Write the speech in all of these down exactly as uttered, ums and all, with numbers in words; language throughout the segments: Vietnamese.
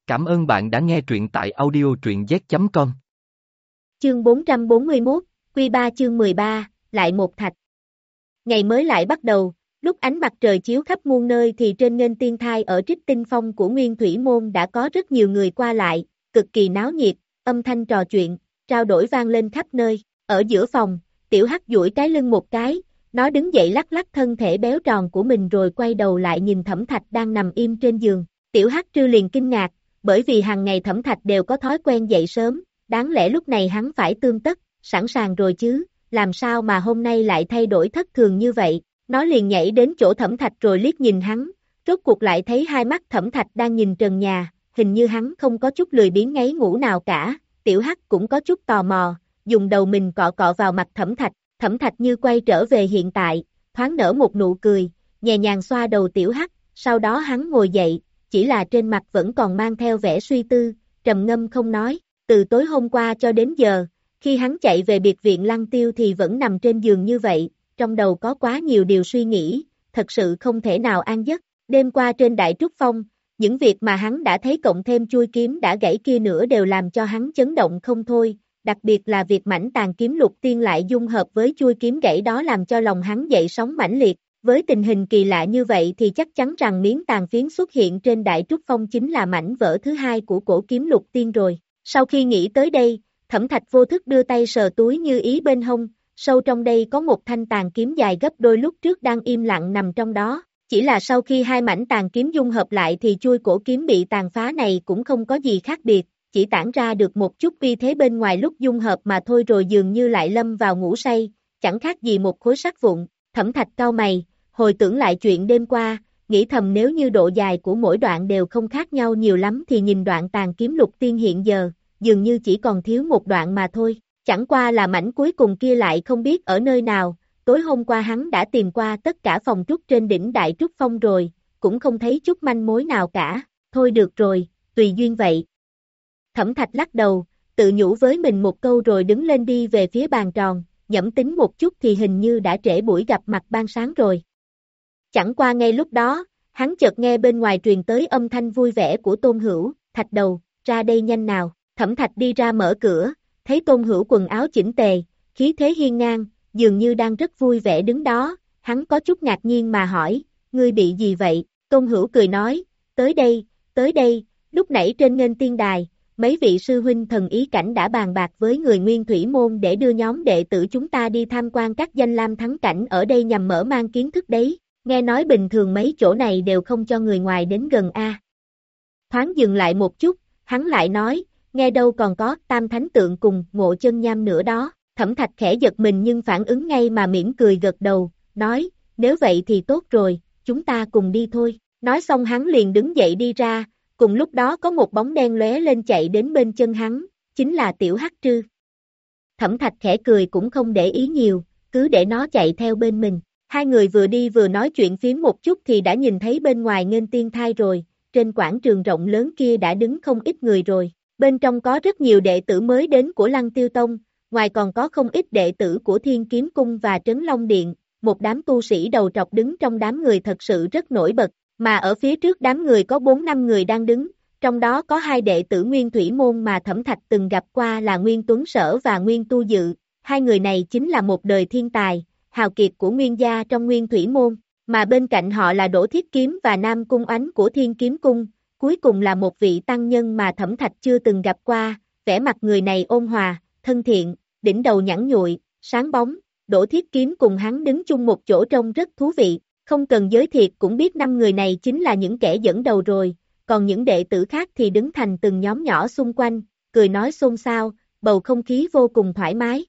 Cảm ơn bạn đã nghe truyện tại audio truyện z chấm com. Chương bốn trăm bốn mươi mốt, Quy ba chương mười ba, lại một thạch. Ngày mới lại bắt đầu, lúc ánh mặt trời chiếu khắp muôn nơi thì trên nghênh tiên thai ở Trích Tinh Phong của Nguyên Thủy Môn đã có rất nhiều người qua lại, cực kỳ náo nhiệt, âm thanh trò chuyện, trao đổi vang lên khắp nơi. Ở giữa phòng, Tiểu Hắc duỗi cái lưng một cái, nó đứng dậy lắc lắc thân thể béo tròn của mình rồi quay đầu lại nhìn Thẩm Thạch đang nằm im trên giường. Tiểu Hắc Trư liền kinh ngạc, bởi vì hàng ngày Thẩm Thạch đều có thói quen dậy sớm, đáng lẽ lúc này hắn phải tươm tất, sẵn sàng rồi chứ, làm sao mà hôm nay lại thay đổi thất thường như vậy. Nó liền nhảy đến chỗ Thẩm Thạch rồi liếc nhìn hắn, rốt cuộc lại thấy hai mắt Thẩm Thạch đang nhìn trần nhà, hình như hắn không có chút lười biếng ngáy ngủ nào cả. Tiểu Hắc cũng có chút tò mò, dùng đầu mình cọ cọ vào mặt Thẩm Thạch, Thẩm Thạch như quay trở về hiện tại, thoáng nở một nụ cười, nhẹ nhàng xoa đầu Tiểu Hắc, sau đó hắn ngồi dậy, chỉ là trên mặt vẫn còn mang theo vẻ suy tư, trầm ngâm không nói. Từ tối hôm qua cho đến giờ, khi hắn chạy về biệt viện Lăng Tiêu thì vẫn nằm trên giường như vậy, trong đầu có quá nhiều điều suy nghĩ, thật sự không thể nào an giấc. Đêm qua trên Đại Trúc Phong, những việc mà hắn đã thấy cộng thêm chui kiếm đã gãy kia nữa đều làm cho hắn chấn động không thôi, đặc biệt là việc mảnh tàn kiếm lục tiên lại dung hợp với chui kiếm gãy đó làm cho lòng hắn dậy sóng mãnh liệt. Với tình hình kỳ lạ như vậy thì chắc chắn rằng miếng tàn phiến xuất hiện trên Đại Trúc Phong chính là mảnh vỡ thứ hai của cổ kiếm lục tiên rồi. Sau khi nghĩ tới đây, Thẩm Thạch vô thức đưa tay sờ túi như ý bên hông, sâu trong đây có một thanh tàn kiếm dài gấp đôi lúc trước đang im lặng nằm trong đó. Chỉ là sau khi hai mảnh tàn kiếm dung hợp lại thì chui cổ kiếm bị tàn phá này cũng không có gì khác biệt, chỉ tản ra được một chút uy thế bên ngoài lúc dung hợp mà thôi rồi dường như lại lâm vào ngủ say, chẳng khác gì một khối sắt vụn. Thẩm Thạch cau mày, hồi tưởng lại chuyện đêm qua, nghĩ thầm nếu như độ dài của mỗi đoạn đều không khác nhau nhiều lắm thì nhìn đoạn tàn kiếm lục tiên hiện giờ, dường như chỉ còn thiếu một đoạn mà thôi, chẳng qua là mảnh cuối cùng kia lại không biết ở nơi nào. Tối hôm qua hắn đã tìm qua tất cả phòng trúc trên đỉnh Đại Trúc Phong rồi, cũng không thấy chút manh mối nào cả. Thôi được rồi, tùy duyên vậy. Thẩm Thạch lắc đầu, tự nhủ với mình một câu rồi đứng lên đi về phía bàn tròn, nhẩm tính một chút thì hình như đã trễ buổi gặp mặt ban sáng rồi. Chẳng qua ngay lúc đó, hắn chợt nghe bên ngoài truyền tới âm thanh vui vẻ của Tôn Hữu, Thạch đầu, ra đây nhanh nào. Thẩm Thạch đi ra mở cửa, thấy Tôn Hữu quần áo chỉnh tề, khí thế hiên ngang, dường như đang rất vui vẻ đứng đó, hắn có chút ngạc nhiên mà hỏi, ngươi bị gì vậy? Tôn Hữu cười nói, tới đây, tới đây, lúc nãy trên nghênh tiên đài, mấy vị sư huynh thần ý cảnh đã bàn bạc với người Nguyên Thủy Môn để đưa nhóm đệ tử chúng ta đi tham quan các danh lam thắng cảnh ở đây nhằm mở mang kiến thức đấy, nghe nói bình thường mấy chỗ này đều không cho người ngoài đến gần a. Thoáng dừng lại một chút, hắn lại nói, nghe đâu còn có Tam Thánh Tượng cùng Ngộ Chân Nham nữa đó. Thẩm Thạch khẽ giật mình nhưng phản ứng ngay mà mỉm cười gật đầu, nói, nếu vậy thì tốt rồi, chúng ta cùng đi thôi. Nói xong hắn liền đứng dậy đi ra, cùng lúc đó có một bóng đen lóe lên chạy đến bên chân hắn, chính là Tiểu Hắc Trư. Thẩm Thạch khẽ cười cũng không để ý nhiều, cứ để nó chạy theo bên mình. Hai người vừa đi vừa nói chuyện phím một chút thì đã nhìn thấy bên ngoài nghênh tiên thai rồi, trên quảng trường rộng lớn kia đã đứng không ít người rồi. Bên trong có rất nhiều đệ tử mới đến của Lăng Tiêu Tông, ngoài còn có không ít đệ tử của Thiên Kiếm Cung và Trấn Long Điện, một đám tu sĩ đầu trọc đứng trong đám người thật sự rất nổi bật, mà ở phía trước đám người có bốn năm người đang đứng, trong đó có hai đệ tử Nguyên Thủy Môn mà Thẩm Thạch từng gặp qua là Nguyên Tuấn Sở và Nguyên Tu Dự, hai người này chính là một đời thiên tài, hào kiệt của Nguyên gia trong Nguyên Thủy Môn, mà bên cạnh họ là Đỗ Thiết Kiếm và Nam Cung Ánh của Thiên Kiếm Cung, cuối cùng là một vị tăng nhân mà Thẩm Thạch chưa từng gặp qua, vẻ mặt người này ôn hòa, thân thiện, đỉnh đầu nhẵn nhụi, sáng bóng, Đỗ Thiết Kiếm cùng hắn đứng chung một chỗ trông rất thú vị, không cần giới thiệu cũng biết năm người này chính là những kẻ dẫn đầu rồi, còn những đệ tử khác thì đứng thành từng nhóm nhỏ xung quanh, cười nói xôn xao, bầu không khí vô cùng thoải mái.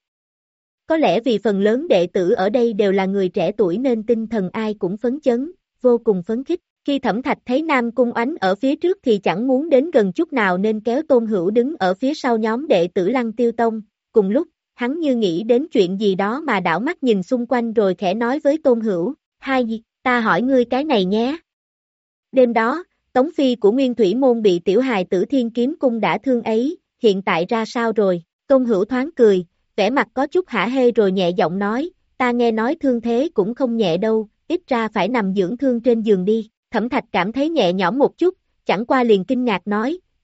Có lẽ vì phần lớn đệ tử ở đây đều là người trẻ tuổi nên tinh thần ai cũng phấn chấn, vô cùng phấn khích. Khi Thẩm Thạch thấy Nam Cung Ánh ở phía trước thì chẳng muốn đến gần chút nào nên kéo Tôn Hữu đứng ở phía sau nhóm đệ tử Lăng Tiêu Tông, cùng lúc, hắn như nghĩ đến chuyện gì đó mà đảo mắt nhìn xung quanh rồi khẽ nói với Tôn Hữu, hai gì, ta hỏi ngươi cái này nhé. Đêm đó, Tống Phi của Nguyên Thủy Môn bị tiểu hài tử Thiên Kiếm Cung đã thương ấy, hiện tại ra sao rồi? Tôn Hữu thoáng cười, vẻ mặt có chút hả hê rồi nhẹ giọng nói, ta nghe nói thương thế cũng không nhẹ đâu, ít ra phải nằm dưỡng thương trên giường đi. Thẩm Thạch cảm thấy nhẹ nhõm một chút, chẳng qua liền kinh ngạc nói,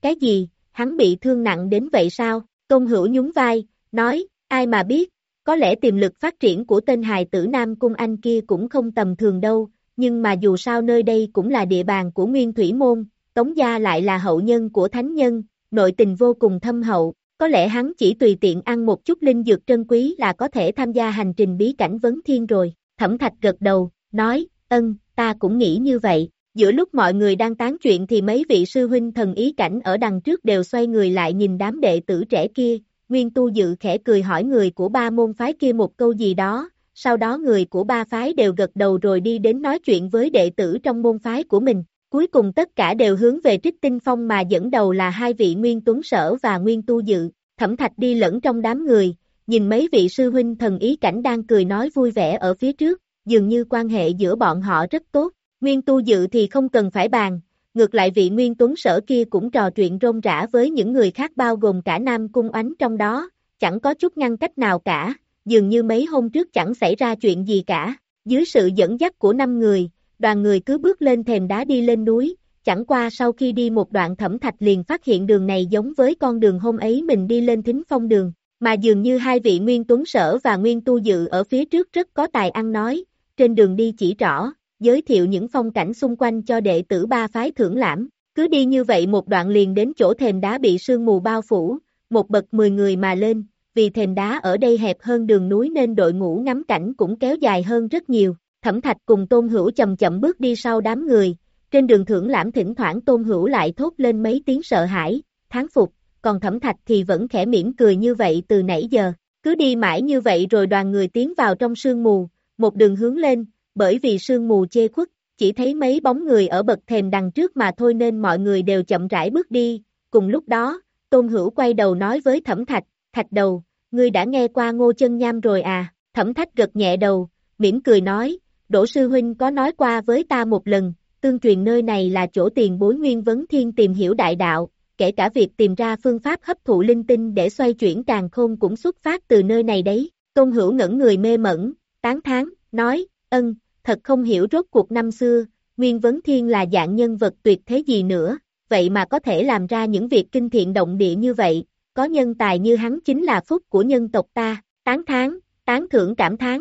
Cái gì, hắn bị thương nặng đến vậy sao? Tôn Hữu nhún vai, nói, ai mà biết, có lẽ tiềm lực phát triển của tên hài tử Nam Cung Anh kia cũng không tầm thường đâu, nhưng mà dù sao nơi đây cũng là địa bàn của Nguyên Thủy Môn, Tống gia lại là hậu nhân của thánh nhân, nội tình vô cùng thâm hậu, có lẽ hắn chỉ tùy tiện ăn một chút linh dược trân quý là có thể tham gia hành trình bí cảnh vấn thiên rồi. Thẩm Thạch gật đầu, nói, ân, ta cũng nghĩ như vậy. Giữa lúc mọi người đang tán chuyện thì mấy vị sư huynh thần ý cảnh ở đằng trước đều xoay người lại nhìn đám đệ tử trẻ kia, Nguyên Tu Dự khẽ cười hỏi người của ba môn phái kia một câu gì đó, sau đó người của ba phái đều gật đầu rồi đi đến nói chuyện với đệ tử trong môn phái của mình. Cuối cùng tất cả đều hướng về Trích Tinh Phong mà dẫn đầu là hai vị Nguyên Tuấn Sở và Nguyên Tu Dự. Thẩm Thạch đi lẫn trong đám người, nhìn mấy vị sư huynh thần ý cảnh đang cười nói vui vẻ ở phía trước, dường như quan hệ giữa bọn họ rất tốt. Nguyên Tu Dự thì không cần phải bàn, ngược lại vị Nguyên Tuấn Sở kia cũng trò chuyện rôm rã với những người khác bao gồm cả Nam Cung Oánh trong đó, chẳng có chút ngăn cách nào cả, dường như mấy hôm trước chẳng xảy ra chuyện gì cả. Dưới sự dẫn dắt của năm người, đoàn người cứ bước lên thềm đá đi lên núi, chẳng qua sau khi đi một đoạn Thẩm Thạch liền phát hiện đường này giống với con đường hôm ấy mình đi lên Thính Phong đường, mà dường như hai vị Nguyên Tuấn Sở và Nguyên Tu Dự ở phía trước rất có tài ăn nói, trên đường đi chỉ rõ, giới thiệu những phong cảnh xung quanh cho đệ tử ba phái thưởng lãm, cứ đi như vậy một đoạn liền đến chỗ thềm đá bị sương mù bao phủ, một bậc mười người mà lên, vì thềm đá ở đây hẹp hơn đường núi nên đội ngũ ngắm cảnh cũng kéo dài hơn rất nhiều. Thẩm Thạch cùng Tôn Hữu chậm chậm bước đi sau đám người, trên đường thưởng lãm thỉnh thoảng Tôn Hữu lại thốt lên mấy tiếng sợ hãi, thán phục, còn Thẩm Thạch thì vẫn khẽ mỉm cười như vậy từ nãy giờ, cứ đi mãi như vậy rồi đoàn người tiến vào trong sương mù, một đường hướng lên, bởi vì sương mù che khuất, chỉ thấy mấy bóng người ở bậc thềm đằng trước mà thôi nên mọi người đều chậm rãi bước đi, cùng lúc đó, Tôn Hữu quay đầu nói với Thẩm Thạch, Thạch đầu, ngươi đã nghe qua Ngô Chân Nham rồi à? Thẩm Thạch gật nhẹ đầu, mỉm cười nói, Đỗ sư huynh có nói qua với ta một lần, tương truyền nơi này là chỗ tiền bối Nguyên Vấn Thiên tìm hiểu đại đạo, kể cả việc tìm ra phương pháp hấp thụ linh tinh để xoay chuyển càn khôn cũng xuất phát từ nơi này đấy. Tôn Hữu ngẩn người mê mẩn, tán thán, nói, ân, thật không hiểu rốt cuộc năm xưa, Nguyên Vấn Thiên là dạng nhân vật tuyệt thế gì nữa, vậy mà có thể làm ra những việc kinh thiện động địa như vậy, có nhân tài như hắn chính là phúc của nhân tộc ta, tán thán, tán thưởng cảm thán.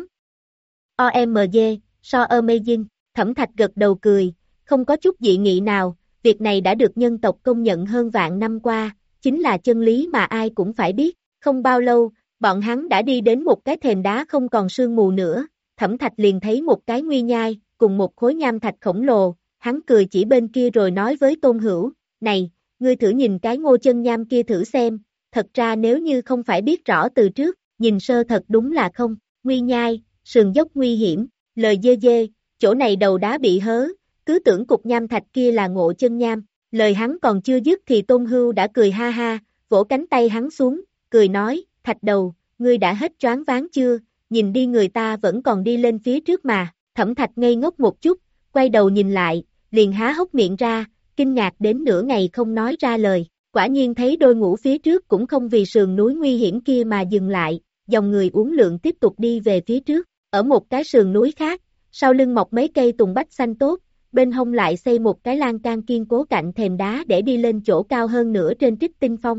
o em giê, so amazing, Thẩm Thạch gật đầu cười, không có chút dị nghị nào, việc này đã được nhân tộc công nhận hơn vạn năm qua, chính là chân lý mà ai cũng phải biết. Không bao lâu, bọn hắn đã đi đến một cái thềm đá không còn sương mù nữa, Thẩm Thạch liền thấy một cái nguy nhai, cùng một khối nham thạch khổng lồ, hắn cười chỉ bên kia rồi nói với Tôn Hữu, này, ngươi thử nhìn cái Ngô Chân Nham kia thử xem, thật ra nếu như không phải biết rõ từ trước, nhìn sơ thật đúng là không, nguy nhai, sườn dốc nguy hiểm, lời dê dê, chỗ này đầu đá bị hớ, cứ tưởng cục nham thạch kia là Ngộ Chân Nham, lời hắn còn chưa dứt thì Tôn Hưu đã cười ha ha, vỗ cánh tay hắn xuống, cười nói, Thạch đầu, ngươi đã hết choáng váng chưa, nhìn đi người ta vẫn còn đi lên phía trước mà. Thẩm Thạch ngây ngốc một chút, quay đầu nhìn lại, liền há hốc miệng ra, kinh ngạc đến nửa ngày không nói ra lời, quả nhiên thấy đôi ngũ phía trước cũng không vì sườn núi nguy hiểm kia mà dừng lại, dòng người uốn lượn tiếp tục đi về phía trước, ở một cái sườn núi khác, sau lưng mọc mấy cây tùng bách xanh tốt, bên hông lại xây một cái lan can kiên cố cạnh thềm đá để đi lên chỗ cao hơn nữa trên Trích Tinh Phong.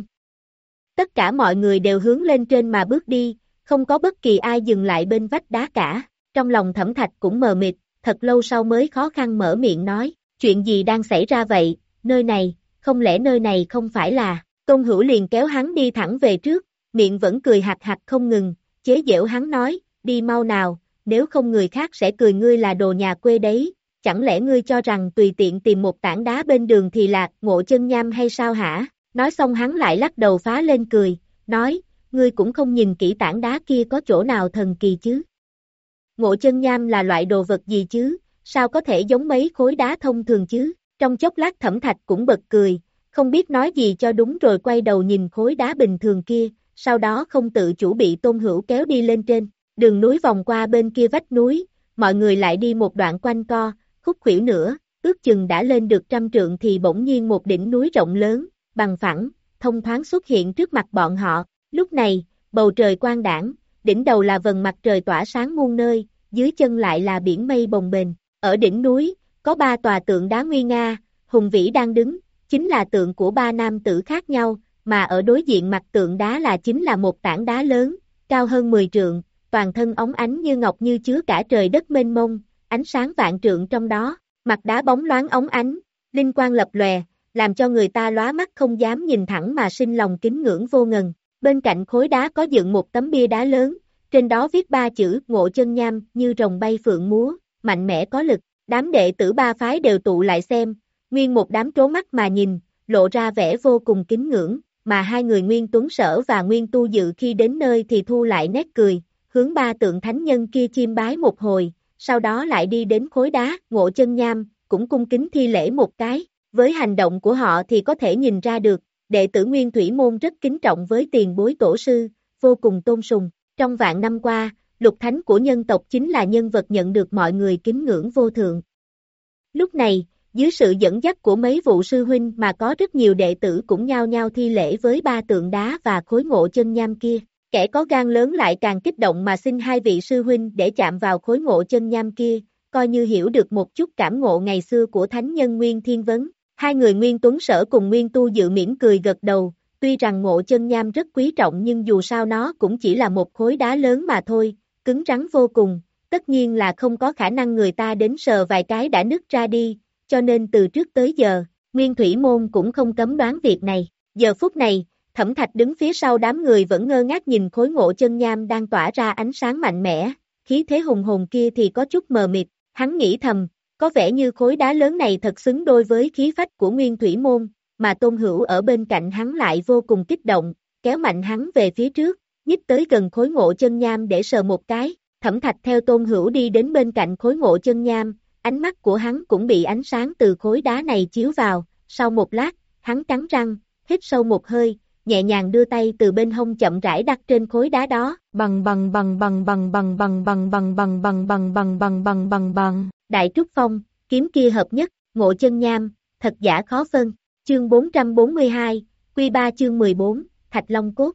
Tất cả mọi người đều hướng lên trên mà bước đi, không có bất kỳ ai dừng lại bên vách đá cả. Trong lòng Thẩm Thạch cũng mờ mịt, thật lâu sau mới khó khăn mở miệng nói, chuyện gì đang xảy ra vậy, nơi này, không lẽ nơi này không phải là, Tôn Hữu liền kéo hắn đi thẳng về trước, miệng vẫn cười hạc hạc không ngừng, chế giễu hắn nói, đi mau nào, nếu không người khác sẽ cười ngươi là đồ nhà quê đấy, chẳng lẽ ngươi cho rằng tùy tiện tìm một tảng đá bên đường thì là Ngộ Chân Nham hay sao hả, nói xong hắn lại lắc đầu phá lên cười, nói, ngươi cũng không nhìn kỹ tảng đá kia có chỗ nào thần kỳ chứ. Ngộ Chân Nham là loại đồ vật gì chứ, sao có thể giống mấy khối đá thông thường chứ, trong chốc lát Thẩm Thạch cũng bật cười, không biết nói gì cho đúng rồi quay đầu nhìn khối đá bình thường kia, sau đó không tự chủ bị Tôn Hữu kéo đi lên trên, đường núi vòng qua bên kia vách núi, mọi người lại đi một đoạn quanh co, khúc khuỷu nữa, ước chừng đã lên được trăm trượng thì bỗng nhiên một đỉnh núi rộng lớn, bằng phẳng, thông thoáng xuất hiện trước mặt bọn họ, lúc này, bầu trời quang đãng, đỉnh đầu là vầng mặt trời tỏa sáng muôn nơi, dưới chân lại là biển mây bồng bềnh, ở đỉnh núi, có ba tòa tượng đá nguy nga, hùng vĩ đang đứng, chính là tượng của ba nam tử khác nhau, mà ở đối diện mặt tượng đá là chính là một tảng đá lớn, cao hơn mười trượng, toàn thân óng ánh như ngọc như chứa cả trời đất mênh mông, ánh sáng vạn trượng trong đó, mặt đá bóng loáng óng ánh, linh quang lập lòe, làm cho người ta lóa mắt không dám nhìn thẳng mà sinh lòng kính ngưỡng vô ngần. Bên cạnh khối đá có dựng một tấm bia đá lớn, trên đó viết ba chữ Ngộ Chân Nham như rồng bay phượng múa, mạnh mẽ có lực, đám đệ tử ba phái đều tụ lại xem, nguyên một đám trố mắt mà nhìn, lộ ra vẻ vô cùng kính ngưỡng, mà hai người Nguyên Tuấn Sở và Nguyên Tu Dự khi đến nơi thì thu lại nét cười, hướng ba tượng thánh nhân kia chiêm bái một hồi, sau đó lại đi đến khối đá Ngộ Chân Nham, cũng cung kính thi lễ một cái, với hành động của họ thì có thể nhìn ra được, đệ tử Nguyên Thủy Môn rất kính trọng với tiền bối tổ sư, vô cùng tôn sùng. Trong vạn năm qua, lục thánh của nhân tộc chính là nhân vật nhận được mọi người kính ngưỡng vô thượng. Lúc này, dưới sự dẫn dắt của mấy vụ sư huynh mà có rất nhiều đệ tử cũng nhao nhao thi lễ với ba tượng đá và khối Ngộ Chân Nham kia. Kẻ có gan lớn lại càng kích động mà xin hai vị sư huynh để chạm vào khối Ngộ Chân Nham kia, coi như hiểu được một chút cảm ngộ ngày xưa của thánh nhân Nguyên Thiên Vấn. Hai người Nguyên Tuấn Sở cùng Nguyên Tu Dự mỉm cười gật đầu, tuy rằng Ngộ Chân Nham rất quý trọng nhưng dù sao nó cũng chỉ là một khối đá lớn mà thôi, cứng rắn vô cùng, tất nhiên là không có khả năng người ta đến sờ vài cái đã nứt ra đi, cho nên từ trước tới giờ, Nguyên Thủy Môn cũng không cấm đoán việc này. Giờ phút này, Thẩm Thạch đứng phía sau đám người vẫn ngơ ngác nhìn khối Ngộ Chân Nham đang tỏa ra ánh sáng mạnh mẽ, khí thế hùng hồn kia thì có chút mờ mịt, hắn nghĩ thầm, có vẻ như khối đá lớn này thật xứng đôi với khí phách của Nguyên Thủy Môn, mà Tôn Hữu ở bên cạnh hắn lại vô cùng kích động, kéo mạnh hắn về phía trước, nhích tới gần khối Ngộ Chân Nham để sờ một cái. Thẩm Thạch theo Tôn Hữu đi đến bên cạnh khối Ngộ Chân Nham, ánh mắt của hắn cũng bị ánh sáng từ khối đá này chiếu vào, sau một lát, hắn cắn răng, hít sâu một hơi, nhẹ nhàng đưa tay từ bên hông chậm rãi đặt trên khối đá đó, bằng bằng bằng bằng bằng bằng bằng bằng bằng bằng bằng bằng bằng bằng bằng bằng bằng, Đại Trúc Phong, kiếm kia hợp nhất, Ngộ Chân Nham, thật giả khó phân. Chương bốn trăm bốn mươi hai, Quy ba chương mười bốn, Thạch Long Cốt.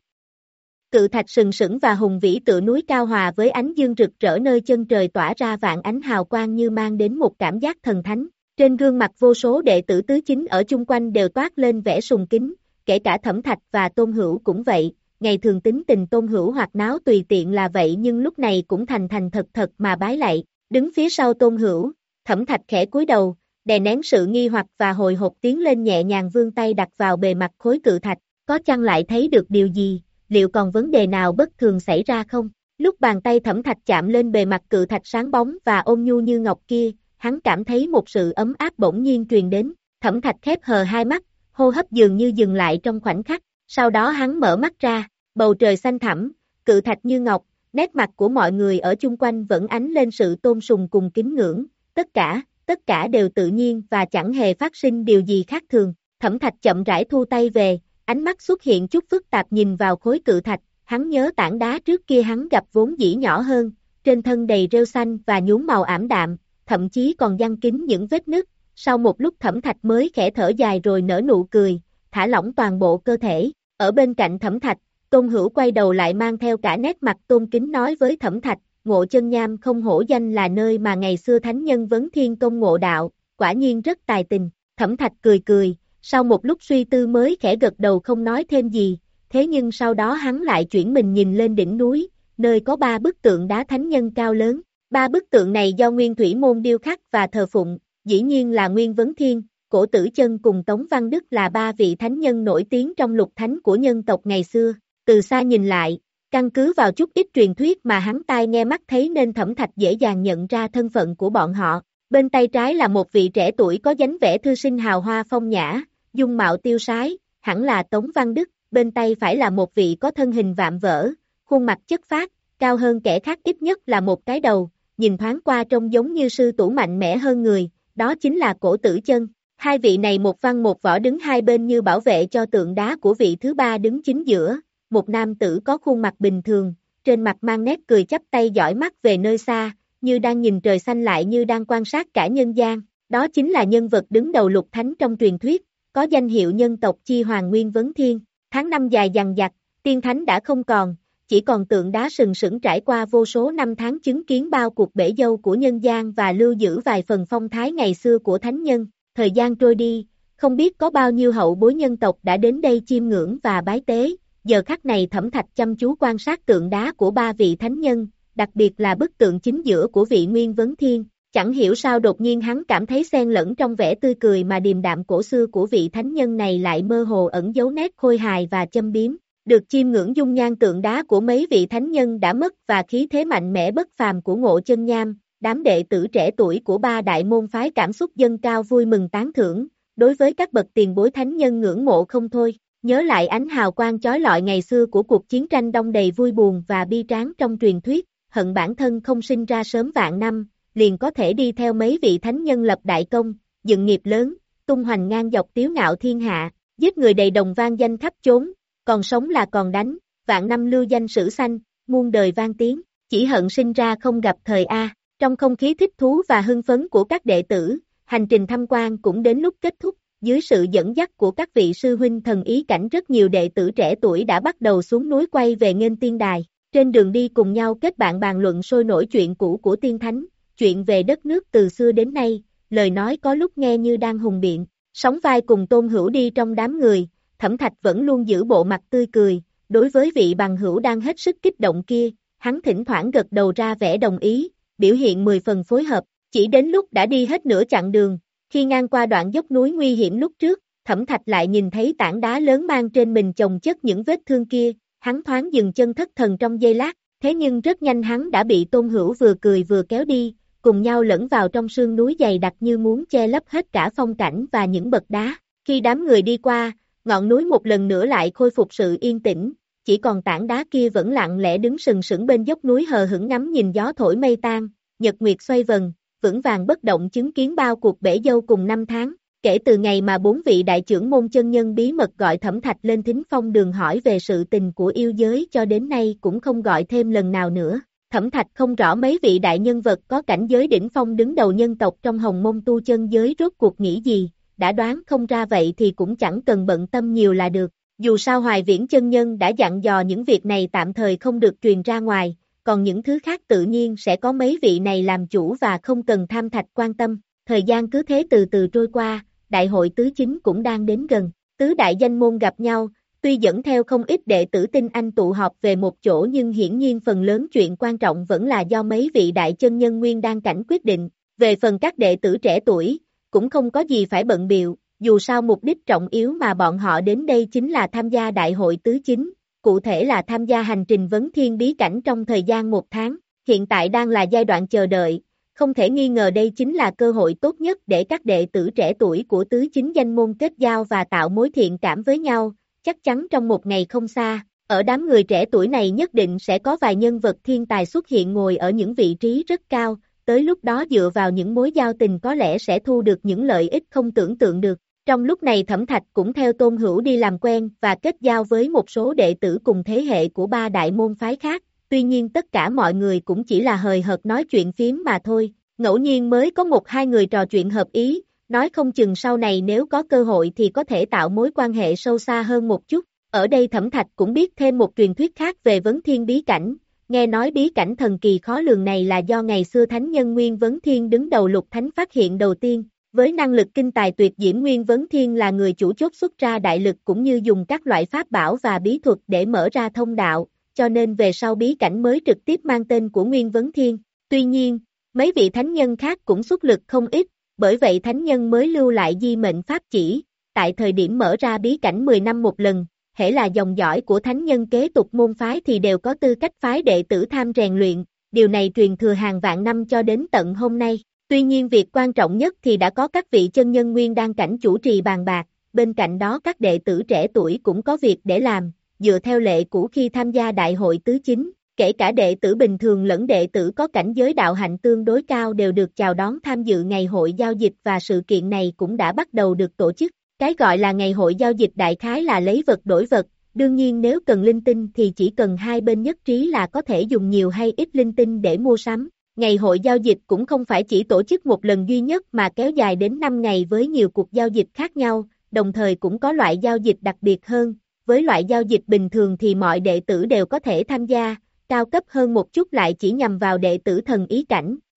Cự thạch sừng sững và hùng vĩ tựa núi cao hòa với ánh dương rực rỡ nơi chân trời tỏa ra vạn ánh hào quang như mang đến một cảm giác thần thánh. Trên gương mặt vô số đệ tử tứ chính ở chung quanh đều toát lên vẻ sùng kính, kể cả Thẩm Thạch và Tôn Hữu cũng vậy. Ngày thường tính tình Tôn Hữu hoặc náo tùy tiện là vậy nhưng lúc này cũng thành thành thật thật mà bái lạy. Đứng phía sau Tôn Hữu, Thẩm Thạch khẽ cúi đầu, đè nén sự nghi hoặc và hồi hộp tiến lên nhẹ nhàng vươn tay đặt vào bề mặt khối cự thạch, có chăng lại thấy được điều gì, liệu còn vấn đề nào bất thường xảy ra không? Lúc bàn tay Thẩm Thạch chạm lên bề mặt cự thạch sáng bóng và ôn nhu như ngọc kia, hắn cảm thấy một sự ấm áp bỗng nhiên truyền đến, Thẩm Thạch khép hờ hai mắt, hô hấp dường như dừng lại trong khoảnh khắc, sau đó hắn mở mắt ra, bầu trời xanh thẳm, cự thạch như ngọc, nét mặt của mọi người ở chung quanh vẫn ánh lên sự tôn sùng cùng kính ngưỡng, tất cả, tất cả đều tự nhiên và chẳng hề phát sinh điều gì khác thường. Thẩm Thạch chậm rãi thu tay về, ánh mắt xuất hiện chút phức tạp nhìn vào khối cự thạch, hắn nhớ tảng đá trước kia hắn gặp vốn dĩ nhỏ hơn, trên thân đầy rêu xanh và nhuốm màu ảm đạm, thậm chí còn giăng kín những vết nứt. Sau một lúc Thẩm Thạch mới khẽ thở dài rồi nở nụ cười, thả lỏng toàn bộ cơ thể. Ở bên cạnh Thẩm Thạch, Tôn Hữu quay đầu lại mang theo cả nét mặt tôn kính nói với Thẩm Thạch, Ngộ Chân Nham không hổ danh là nơi mà ngày xưa thánh nhân vấn thiên công ngộ đạo, quả nhiên rất tài tình. Thẩm Thạch cười cười, sau một lúc suy tư mới khẽ gật đầu không nói thêm gì, thế nhưng sau đó hắn lại chuyển mình nhìn lên đỉnh núi, nơi có ba bức tượng đá thánh nhân cao lớn. Ba bức tượng này do Nguyên Thủy Môn điêu khắc và thờ phụng, dĩ nhiên là Nguyên Vấn Thiên, Cổ Tử Chân cùng Tống Văn Đức là ba vị thánh nhân nổi tiếng trong lục thánh của nhân tộc ngày xưa. Từ xa nhìn lại, căn cứ vào chút ít truyền thuyết mà hắn tai nghe mắt thấy nên Thẩm Thạch dễ dàng nhận ra thân phận của bọn họ. Bên tay trái là một vị trẻ tuổi có dáng vẻ thư sinh hào hoa phong nhã, dung mạo tiêu sái, hẳn là Tống Văn Đức. Bên tay phải là một vị có thân hình vạm vỡ, khuôn mặt chất phác, cao hơn kẻ khác ít nhất là một cái đầu, nhìn thoáng qua trông giống như sư tử mạnh mẽ hơn người, đó chính là Cổ Tử Chân. Hai vị này một văn một võ đứng hai bên như bảo vệ cho tượng đá của vị thứ ba đứng chính giữa, một nam tử có khuôn mặt bình thường, trên mặt mang nét cười chắp tay dõi mắt về nơi xa, như đang nhìn trời xanh lại như đang quan sát cả nhân gian, đó chính là nhân vật đứng đầu lục thánh trong truyền thuyết, có danh hiệu nhân tộc Chi Hoàng Nguyên Vấn Thiên. Tháng năm dài dằng dặc, tiên thánh đã không còn, chỉ còn tượng đá sừng sững trải qua vô số năm tháng chứng kiến bao cuộc bể dâu của nhân gian và lưu giữ vài phần phong thái ngày xưa của thánh nhân. Thời gian trôi đi, Không biết có bao nhiêu hậu bối nhân tộc đã đến đây chiêm ngưỡng và bái tế, giờ khắc này Thẩm Thạch chăm chú quan sát tượng đá của ba vị thánh nhân, đặc biệt là bức tượng chính giữa của vị Nguyên Vấn Thiên. Chẳng hiểu sao đột nhiên hắn cảm thấy xen lẫn trong vẻ tươi cười mà điềm đạm cổ xưa của vị thánh nhân này lại mơ hồ ẩn dấu nét khôi hài và châm biếm. Được chiêm ngưỡng dung nhan tượng đá của mấy vị thánh nhân đã mất và khí thế mạnh mẽ bất phàm của Ngộ Chân Nham, đám đệ tử trẻ tuổi của ba đại môn phái cảm xúc dâng cao vui mừng tán thưởng, đối với các bậc tiền bối thánh nhân ngưỡng mộ không thôi. Nhớ lại ánh hào quang chói lọi ngày xưa của cuộc chiến tranh đông đầy vui buồn và bi tráng trong truyền thuyết, hận bản thân không sinh ra sớm vạn năm, liền có thể đi theo mấy vị thánh nhân lập đại công, dựng nghiệp lớn, tung hoành ngang dọc tiếu ngạo thiên hạ, giết người đầy đồng vang danh khắp chốn, còn sống là còn đánh, vạn năm lưu danh sử sanh, muôn đời vang tiếng, chỉ hận sinh ra không gặp thời A. Trong không khí thích thú và hưng phấn của các đệ tử, hành trình tham quan cũng đến lúc kết thúc, dưới sự dẫn dắt của các vị sư huynh thần ý cảnh rất nhiều đệ tử trẻ tuổi đã bắt đầu xuống núi quay về nghênh tiên đài, trên đường đi cùng nhau kết bạn bàn luận sôi nổi chuyện cũ của tiên thánh, chuyện về đất nước từ xưa đến nay, lời nói có lúc nghe như đang hùng biện, sóng vai cùng Tôn Hữu đi trong đám người, Thẩm Thạch vẫn luôn giữ bộ mặt tươi cười, đối với vị bằng hữu đang hết sức kích động kia, hắn thỉnh thoảng gật đầu ra vẻ đồng ý, biểu hiện mười phần phối hợp, chỉ đến lúc đã đi hết nửa chặng đường, khi ngang qua đoạn dốc núi nguy hiểm lúc trước, Thẩm Thạch lại nhìn thấy tảng đá lớn mang trên mình chồng chất những vết thương kia, hắn thoáng dừng chân thất thần trong giây lát, thế nhưng rất nhanh hắn đã bị Tôn Hữu vừa cười vừa kéo đi, cùng nhau lẫn vào trong sương núi dày đặc như muốn che lấp hết cả phong cảnh và những bậc đá. Khi đám người đi qua, ngọn núi một lần nữa lại khôi phục sự yên tĩnh, chỉ còn tảng đá kia vẫn lặng lẽ đứng sừng sững bên dốc núi hờ hững ngắm nhìn gió thổi mây tan, nhật nguyệt xoay vần, vững vàng bất động chứng kiến bao cuộc bể dâu cùng năm tháng. Kể từ ngày mà bốn vị đại trưởng môn chân nhân bí mật gọi Thẩm Thạch lên thính phong đường hỏi về sự tình của yêu giới cho đến nay cũng không gọi thêm lần nào nữa. Thẩm Thạch không rõ mấy vị đại nhân vật có cảnh giới đỉnh phong đứng đầu nhân tộc trong Hồng Môn tu chân giới rốt cuộc nghĩ gì, đã đoán không ra vậy thì cũng chẳng cần bận tâm nhiều là được. Dù sao Hoài Viễn chân nhân đã dặn dò những việc này tạm thời không được truyền ra ngoài, còn những thứ khác tự nhiên sẽ có mấy vị này làm chủ và không cần Tham Thạch quan tâm. Thời gian cứ thế từ từ trôi qua, đại hội tứ chính cũng đang đến gần, tứ đại danh môn gặp nhau, tuy dẫn theo không ít đệ tử tinh anh tụ họp về một chỗ nhưng hiển nhiên phần lớn chuyện quan trọng vẫn là do mấy vị đại chân nhân nguyên đan cảnh quyết định, về phần các đệ tử trẻ tuổi, cũng không có gì phải bận biệu, dù sao mục đích trọng yếu mà bọn họ đến đây chính là tham gia đại hội tứ chính, cụ thể là tham gia hành trình vấn thiên bí cảnh trong thời gian một tháng, hiện tại đang là giai đoạn chờ đợi. Không thể nghi ngờ đây chính là cơ hội tốt nhất để các đệ tử trẻ tuổi của tứ chính danh môn kết giao và tạo mối thiện cảm với nhau, chắc chắn trong một ngày không xa, ở đám người trẻ tuổi này nhất định sẽ có vài nhân vật thiên tài xuất hiện ngồi ở những vị trí rất cao, tới lúc đó dựa vào những mối giao tình có lẽ sẽ thu được những lợi ích không tưởng tượng được. Trong lúc này Thẩm Thạch cũng theo Tôn Hữu đi làm quen và kết giao với một số đệ tử cùng thế hệ của ba đại môn phái khác. Tuy nhiên tất cả mọi người cũng chỉ là hời hợt nói chuyện phiếm mà thôi, ngẫu nhiên mới có một hai người trò chuyện hợp ý, nói không chừng sau này nếu có cơ hội thì có thể tạo mối quan hệ sâu xa hơn một chút. Ở đây Thẩm Thạch cũng biết thêm một truyền thuyết khác về Vấn Thiên bí cảnh, nghe nói bí cảnh thần kỳ khó lường này là do ngày xưa thánh nhân Nguyên Vấn Thiên đứng đầu lục thánh phát hiện đầu tiên. Với năng lực kinh tài tuyệt diễm, Nguyên Vấn Thiên là người chủ chốt xuất ra đại lực cũng như dùng các loại pháp bảo và bí thuật để mở ra thông đạo, cho nên về sau bí cảnh mới trực tiếp mang tên của Nguyên Vấn Thiên. Tuy nhiên, mấy vị thánh nhân khác cũng xuất lực không ít, bởi vậy thánh nhân mới lưu lại di mệnh pháp chỉ, tại thời điểm mở ra bí cảnh mười năm một lần, hễ là dòng dõi của thánh nhân kế tục môn phái thì đều có tư cách phái đệ tử tham rèn luyện, điều này truyền thừa hàng vạn năm cho đến tận hôm nay. Tuy nhiên việc quan trọng nhất thì đã có các vị chân nhân nguyên đan cảnh chủ trì bàn bạc, bên cạnh đó các đệ tử trẻ tuổi cũng có việc để làm, dựa theo lệ cũ khi tham gia đại hội tứ chính, kể cả đệ tử bình thường lẫn đệ tử có cảnh giới đạo hạnh tương đối cao đều được chào đón tham dự ngày hội giao dịch và sự kiện này cũng đã bắt đầu được tổ chức. Cái gọi là ngày hội giao dịch đại khái là lấy vật đổi vật, đương nhiên nếu cần linh tinh thì chỉ cần hai bên nhất trí là có thể dùng nhiều hay ít linh tinh để mua sắm. Ngày hội giao dịch cũng không phải chỉ tổ chức một lần duy nhất mà kéo dài đến năm ngày với nhiều cuộc giao dịch khác nhau, đồng thời cũng có loại giao dịch đặc biệt hơn. Với loại giao dịch bình thường thì mọi đệ tử đều có thể tham gia, cao cấp hơn một chút lại chỉ nhằm vào đệ tử thần ý cảnh,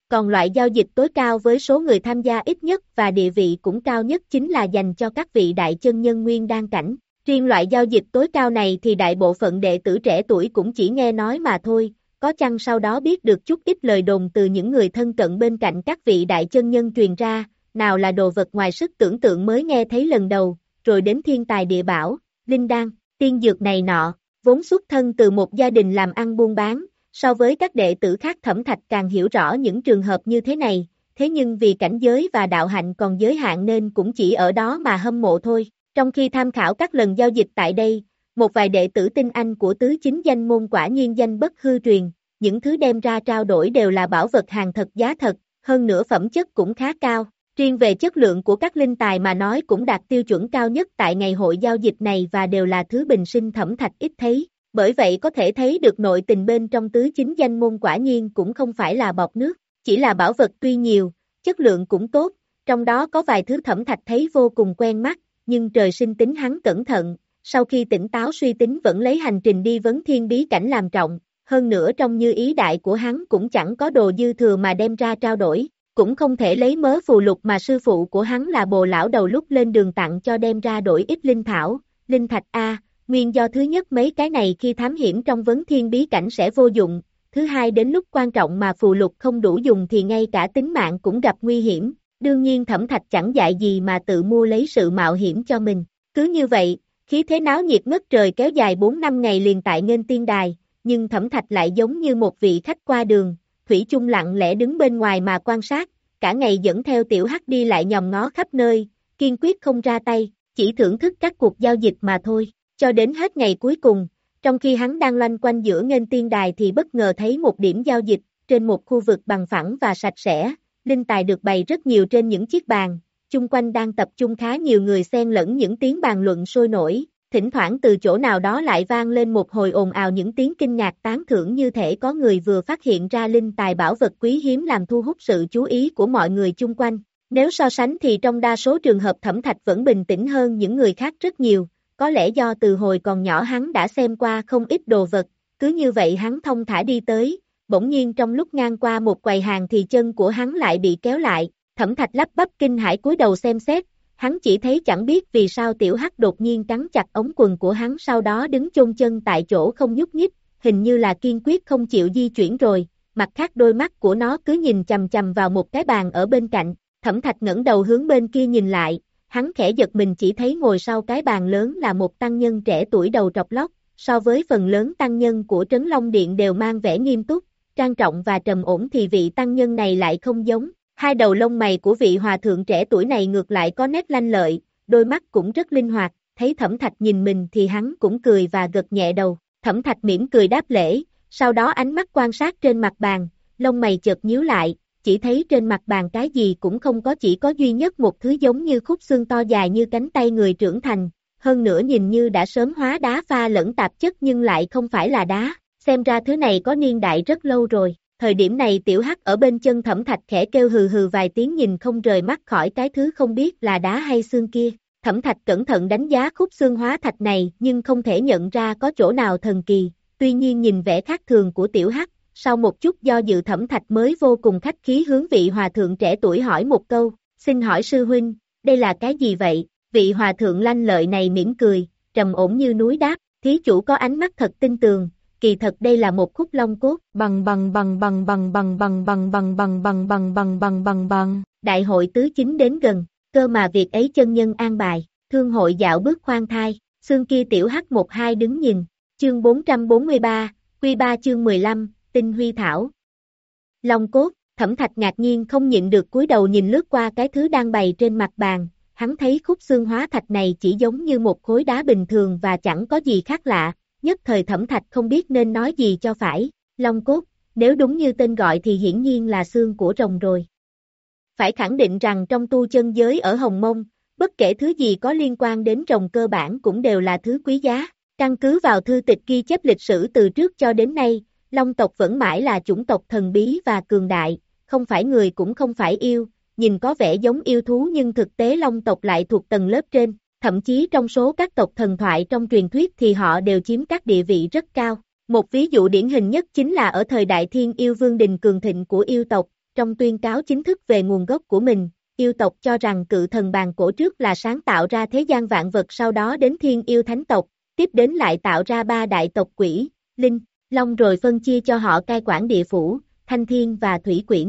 Còn loại giao dịch tối cao với số người tham gia ít nhất và địa vị cũng cao nhất chính là dành cho các vị đại chân nhân nguyên đan cảnh. Riêng loại giao dịch tối cao này thì đại bộ phận đệ tử trẻ tuổi cũng chỉ nghe nói mà thôi, có chăng sau đó biết được chút ít lời đồn từ những người thân cận bên cạnh các vị đại chân nhân truyền ra, nào là đồ vật ngoài sức tưởng tượng mới nghe thấy lần đầu, rồi đến thiên tài địa bảo, linh đan, tiên dược này nọ, vốn xuất thân từ một gia đình làm ăn buôn bán, so với các đệ tử khác Thẩm Thạch càng hiểu rõ những trường hợp như thế này, thế nhưng vì cảnh giới và đạo hạnh còn giới hạn nên cũng chỉ ở đó mà hâm mộ thôi. Trong khi tham khảo các lần giao dịch tại đây, một vài đệ tử tinh anh của tứ chính danh môn quả nhiên danh bất hư truyền, những thứ đem ra trao đổi đều là bảo vật hàng thật giá thật, hơn nữa phẩm chất cũng khá cao. Riêng về chất lượng của các linh tài mà nói cũng đạt tiêu chuẩn cao nhất tại ngày hội giao dịch này và đều là thứ bình sinh Thẩm Thạch ít thấy. Bởi vậy có thể thấy được nội tình bên trong tứ chính danh môn quả nhiên cũng không phải là bọt nước, chỉ là bảo vật tuy nhiều, chất lượng cũng tốt, trong đó có vài thứ Thẩm Thạch thấy vô cùng quen mắt, nhưng trời sinh tính hắn cẩn thận, sau khi tỉnh táo suy tính vẫn lấy hành trình đi vấn thiên bí cảnh làm trọng, hơn nữa trong như ý đại của hắn cũng chẳng có đồ dư thừa mà đem ra trao đổi, cũng không thể lấy mớ phù lục mà sư phụ của hắn là Bồ lão đầu lúc lên đường tặng cho đem ra đổi ít linh thảo, linh thạch a. Nguyên do thứ nhất mấy cái này khi thám hiểm trong vấn thiên bí cảnh sẽ vô dụng, thứ hai đến lúc quan trọng mà phù lục không đủ dùng thì ngay cả tính mạng cũng gặp nguy hiểm, đương nhiên Thẩm Thạch chẳng dại gì mà tự mua lấy sự mạo hiểm cho mình. Cứ như vậy, khí thế náo nhiệt ngất trời kéo dài bốn năm ngày liền tại Nghênh Tiên Đài, nhưng Thẩm Thạch lại giống như một vị khách qua đường, thủy chung lặng lẽ đứng bên ngoài mà quan sát, cả ngày dẫn theo Tiểu Hắc đi lại nhòm ngó khắp nơi, kiên quyết không ra tay, chỉ thưởng thức các cuộc giao dịch mà thôi. Cho đến hết ngày cuối cùng, trong khi hắn đang loanh quanh giữa Nghênh Tiên Đài thì bất ngờ thấy một điểm giao dịch, trên một khu vực bằng phẳng và sạch sẽ, linh tài được bày rất nhiều trên những chiếc bàn, chung quanh đang tập trung khá nhiều người xen lẫn những tiếng bàn luận sôi nổi, thỉnh thoảng từ chỗ nào đó lại vang lên một hồi ồn ào những tiếng kinh ngạc tán thưởng như thể có người vừa phát hiện ra linh tài bảo vật quý hiếm làm thu hút sự chú ý của mọi người chung quanh. Nếu so sánh thì trong đa số trường hợp Thẩm Thạch vẫn bình tĩnh hơn những người khác rất nhiều. Có lẽ do từ hồi còn nhỏ hắn đã xem qua không ít đồ vật, cứ như vậy hắn thông thả đi tới, bỗng nhiên trong lúc ngang qua một quầy hàng thì chân của hắn lại bị kéo lại, Thẩm Thạch lắp bắp kinh hãi cúi đầu xem xét, hắn chỉ thấy chẳng biết vì sao Tiểu Hắc đột nhiên cắn chặt ống quần của hắn sau đó đứng chôn chân tại chỗ không nhúc nhích, hình như là kiên quyết không chịu di chuyển rồi, mặt khác đôi mắt của nó cứ nhìn chằm chằm vào một cái bàn ở bên cạnh, Thẩm Thạch ngẩng đầu hướng bên kia nhìn lại. Hắn khẽ giật mình chỉ thấy ngồi sau cái bàn lớn là một tăng nhân trẻ tuổi đầu trọc lóc, so với phần lớn tăng nhân của Trấn Long Điện đều mang vẻ nghiêm túc, trang trọng và trầm ổn thì vị tăng nhân này lại không giống. Hai đầu lông mày của vị hòa thượng trẻ tuổi này ngược lại có nét lanh lợi, đôi mắt cũng rất linh hoạt, thấy Thẩm Thạch nhìn mình thì hắn cũng cười và gật nhẹ đầu. Thẩm Thạch mỉm cười đáp lễ, sau đó ánh mắt quan sát trên mặt bàn, lông mày chợt nhíu lại. Chỉ thấy trên mặt bàn cái gì cũng không có, chỉ có duy nhất một thứ giống như khúc xương to dài như cánh tay người trưởng thành, hơn nữa nhìn như đã sớm hóa đá pha lẫn tạp chất nhưng lại không phải là đá, xem ra thứ này có niên đại rất lâu rồi. Thời điểm này Tiểu Hắc ở bên chân Thẩm Thạch khẽ kêu hừ hừ vài tiếng nhìn không rời mắt khỏi cái thứ không biết là đá hay xương kia. Thẩm Thạch cẩn thận đánh giá khúc xương hóa thạch này nhưng không thể nhận ra có chỗ nào thần kỳ, tuy nhiên nhìn vẻ khác thường của Tiểu Hắc, sau một chút do dự Thẩm Thạch mới vô cùng khách khí hướng vị hòa thượng trẻ tuổi hỏi một câu, xin hỏi sư huynh, đây là cái gì vậy? Vị hòa thượng lanh lợi này mỉm cười, trầm ổn như núi đáp, thí chủ có ánh mắt thật tinh tường, kỳ thật đây là một khúc long cốt, bằng bằng bằng bằng bằng bằng bằng bằng bằng bằng bằng bằng bằng bằng bằng bằng, đại hội tứ chính đến gần, cơ mà việc ấy chân nhân an bài, thương hội dạo bước khoan thai, xương kia Tiểu Hắc một hai đứng nhìn, chương bốn trăm bốn mươi ba, quy ba chương mười lăm, tinh huy thảo. Long cốt, Thẩm Thạch ngạc nhiên không nhịn được cúi đầu nhìn lướt qua cái thứ đang bày trên mặt bàn, hắn thấy khúc xương hóa thạch này chỉ giống như một khối đá bình thường và chẳng có gì khác lạ, nhất thời Thẩm Thạch không biết nên nói gì cho phải, long cốt, nếu đúng như tên gọi thì hiển nhiên là xương của rồng rồi. Phải khẳng định rằng trong tu chân giới ở Hồng Mông, bất kể thứ gì có liên quan đến rồng cơ bản cũng đều là thứ quý giá, căn cứ vào thư tịch ghi chép lịch sử từ trước cho đến nay, Long tộc vẫn mãi là chủng tộc thần bí và cường đại, không phải người cũng không phải yêu, nhìn có vẻ giống yêu thú nhưng thực tế Long tộc lại thuộc tầng lớp trên, thậm chí trong số các tộc thần thoại trong truyền thuyết thì họ đều chiếm các địa vị rất cao. Một ví dụ điển hình nhất chính là ở thời đại Thiên Yêu Vương đình cường thịnh của yêu tộc, trong tuyên cáo chính thức về nguồn gốc của mình, yêu tộc cho rằng cự thần bàn cổ trước là sáng tạo ra thế gian vạn vật, sau đó đến thiên yêu thánh tộc, tiếp đến lại tạo ra ba đại tộc quỷ, linh, long rồi phân chia cho họ cai quản địa phủ, thanh thiên và thủy quyển.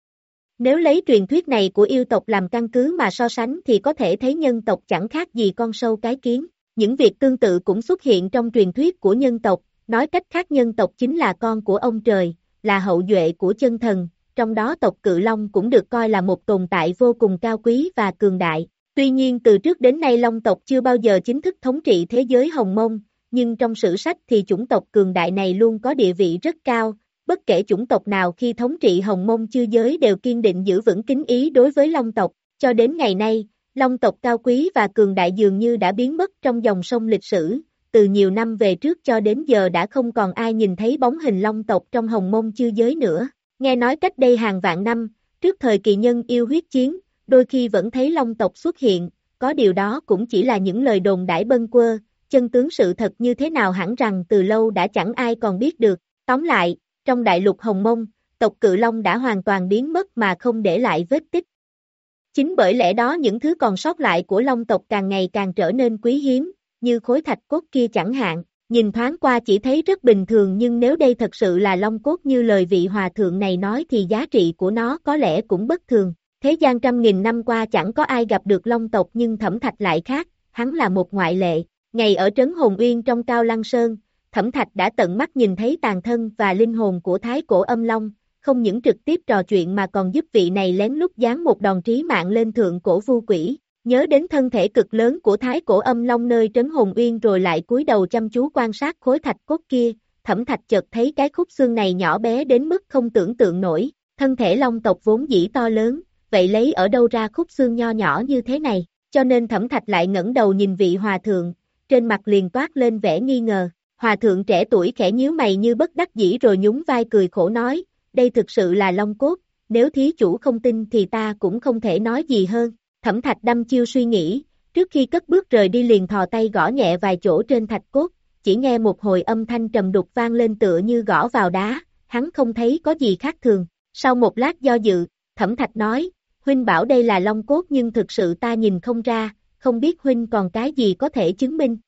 Nếu lấy truyền thuyết này của yêu tộc làm căn cứ mà so sánh thì có thể thấy nhân tộc chẳng khác gì con sâu cái kiến. Những việc tương tự cũng xuất hiện trong truyền thuyết của nhân tộc, nói cách khác nhân tộc chính là con của ông trời, là hậu duệ của chân thần, trong đó tộc Cự Long cũng được coi là một tồn tại vô cùng cao quý và cường đại. Tuy nhiên từ trước đến nay Long tộc chưa bao giờ chính thức thống trị thế giới Hồng Mông, nhưng trong sử sách thì chủng tộc cường đại này luôn có địa vị rất cao, bất kể chủng tộc nào khi thống trị Hồng Mông chư giới đều kiên định giữ vững kính ý đối với Long tộc, cho đến ngày nay, Long tộc cao quý và cường đại dường như đã biến mất trong dòng sông lịch sử, từ nhiều năm về trước cho đến giờ đã không còn ai nhìn thấy bóng hình Long tộc trong Hồng Mông chư giới nữa. Nghe nói cách đây hàng vạn năm, trước thời kỳ nhân yêu huyết chiến, đôi khi vẫn thấy Long tộc xuất hiện, có điều đó cũng chỉ là những lời đồn đãi bâng quơ, chân tướng sự thật như thế nào hẳn rằng từ lâu đã chẳng ai còn biết được. Tóm lại, trong đại lục Hồng Mông, tộc Cự Long đã hoàn toàn biến mất mà không để lại vết tích. Chính bởi lẽ đó những thứ còn sót lại của Long tộc càng ngày càng trở nên quý hiếm, như khối thạch cốt kia chẳng hạn, nhìn thoáng qua chỉ thấy rất bình thường nhưng nếu đây thật sự là Long cốt như lời vị hòa thượng này nói thì giá trị của nó có lẽ cũng bất thường. Thế gian trăm nghìn năm qua chẳng có ai gặp được Long tộc nhưng Thẩm Thạch lại khác, hắn là một ngoại lệ. Ngày ở trấn Hồn Uyên trong Cao Lăng Sơn, Thẩm Thạch đã tận mắt nhìn thấy tàn thân và linh hồn của Thái Cổ Âm Long, không những trực tiếp trò chuyện mà còn giúp vị này lén lút giáng một đòn trí mạng lên thượng cổ vu quỷ. Nhớ đến thân thể cực lớn của Thái Cổ Âm Long nơi trấn Hồn Uyên rồi lại cúi đầu chăm chú quan sát khối thạch cốt kia, Thẩm Thạch chợt thấy cái khúc xương này nhỏ bé đến mức không tưởng tượng nổi, thân thể Long tộc vốn dĩ to lớn, vậy lấy ở đâu ra khúc xương nho nhỏ như thế này, cho nên Thẩm Thạch lại ngẩng đầu nhìn vị hòa thượng, trên mặt liền toát lên vẻ nghi ngờ. Hòa thượng trẻ tuổi khẽ nhíu mày như bất đắc dĩ rồi nhún vai cười khổ nói, đây thực sự là Long cốt, nếu thí chủ không tin thì ta cũng không thể nói gì hơn. Thẩm Thạch đăm chiêu suy nghĩ, trước khi cất bước rời đi liền thò tay gõ nhẹ vài chỗ trên thạch cốt, chỉ nghe một hồi âm thanh trầm đục vang lên tựa như gõ vào đá, hắn không thấy có gì khác thường. Sau một lát do dự, Thẩm Thạch nói, huynh bảo đây là Long cốt nhưng thực sự ta nhìn không ra, không biết huynh còn cái gì có thể chứng minh.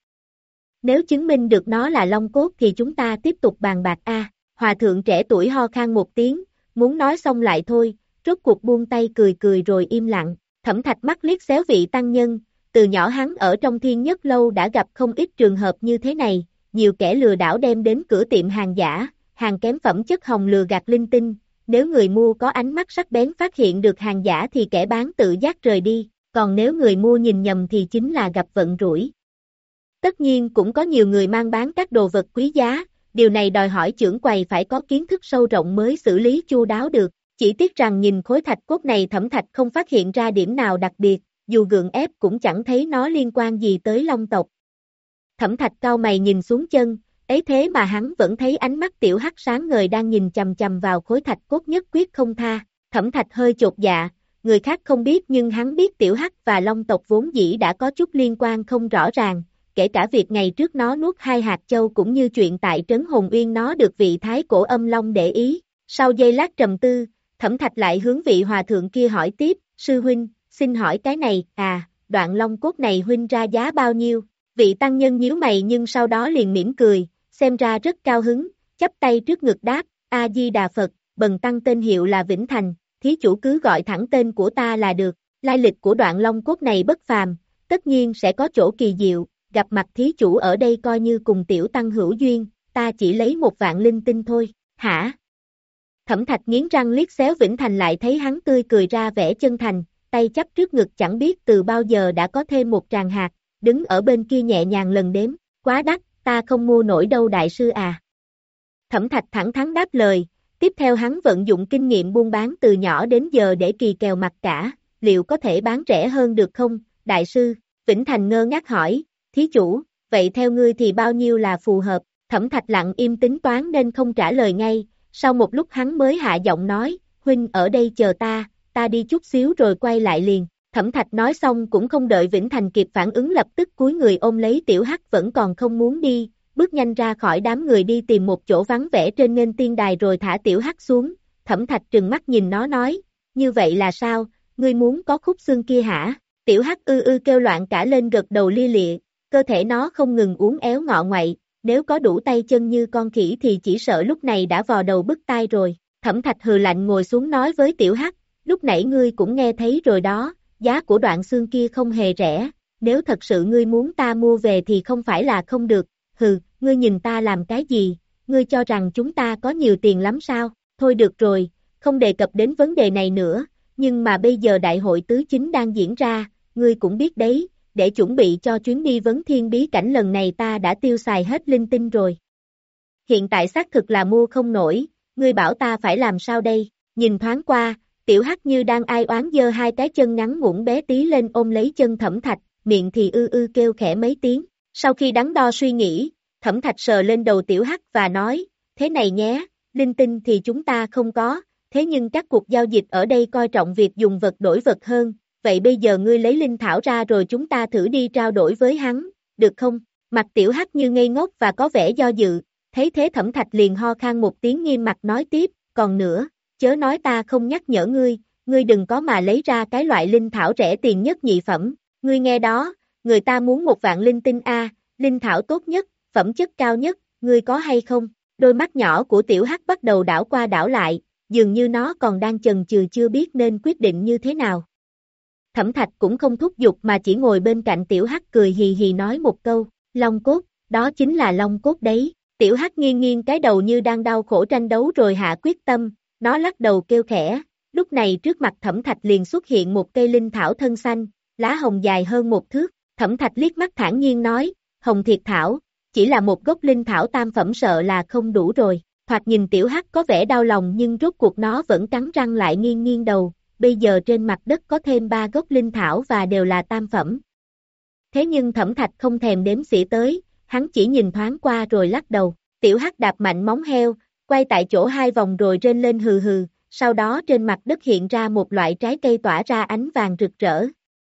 Nếu chứng minh được nó là Long cốt thì chúng ta tiếp tục bàn bạc a. À, hòa thượng trẻ tuổi ho khan một tiếng, muốn nói xong lại thôi, rốt cuộc buông tay cười cười rồi im lặng. Thẩm Thạch mắt liếc xéo vị tăng nhân, từ nhỏ hắn ở trong Thiên Nhất Lâu đã gặp không ít trường hợp như thế này, nhiều kẻ lừa đảo đem đến cửa tiệm hàng giả, hàng kém phẩm chất hồng lừa gạt linh tinh, nếu người mua có ánh mắt sắc bén phát hiện được hàng giả thì kẻ bán tự giác rời đi, còn nếu người mua nhìn nhầm thì chính là gặp vận rủi. Tất nhiên cũng có nhiều người mang bán các đồ vật quý giá, điều này đòi hỏi trưởng quầy phải có kiến thức sâu rộng mới xử lý chu đáo được. Chỉ tiếc rằng nhìn khối thạch cốt này Thẩm Thạch không phát hiện ra điểm nào đặc biệt, dù gượng ép cũng chẳng thấy nó liên quan gì tới Long tộc. Thẩm Thạch cau mày nhìn xuống chân, ấy thế mà hắn vẫn thấy ánh mắt tiểu hắc sáng ngời đang nhìn chằm chằm vào khối thạch cốt nhất quyết không tha. Thẩm Thạch hơi chột dạ, người khác không biết nhưng hắn biết tiểu hắc và Long tộc vốn dĩ đã có chút liên quan không rõ ràng, kể cả việc ngày trước nó nuốt hai hạt châu cũng như chuyện tại trấn Hồn Uyên nó được vị Thái Cổ Âm Long để ý. Sau giây lát trầm tư, Thẩm Thạch lại hướng vị hòa thượng kia hỏi tiếp, sư huynh, xin hỏi cái này, à, đoạn Long cốt này huynh ra giá bao nhiêu? Vị tăng nhân nhíu mày nhưng sau đó liền mỉm cười, xem ra rất cao hứng, chắp tay trước ngực đáp, A-di-đà Phật, bần tăng tên hiệu là Vĩnh Thành, thí chủ cứ gọi thẳng tên của ta là được. Lai lịch của đoạn Long cốt này bất phàm, tất nhiên sẽ có chỗ kỳ diệu, gặp mặt thí chủ ở đây coi như cùng tiểu tăng hữu duyên, ta chỉ lấy một vạn linh tinh thôi. Hả? Thẩm Thạch nghiến răng liếc xéo Vĩnh Thành lại thấy hắn tươi cười ra vẻ chân thành, tay chắp trước ngực chẳng biết từ bao giờ đã có thêm một tràng hạt, đứng ở bên kia nhẹ nhàng lần đếm, quá đắt, ta không mua nổi đâu đại sư à. Thẩm Thạch thẳng thắn đáp lời, tiếp theo hắn vận dụng kinh nghiệm buôn bán từ nhỏ đến giờ để kỳ kèo mặt cả, liệu có thể bán rẻ hơn được không, đại sư? Vĩnh Thành ngơ ngác hỏi, thí chủ, vậy theo ngươi thì bao nhiêu là phù hợp? Thẩm Thạch lặng im tính toán nên không trả lời ngay, sau một lúc hắn mới hạ giọng nói, huynh ở đây chờ ta, ta đi chút xíu rồi quay lại liền. Thẩm Thạch nói xong cũng không đợi Vĩnh Thành kịp phản ứng lập tức cúi người ôm lấy tiểu hắc vẫn còn không muốn đi, bước nhanh ra khỏi đám người đi tìm một chỗ vắng vẻ trên nghênh tiên đài rồi thả tiểu hắc xuống, Thẩm Thạch trừng mắt nhìn nó nói, như vậy là sao, ngươi muốn có khúc xương kia hả? Tiểu Hắc ư ư kêu loạn cả lên gật đầu lia lịa, cơ thể nó không ngừng uốn éo ngọ ngoậy, nếu có đủ tay chân như con khỉ thì chỉ sợ lúc này đã vò đầu bứt tai rồi. Thẩm Thạch hừ lạnh ngồi xuống nói với Tiểu Hắc, lúc nãy ngươi cũng nghe thấy rồi đó, giá của đoạn xương kia không hề rẻ, nếu thật sự ngươi muốn ta mua về thì không phải là không được, hừ, ngươi nhìn ta làm cái gì, ngươi cho rằng chúng ta có nhiều tiền lắm sao, thôi được rồi, không đề cập đến vấn đề này nữa, nhưng mà bây giờ đại hội tứ chính đang diễn ra, ngươi cũng biết đấy, để chuẩn bị cho chuyến đi vấn thiên bí cảnh lần này ta đã tiêu xài hết linh tinh rồi. Hiện tại xác thực là mua không nổi, ngươi bảo ta phải làm sao đây, nhìn thoáng qua, Tiểu Hắc như đang ai oán giơ hai cái chân ngắn ngủn bé tí lên ôm lấy chân Thẩm Thạch, miệng thì ư ư kêu khẽ mấy tiếng, sau khi đắn đo suy nghĩ, Thẩm Thạch sờ lên đầu Tiểu Hắc và nói, thế này nhé, linh tinh thì chúng ta không có, thế nhưng các cuộc giao dịch ở đây coi trọng việc dùng vật đổi vật hơn, vậy bây giờ ngươi lấy linh thảo ra rồi chúng ta thử đi trao đổi với hắn, được không? Mặt Tiểu Hắc như ngây ngốc và có vẻ do dự, thấy thế Thẩm Thạch liền ho khan một tiếng nghiêm mặt nói tiếp, còn nữa, chớ nói ta không nhắc nhở ngươi, ngươi đừng có mà lấy ra cái loại linh thảo rẻ tiền nhất nhị phẩm, ngươi nghe đó, người ta muốn một vạn linh tinh a, linh thảo tốt nhất, phẩm chất cao nhất, ngươi có hay không? Đôi mắt nhỏ của Tiểu Hắc bắt đầu đảo qua đảo lại, dường như nó còn đang chần chừ chưa biết nên quyết định như thế nào. Thẩm Thạch cũng không thúc giục mà chỉ ngồi bên cạnh Tiểu Hắc cười hì hì nói một câu, long cốt, đó chính là long cốt đấy. Tiểu Hắc nghiêng nghiêng cái đầu như đang đau khổ tranh đấu rồi hạ quyết tâm, nó lắc đầu kêu khẽ, lúc này trước mặt Thẩm Thạch liền xuất hiện một cây linh thảo thân xanh, lá hồng dài hơn một thước, Thẩm Thạch liếc mắt thản nhiên nói, hồng thiệt thảo, chỉ là một gốc linh thảo tam phẩm sợ là không đủ rồi, thoạt nhìn Tiểu Hắc có vẻ đau lòng nhưng rốt cuộc nó vẫn cắn răng lại nghiêng nghiêng đầu, bây giờ trên mặt đất có thêm ba gốc linh thảo và đều là tam phẩm. Thế nhưng Thẩm Thạch không thèm đếm xỉa tới, hắn chỉ nhìn thoáng qua rồi lắc đầu, Tiểu Hắc đạp mạnh móng heo, quay tại chỗ hai vòng rồi rên lên hừ hừ, sau đó trên mặt đất hiện ra một loại trái cây tỏa ra ánh vàng rực rỡ.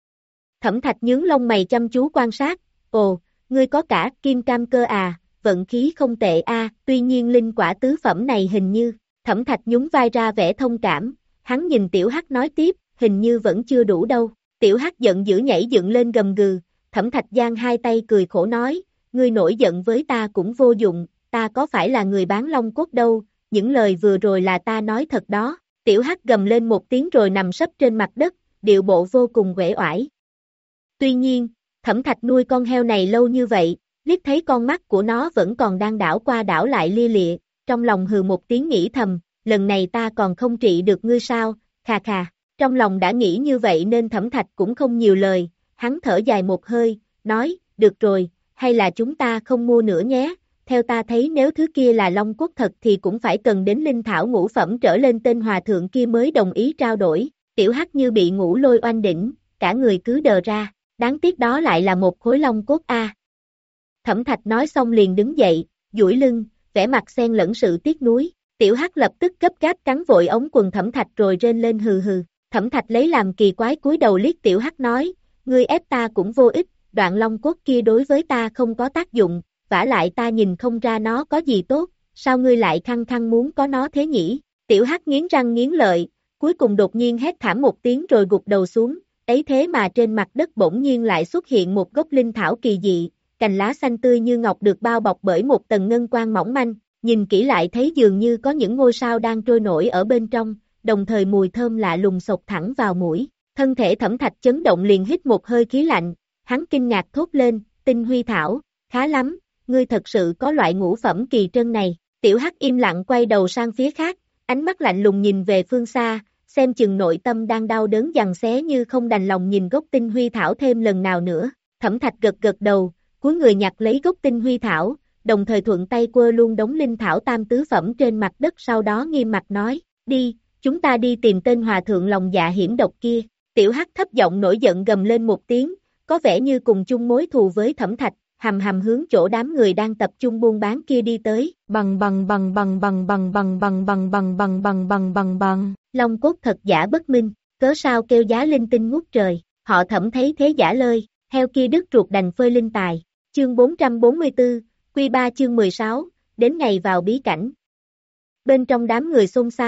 Thẩm Thạch nhướng lông mày chăm chú quan sát, ồ, ngươi có cả kim cam cơ à, vận khí không tệ a, tuy nhiên linh quả tứ phẩm này hình như, Thẩm Thạch nhún vai ra vẻ thông cảm, hắn nhìn Tiểu Hắc nói tiếp, hình như vẫn chưa đủ đâu, Tiểu Hắc giận dữ nhảy dựng lên gầm gừ, Thẩm Thạch giang hai tay cười khổ nói, ngươi nổi giận với ta cũng vô dụng, ta có phải là người bán long cốt đâu, những lời vừa rồi là ta nói thật đó, Tiểu Hắc gầm lên một tiếng rồi nằm sấp trên mặt đất, điệu bộ vô cùng uể oải. Tuy nhiên, Thẩm Thạch nuôi con heo này lâu như vậy, liếc thấy con mắt của nó vẫn còn đang đảo qua đảo lại lia lịa, trong lòng hừ một tiếng nghĩ thầm, lần này ta còn không trị được ngươi sao, khà khà, trong lòng đã nghĩ như vậy nên Thẩm Thạch cũng không nhiều lời, hắn thở dài một hơi, nói, được rồi, hay là chúng ta không mua nữa nhé, theo ta thấy nếu thứ kia là long cốt thật thì cũng phải cần đến linh thảo ngũ phẩm trở lên tên hòa thượng kia mới đồng ý trao đổi, Tiểu Hắc như bị ngũ lôi oanh đỉnh, cả người cứ đờ ra, đáng tiếc đó lại là một khối long cốt a. Thẩm Thạch nói xong liền đứng dậy, duỗi lưng, vẻ mặt xen lẫn sự tiếc nuối, Tiểu Hắc lập tức gấp gáp cắn vội ống quần Thẩm Thạch rồi rên lên hừ hừ, Thẩm Thạch lấy làm kỳ quái cúi đầu liếc Tiểu Hắc nói, ngươi ép ta cũng vô ích, đoạn long cốt kia đối với ta không có tác dụng, vả lại ta nhìn không ra nó có gì tốt, sao ngươi lại khăng khăng muốn có nó thế nhỉ? Tiểu Hắc nghiến răng nghiến lợi, cuối cùng đột nhiên hét thảm một tiếng rồi gục đầu xuống, ấy thế mà trên mặt đất bỗng nhiên lại xuất hiện một gốc linh thảo kỳ dị, cành lá xanh tươi như ngọc được bao bọc bởi một tầng ngân quang mỏng manh, nhìn kỹ lại thấy dường như có những ngôi sao đang trôi nổi ở bên trong, đồng thời mùi thơm lạ lùng xộc thẳng vào mũi, thân thể Thẩm Thạch chấn động liền hít một hơi khí lạnh, hắn kinh ngạc thốt lên, tinh huy thảo, khá lắm, ngươi thật sự có loại ngũ phẩm kỳ trân này, Tiểu Hắc im lặng quay đầu sang phía khác, ánh mắt lạnh lùng nhìn về phương xa, xem chừng nội tâm đang đau đớn giằng xé như không đành lòng nhìn gốc tinh huy thảo thêm lần nào nữa, Thẩm Thạch gật gật đầu, cúi người nhặt lấy gốc tinh huy thảo, đồng thời thuận tay quơ luôn đống linh thảo tam tứ phẩm trên mặt đất sau đó nghiêm mặt nói, đi, chúng ta đi tìm tên hòa thượng lòng dạ hiểm độc kia, Tiểu Hắc thấp giọng nổi giận gầm lên một tiếng, có vẻ như cùng chung mối thù với Thẩm Thạch, hầm hầm hướng chỗ đám người đang tập trung buôn bán kia đi tới, bằng bằng bằng bằng bằng bằng bằng bằng bằng bằng bằng bằng bằng bằng bằng, long cốt thật giả bất minh, cớ sao kêu giá linh tinh ngút trời, họ Thẩm thấy thế giả lơi, heo kia đứt ruột đành phơi linh tài, chương bốn trăm bốn mươi tư, Quy ba chương mười sáu, đến ngày vào bí cảnh. Bên trong đám người xôn xao,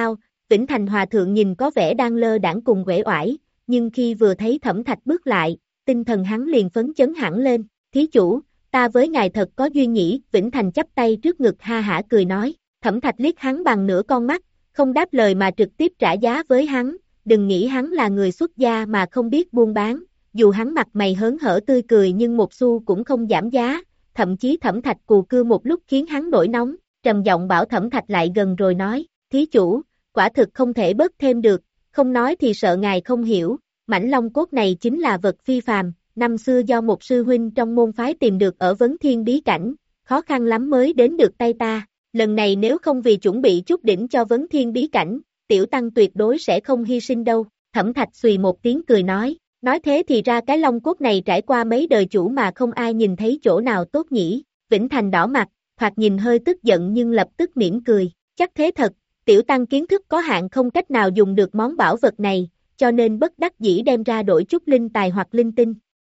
Vĩnh Thành Hòa Thượng nhìn có vẻ đang lơ đãng cùng uể oải, nhưng khi vừa thấy Thẩm Thạch bước lại, tinh thần hắn liền phấn chấn hẳn lên, thí chủ, ta với ngài thật có duyên nhỉ, Vĩnh Thành chắp tay trước ngực ha hả cười nói, Thẩm Thạch liếc hắn bằng nửa con mắt, không đáp lời mà trực tiếp trả giá với hắn, đừng nghĩ hắn là người xuất gia mà không biết buôn bán, dù hắn mặt mày hớn hở tươi cười nhưng một xu cũng không giảm giá, thậm chí Thẩm Thạch cù cưa một lúc khiến hắn nổi nóng, trầm giọng bảo Thẩm Thạch lại gần rồi nói, thí chủ, quả thực không thể bớt thêm được, không nói thì sợ ngài không hiểu, mảnh long cốt này chính là vật phi phàm, năm xưa do một sư huynh trong môn phái tìm được ở Vấn Thiên bí cảnh, khó khăn lắm mới đến được tay ta, lần này nếu không vì chuẩn bị chút đỉnh cho Vấn Thiên bí cảnh, tiểu tăng tuyệt đối sẽ không hy sinh đâu, Thẩm Thạch xùy một tiếng cười nói, nói thế thì ra cái long cốt này trải qua mấy đời chủ mà không ai nhìn thấy chỗ nào tốt nhỉ, Vĩnh Thành đỏ mặt, thoạt nhìn hơi tức giận nhưng lập tức mỉm cười, chắc thế thật, tiểu tăng kiến thức có hạn không cách nào dùng được món bảo vật này, cho nên bất đắc dĩ đem ra đổi chút linh tài hoặc linh tinh.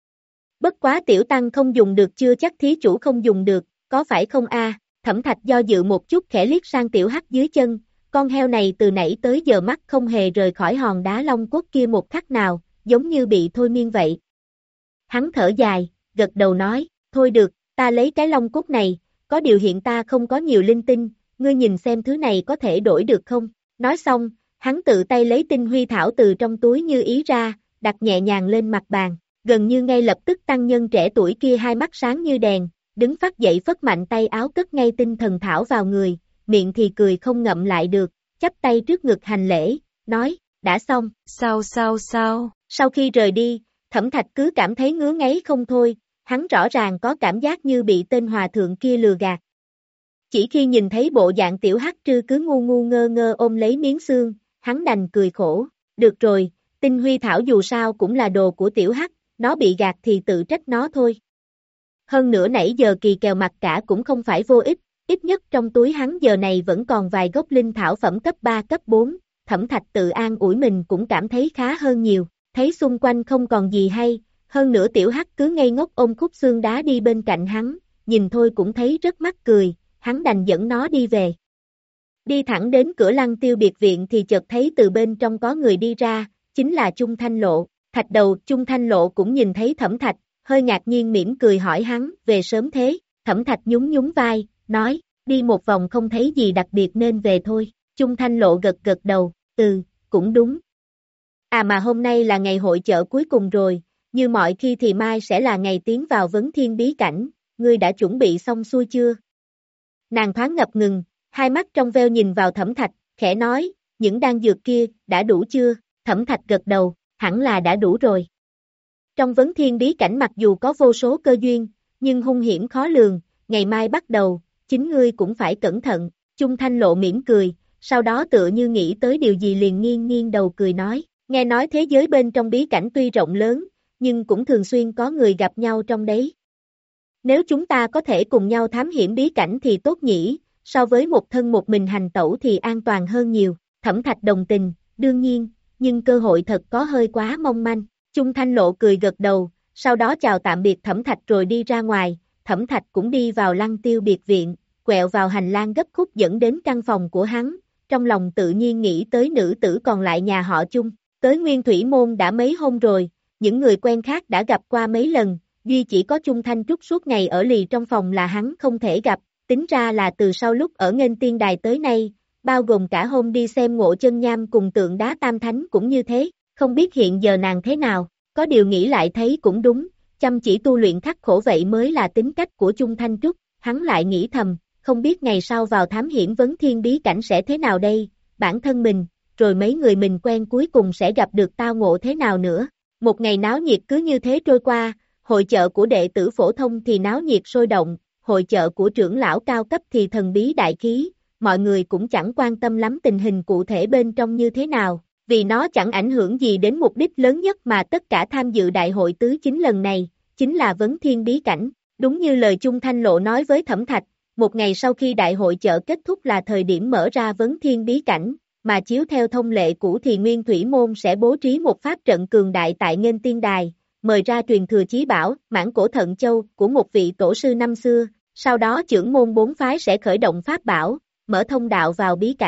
Bất quá tiểu tăng không dùng được chưa chắc thí chủ không dùng được, có phải không a? Thẩm Thạch do dự một chút khẽ liếc sang tiểu hắc dưới chân, con heo này từ nãy tới giờ mắt không hề rời khỏi hòn đá long cốt kia một khắc nào, giống như bị thôi miên vậy. Hắn thở dài, gật đầu nói, thôi được, ta lấy cái long cốt này, có điều hiện ta không có nhiều linh tinh, ngươi nhìn xem thứ này có thể đổi được không? Nói xong, hắn tự tay lấy tinh huy thảo từ trong túi như ý ra, đặt nhẹ nhàng lên mặt bàn, gần như ngay lập tức tăng nhân trẻ tuổi kia hai mắt sáng như đèn, đứng phát dậy phất mạnh tay áo cất ngay tinh thần thảo vào người, miệng thì cười không ngậm lại được, chắp tay trước ngực hành lễ, nói, đã xong, sao sao sao, sau khi rời đi, Thẩm Thạch cứ cảm thấy ngứa ngáy không thôi, hắn rõ ràng có cảm giác như bị tên hòa thượng kia lừa gạt. Chỉ khi nhìn thấy bộ dạng tiểu hắc trư cứ ngu ngu ngơ ngơ ôm lấy miếng xương, hắn đành cười khổ, được rồi, tinh huy thảo dù sao cũng là đồ của tiểu hắc, nó bị gạt thì tự trách nó thôi. Hơn nữa nãy giờ kỳ kèo mặt cả cũng không phải vô ích, ít nhất trong túi hắn giờ này vẫn còn vài gốc linh thảo phẩm cấp ba cấp bốn, Thẩm Thạch tự an ủi mình cũng cảm thấy khá hơn nhiều, thấy xung quanh không còn gì hay, hơn nữa tiểu hắc cứ ngây ngốc ôm khúc xương đá đi bên cạnh hắn, nhìn thôi cũng thấy rất mắc cười, hắn đành dẫn nó đi về. Đi thẳng đến cửa Lăng Tiêu biệt viện thì chợt thấy từ bên trong có người đi ra, chính là Chung Thanh Lộ, Thạch Đầu. Chung Thanh Lộ cũng nhìn thấy Thẩm Thạch, hơi ngạc nhiên mỉm cười hỏi hắn, về sớm thế, Thẩm Thạch nhún nhún vai, nói, đi một vòng không thấy gì đặc biệt nên về thôi, Chung Thanh Lộ gật gật đầu, ừ, cũng đúng. À mà hôm nay là ngày hội chợ cuối cùng rồi, như mọi khi thì mai sẽ là ngày tiến vào Vấn Thiên bí cảnh, ngươi đã chuẩn bị xong xuôi chưa? Nàng thoáng ngập ngừng, hai mắt trong veo nhìn vào Thẩm Thạch, khẽ nói, những đan dược kia, đã đủ chưa? Thẩm Thạch gật đầu, hẳn là đã đủ rồi. Trong Vấn Thiên bí cảnh mặc dù có vô số cơ duyên, nhưng hung hiểm khó lường, ngày mai bắt đầu, chính ngươi cũng phải cẩn thận, Chung Thanh Lộ mỉm cười, sau đó tựa như nghĩ tới điều gì liền nghiêng nghiêng đầu cười nói, nghe nói thế giới bên trong bí cảnh tuy rộng lớn, nhưng cũng thường xuyên có người gặp nhau trong đấy. Nếu chúng ta có thể cùng nhau thám hiểm bí cảnh thì tốt nhỉ, so với một thân một mình hành tẩu thì an toàn hơn nhiều, Thẩm Thạch đồng tình, đương nhiên, nhưng cơ hội thật có hơi quá mong manh, Chung Thanh Lộ cười gật đầu, sau đó chào tạm biệt Thẩm Thạch rồi đi ra ngoài, Thẩm Thạch cũng đi vào Lăng Tiêu biệt viện, quẹo vào hành lang gấp khúc dẫn đến căn phòng của hắn, trong lòng tự nhiên nghĩ tới nữ tử còn lại nhà họ Chung, tới Nguyên Thủy Môn đã mấy hôm rồi, những người quen khác đã gặp qua mấy lần, duy chỉ có Chung Thanh Trúc suốt ngày ở lì trong phòng là hắn không thể gặp, tính ra là từ sau lúc ở Nghênh Tiên Đài tới nay, bao gồm cả hôm đi xem Ngộ Chân Nham cùng tượng đá Tam Thánh cũng như thế, không biết hiện giờ nàng thế nào, có điều nghĩ lại thấy cũng đúng, chăm chỉ tu luyện khắc khổ vậy mới là tính cách của Chung Thanh Trúc, hắn lại nghĩ thầm, không biết ngày sau vào thám hiểm Vấn Thiên bí cảnh sẽ thế nào đây, bản thân mình, rồi mấy người mình quen cuối cùng sẽ gặp được tao ngộ thế nào nữa. Một ngày náo nhiệt cứ như thế trôi qua, hội chợ của đệ tử phổ thông thì náo nhiệt sôi động, hội chợ của trưởng lão cao cấp thì thần bí đại khí, mọi người cũng chẳng quan tâm lắm tình hình cụ thể bên trong như thế nào, vì nó chẳng ảnh hưởng gì đến mục đích lớn nhất mà tất cả tham dự đại hội tứ chính lần này, chính là Vấn Thiên bí cảnh. Đúng như lời Chung Thanh Lộ nói với Thẩm Thạch, một ngày sau khi đại hội chợ kết thúc là thời điểm mở ra Vấn Thiên bí cảnh, mà chiếu theo thông lệ cũ thì Nguyên Thủy Môn sẽ bố trí một pháp trận cường đại tại Nghênh Tiên Đài, mời ra truyền thừa chí bảo, Mãn Cổ Thận Châu của một vị tổ sư năm xưa, sau đó trưởng môn bốn phái sẽ khởi động pháp bảo, mở thông đạo vào bí cảnh.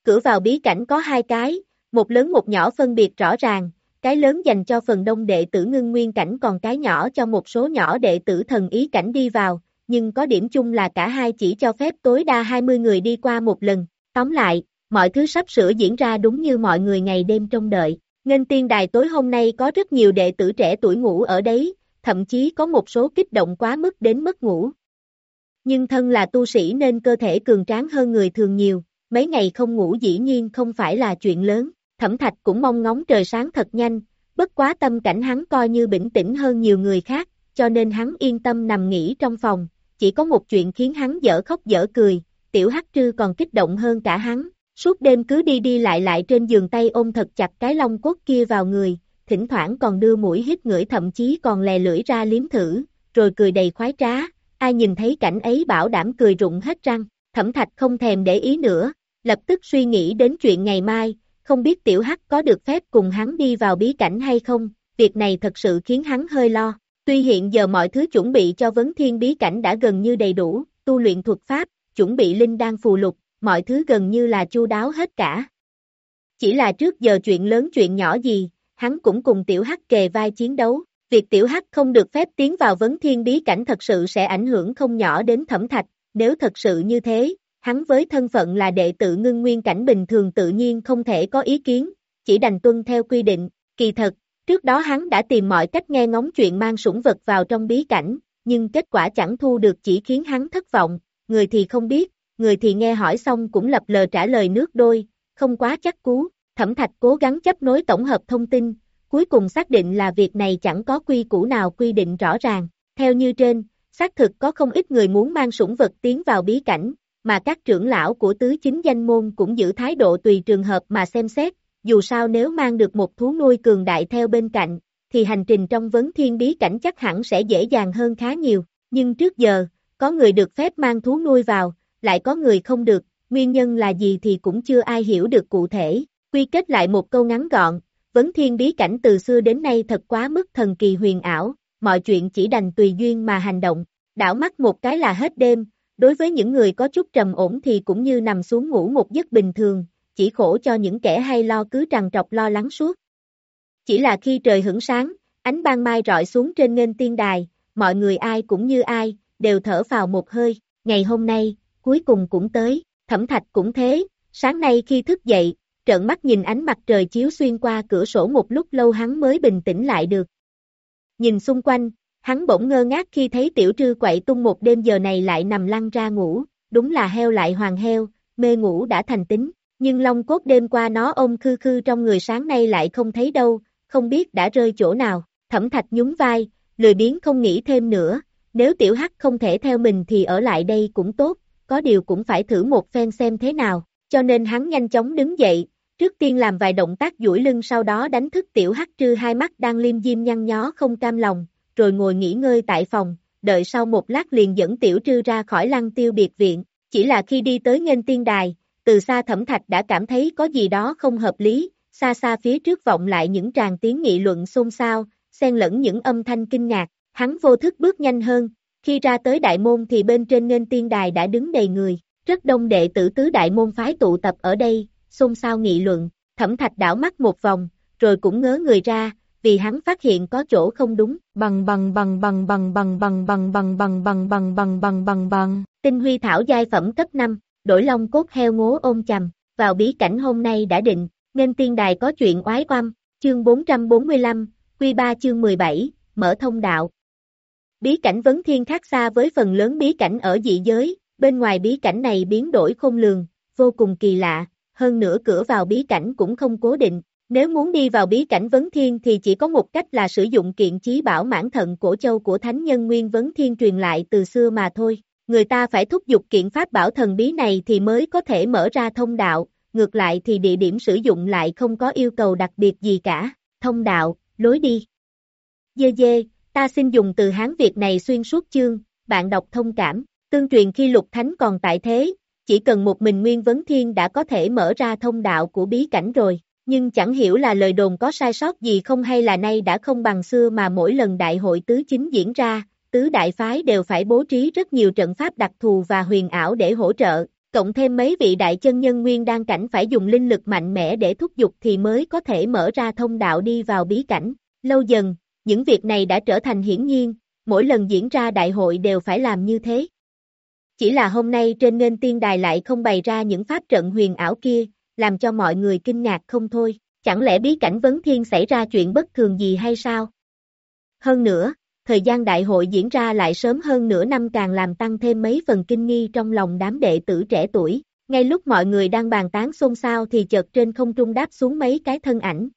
Cửa vào bí cảnh có hai cái, một lớn một nhỏ phân biệt rõ ràng, cái lớn dành cho phần đông đệ tử ngưng nguyên cảnh còn cái nhỏ cho một số nhỏ đệ tử thần ý cảnh đi vào, nhưng có điểm chung là cả hai chỉ cho phép tối đa hai mươi người đi qua một lần. Tóm lại, mọi thứ sắp sửa diễn ra đúng như mọi người ngày đêm trông đợi. Nghênh tiên đài tối hôm nay có rất nhiều đệ tử trẻ tuổi ngủ ở đấy, thậm chí có một số kích động quá mức đến mất ngủ. Nhưng thân là tu sĩ nên cơ thể cường tráng hơn người thường nhiều, mấy ngày không ngủ dĩ nhiên không phải là chuyện lớn. Thẩm Thạch cũng mong ngóng trời sáng thật nhanh, bất quá tâm cảnh hắn coi như bình tĩnh hơn nhiều người khác, cho nên hắn yên tâm nằm nghỉ trong phòng. Chỉ có một chuyện khiến hắn dở khóc dở cười, tiểu Hắc Trư còn kích động hơn cả hắn, suốt đêm cứ đi đi lại lại trên giường tay ôm thật chặt cái long cốt kia vào người, thỉnh thoảng còn đưa mũi hít ngửi thậm chí còn lè lưỡi ra liếm thử, rồi cười đầy khoái trá, ai nhìn thấy cảnh ấy bảo đảm cười rụng hết răng. Thẩm Thạch không thèm để ý nữa, lập tức suy nghĩ đến chuyện ngày mai, không biết tiểu Hắc có được phép cùng hắn đi vào bí cảnh hay không, việc này thật sự khiến hắn hơi lo. Tuy hiện giờ mọi thứ chuẩn bị cho vấn thiên bí cảnh đã gần như đầy đủ, tu luyện thuật pháp, chuẩn bị linh đan phù lục, mọi thứ gần như là chu đáo hết cả. Chỉ là trước giờ chuyện lớn chuyện nhỏ gì, hắn cũng cùng tiểu Hắc kề vai chiến đấu, việc tiểu Hắc không được phép tiến vào vấn thiên bí cảnh thật sự sẽ ảnh hưởng không nhỏ đến Thẩm Thạch, nếu thật sự như thế, hắn với thân phận là đệ tử ngưng nguyên cảnh bình thường tự nhiên không thể có ý kiến, chỉ đành tuân theo quy định. Kỳ thật, trước đó hắn đã tìm mọi cách nghe ngóng chuyện mang sủng vật vào trong bí cảnh, nhưng kết quả chẳng thu được chỉ khiến hắn thất vọng, người thì không biết, người thì nghe hỏi xong cũng lập lờ trả lời nước đôi, không quá chắc cú. Thẩm Thạch cố gắng chấp nối tổng hợp thông tin, cuối cùng xác định là việc này chẳng có quy củ nào quy định rõ ràng. Theo như trên, xác thực có không ít người muốn mang sủng vật tiến vào bí cảnh, mà các trưởng lão của tứ chính danh môn cũng giữ thái độ tùy trường hợp mà xem xét, dù sao nếu mang được một thú nuôi cường đại theo bên cạnh, thì hành trình trong vấn thiên bí cảnh chắc hẳn sẽ dễ dàng hơn khá nhiều, nhưng trước giờ, có người được phép mang thú nuôi vào, lại có người không được, nguyên nhân là gì thì cũng chưa ai hiểu được cụ thể. Quy kết lại một câu ngắn gọn, vấn thiên bí cảnh từ xưa đến nay thật quá mức thần kỳ huyền ảo, mọi chuyện chỉ đành tùy duyên mà hành động, đảo mắt một cái là hết đêm, đối với những người có chút trầm ổn thì cũng như nằm xuống ngủ một giấc bình thường, chỉ khổ cho những kẻ hay lo cứ trằn trọc lo lắng suốt. Chỉ là khi trời hửng sáng, ánh ban mai rọi xuống trên nghênh tiên đài, mọi người ai cũng như ai, đều thở vào một hơi, ngày hôm nay, cuối cùng cũng tới, Thẩm Thạch cũng thế, sáng nay khi thức dậy, trợn mắt nhìn ánh mặt trời chiếu xuyên qua cửa sổ một lúc lâu hắn mới bình tĩnh lại được. Nhìn xung quanh, hắn bỗng ngơ ngác khi thấy Tiểu Trư quậy tung một đêm giờ này lại nằm lăn ra ngủ, đúng là heo lại hoàng heo, mê ngủ đã thành tính, nhưng long cốt đêm qua nó ôm khư khư trong người sáng nay lại không thấy đâu, không biết đã rơi chỗ nào. Thẩm Thạch nhún vai, lười biếng không nghĩ thêm nữa, nếu Tiểu Hắc không thể theo mình thì ở lại đây cũng tốt, có điều cũng phải thử một phen xem thế nào, cho nên hắn nhanh chóng đứng dậy, trước tiên làm vài động tác duỗi lưng sau đó đánh thức Tiểu Hắc Trư hai mắt đang liêm diêm nhăn nhó không cam lòng, rồi ngồi nghỉ ngơi tại phòng, đợi sau một lát liền dẫn Tiểu Trư ra khỏi Lăng Tiêu biệt viện, chỉ là khi đi tới nghênh tiên đài, từ xa Thẩm Thạch đã cảm thấy có gì đó không hợp lý, xa xa phía trước vọng lại những tràng tiếng nghị luận xôn xao, xen lẫn những âm thanh kinh ngạc, hắn vô thức bước nhanh hơn, khi ra tới đại môn thì bên trên nghênh tiên đài đã đứng đầy người, rất đông đệ tử tứ đại môn phái tụ tập ở đây, xôn xao nghị luận. Thẩm Thạch đảo mắt một vòng, rồi cũng ngớ người ra, vì hắn phát hiện có chỗ không đúng. Bằng bằng bằng bằng bằng bằng bằng bằng bằng bằng bằng bằng bằng bằng bằng bằng. Tinh huy thảo giai phẩm cấp năm, đổi long cốt heo ngố ôm chầm, vào bí cảnh hôm nay đã định, nên tiên đài có chuyện oái oăm, chương bốn trăm bốn mươi lăm, quy ba chương mười bảy, mở thông đạo. Bí cảnh vấn thiên khác xa với phần lớn bí cảnh ở dị giới, bên ngoài bí cảnh này biến đổi khôn lường, vô cùng kỳ lạ, hơn nữa cửa vào bí cảnh cũng không cố định. Nếu muốn đi vào bí cảnh vấn thiên thì chỉ có một cách là sử dụng kiện chí bảo mãn thận cổ châu của thánh nhân nguyên vấn thiên truyền lại từ xưa mà thôi. Người ta phải thúc giục kiện pháp bảo thần bí này thì mới có thể mở ra thông đạo, ngược lại thì địa điểm sử dụng lại không có yêu cầu đặc biệt gì cả. Thông đạo, lối đi. Dê dê, ta xin dùng từ Hán Việt này xuyên suốt chương, bạn đọc thông cảm. Tương truyền khi Lục Thánh còn tại thế, chỉ cần một mình Nguyên Vấn Thiên đã có thể mở ra thông đạo của bí cảnh rồi. Nhưng chẳng hiểu là lời đồn có sai sót gì không hay là nay đã không bằng xưa mà mỗi lần đại hội tứ chính diễn ra, tứ đại phái đều phải bố trí rất nhiều trận pháp đặc thù và huyền ảo để hỗ trợ, Cộng thêm mấy vị đại chân nhân nguyên đan cảnh phải dùng linh lực mạnh mẽ để thúc giục thì mới có thể mở ra thông đạo đi vào bí cảnh. Lâu dần, những việc này đã trở thành hiển nhiên, mỗi lần diễn ra đại hội đều phải làm như thế. Chỉ là hôm nay trên nghênh tiên đài lại không bày ra những pháp trận huyền ảo kia, làm cho mọi người kinh ngạc không thôi. Chẳng lẽ bí cảnh Vấn Thiên xảy ra chuyện bất thường gì hay sao? Hơn nữa, thời gian đại hội diễn ra lại sớm hơn nửa năm càng làm tăng thêm mấy phần kinh nghi trong lòng đám đệ tử trẻ tuổi. Ngay lúc mọi người đang bàn tán xôn xao thì chợt trên không trung đáp xuống mấy cái thân ảnh.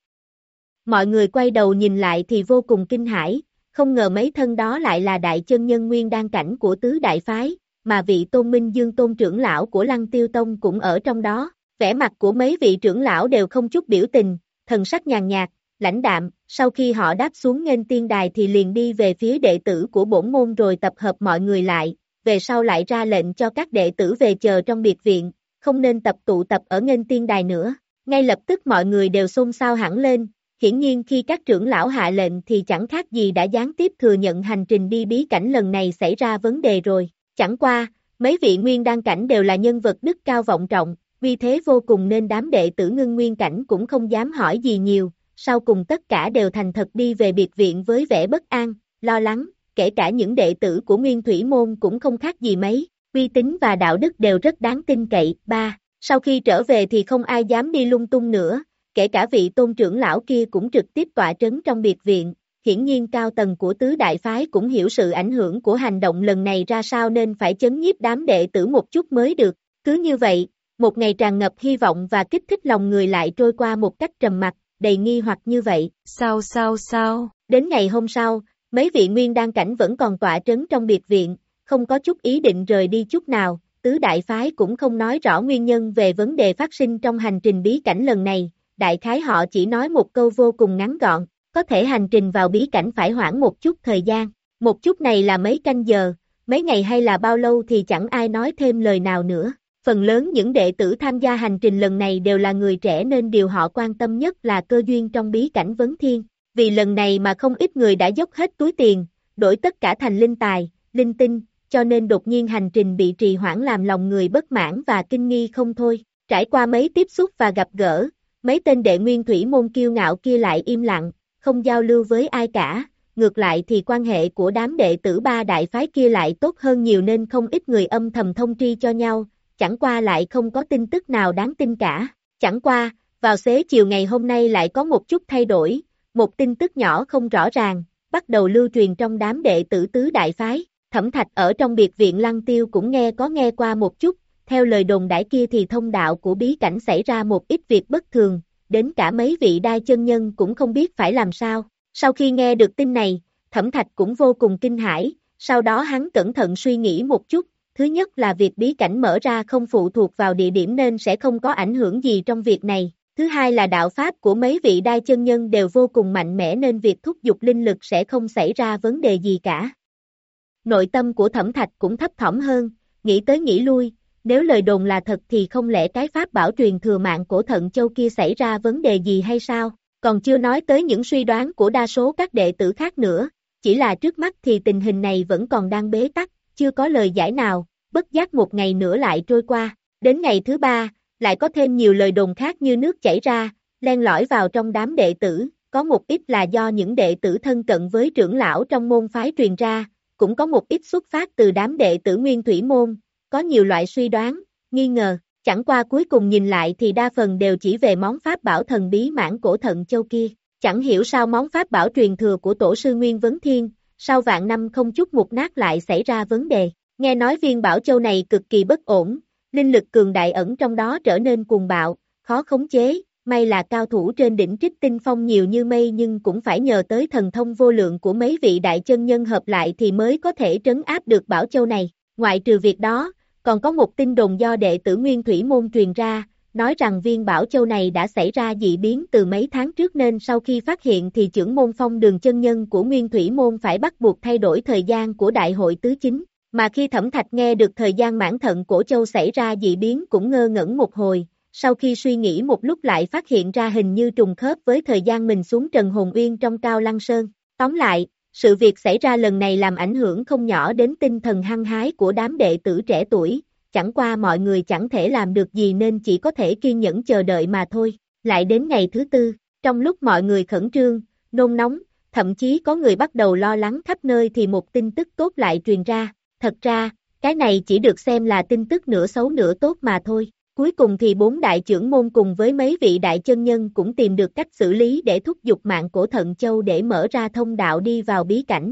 Mọi người quay đầu nhìn lại thì vô cùng kinh hãi, không ngờ mấy thân đó lại là đại chân nhân nguyên đan cảnh của tứ đại phái, mà vị Tôn Minh Dương Tôn trưởng lão của Lăng Tiêu Tông cũng ở trong đó. Vẻ mặt của mấy vị trưởng lão đều không chút biểu tình, thần sắc nhàn nhạt, lãnh đạm, sau khi họ đáp xuống nghênh tiên đài thì liền đi về phía đệ tử của bổn môn rồi tập hợp mọi người lại, về sau lại ra lệnh cho các đệ tử về chờ trong biệt viện, không nên tập tụ tập ở nghênh tiên đài nữa. Ngay lập tức mọi người đều xôn xao hẳn lên, hiển nhiên khi các trưởng lão hạ lệnh thì chẳng khác gì đã gián tiếp thừa nhận hành trình đi bí cảnh lần này xảy ra vấn đề rồi. Chẳng qua, mấy vị nguyên đan cảnh đều là nhân vật đức cao vọng trọng, vì thế vô cùng nên đám đệ tử ngưng nguyên cảnh cũng không dám hỏi gì nhiều, sau cùng tất cả đều thành thật đi về biệt viện với vẻ bất an, lo lắng, kể cả những đệ tử của Nguyên Thủy Môn cũng không khác gì mấy, uy tín và đạo đức đều rất đáng tin cậy. Ba. Sau khi trở về thì không ai dám đi lung tung nữa, kể cả vị tôn trưởng lão kia cũng trực tiếp tọa trấn trong biệt viện. Hiển nhiên cao tầng của tứ đại phái cũng hiểu sự ảnh hưởng của hành động lần này ra sao nên phải chấn nhiếp đám đệ tử một chút mới được. Cứ như vậy, một ngày tràn ngập hy vọng và kích thích lòng người lại trôi qua một cách trầm mặc, đầy nghi hoặc như vậy. Sao sao sao? Đến ngày hôm sau, mấy vị nguyên đan cảnh vẫn còn tọa trấn trong biệt viện, không có chút ý định rời đi chút nào. Tứ đại phái cũng không nói rõ nguyên nhân về vấn đề phát sinh trong hành trình bí cảnh lần này. Đại khái họ chỉ nói một câu vô cùng ngắn gọn, có thể hành trình vào bí cảnh phải hoãn một chút thời gian. Một chút này là mấy canh giờ, mấy ngày hay là bao lâu thì chẳng ai nói thêm lời nào nữa. Phần lớn những đệ tử tham gia hành trình lần này đều là người trẻ nên điều họ quan tâm nhất là cơ duyên trong bí cảnh Vấn Thiên. Vì lần này mà không ít người đã dốc hết túi tiền, đổi tất cả thành linh tài, linh tinh, cho nên đột nhiên hành trình bị trì hoãn làm lòng người bất mãn và kinh nghi không thôi. Trải qua mấy tiếp xúc và gặp gỡ, mấy tên đệ nguyên thủy môn kiêu ngạo kia lại im lặng, không giao lưu với ai cả. Ngược lại thì quan hệ của đám đệ tử ba đại phái kia lại tốt hơn nhiều nên không ít người âm thầm thông tri cho nhau. Chẳng qua lại không có tin tức nào đáng tin cả. Chẳng qua, vào xế chiều ngày hôm nay lại có một chút thay đổi, một tin tức nhỏ không rõ ràng, bắt đầu lưu truyền trong đám đệ tử tứ đại phái. Thẩm Thạch ở trong biệt viện Lăng Tiêu cũng nghe có nghe qua một chút, theo lời đồn đãi kia thì thông đạo của bí cảnh xảy ra một ít việc bất thường, đến cả mấy vị đai chân nhân cũng không biết phải làm sao. Sau khi nghe được tin này, Thẩm Thạch cũng vô cùng kinh hãi, sau đó hắn cẩn thận suy nghĩ một chút. Thứ nhất là việc bí cảnh mở ra không phụ thuộc vào địa điểm nên sẽ không có ảnh hưởng gì trong việc này. Thứ hai là đạo pháp của mấy vị đai chân nhân đều vô cùng mạnh mẽ nên việc thúc giục linh lực sẽ không xảy ra vấn đề gì cả. Nội tâm của Thẩm Thạch cũng thấp thỏm hơn, nghĩ tới nghĩ lui, nếu lời đồn là thật thì không lẽ cái pháp bảo truyền thừa mạng của Thận Châu kia xảy ra vấn đề gì hay sao? Còn chưa nói tới những suy đoán của đa số các đệ tử khác nữa, chỉ là trước mắt thì tình hình này vẫn còn đang bế tắc, chưa có lời giải nào. Bất giác một ngày nữa lại trôi qua, đến ngày thứ ba, lại có thêm nhiều lời đồn khác như nước chảy ra, len lỏi vào trong đám đệ tử, có một ít là do những đệ tử thân cận với trưởng lão trong môn phái truyền ra, cũng có một ít xuất phát từ đám đệ tử Nguyên Thủy Môn, có nhiều loại suy đoán, nghi ngờ, chẳng qua cuối cùng nhìn lại thì đa phần đều chỉ về món pháp bảo thần bí mãn cổ Thận Châu kia, chẳng hiểu sao món pháp bảo truyền thừa của tổ sư Nguyên Vấn Thiên, sau vạn năm không chút mục nát lại xảy ra vấn đề. Nghe nói viên bảo châu này cực kỳ bất ổn, linh lực cường đại ẩn trong đó trở nên cuồng bạo, khó khống chế, may là cao thủ trên đỉnh Trích Tinh Phong nhiều như mây nhưng cũng phải nhờ tới thần thông vô lượng của mấy vị đại chân nhân hợp lại thì mới có thể trấn áp được bảo châu này. Ngoại trừ việc đó, còn có một tin đồn do đệ tử Nguyên Thủy Môn truyền ra, nói rằng viên bảo châu này đã xảy ra dị biến từ mấy tháng trước nên sau khi phát hiện thì trưởng môn Phong Đường chân nhân của Nguyên Thủy Môn phải bắt buộc thay đổi thời gian của đại hội tứ chính. Mà khi Thẩm Thạch nghe được thời gian mãn thận cổ châu xảy ra dị biến cũng ngơ ngẩn một hồi, sau khi suy nghĩ một lúc lại phát hiện ra hình như trùng khớp với thời gian mình xuống Trần Hồn Uyên trong Cao Lăng Sơn. Tóm lại, sự việc xảy ra lần này làm ảnh hưởng không nhỏ đến tinh thần hăng hái của đám đệ tử trẻ tuổi, chẳng qua mọi người chẳng thể làm được gì nên chỉ có thể kiên nhẫn chờ đợi mà thôi. Lại đến ngày thứ tư, trong lúc mọi người khẩn trương, nôn nóng, thậm chí có người bắt đầu lo lắng khắp nơi thì một tin tức tốt lại truyền ra. Thật ra, cái này chỉ được xem là tin tức nửa xấu nửa tốt mà thôi. Cuối cùng thì bốn đại trưởng môn cùng với mấy vị đại chân nhân cũng tìm được cách xử lý để thúc giục Mạng Cổ Thận Châu để mở ra thông đạo đi vào bí cảnh.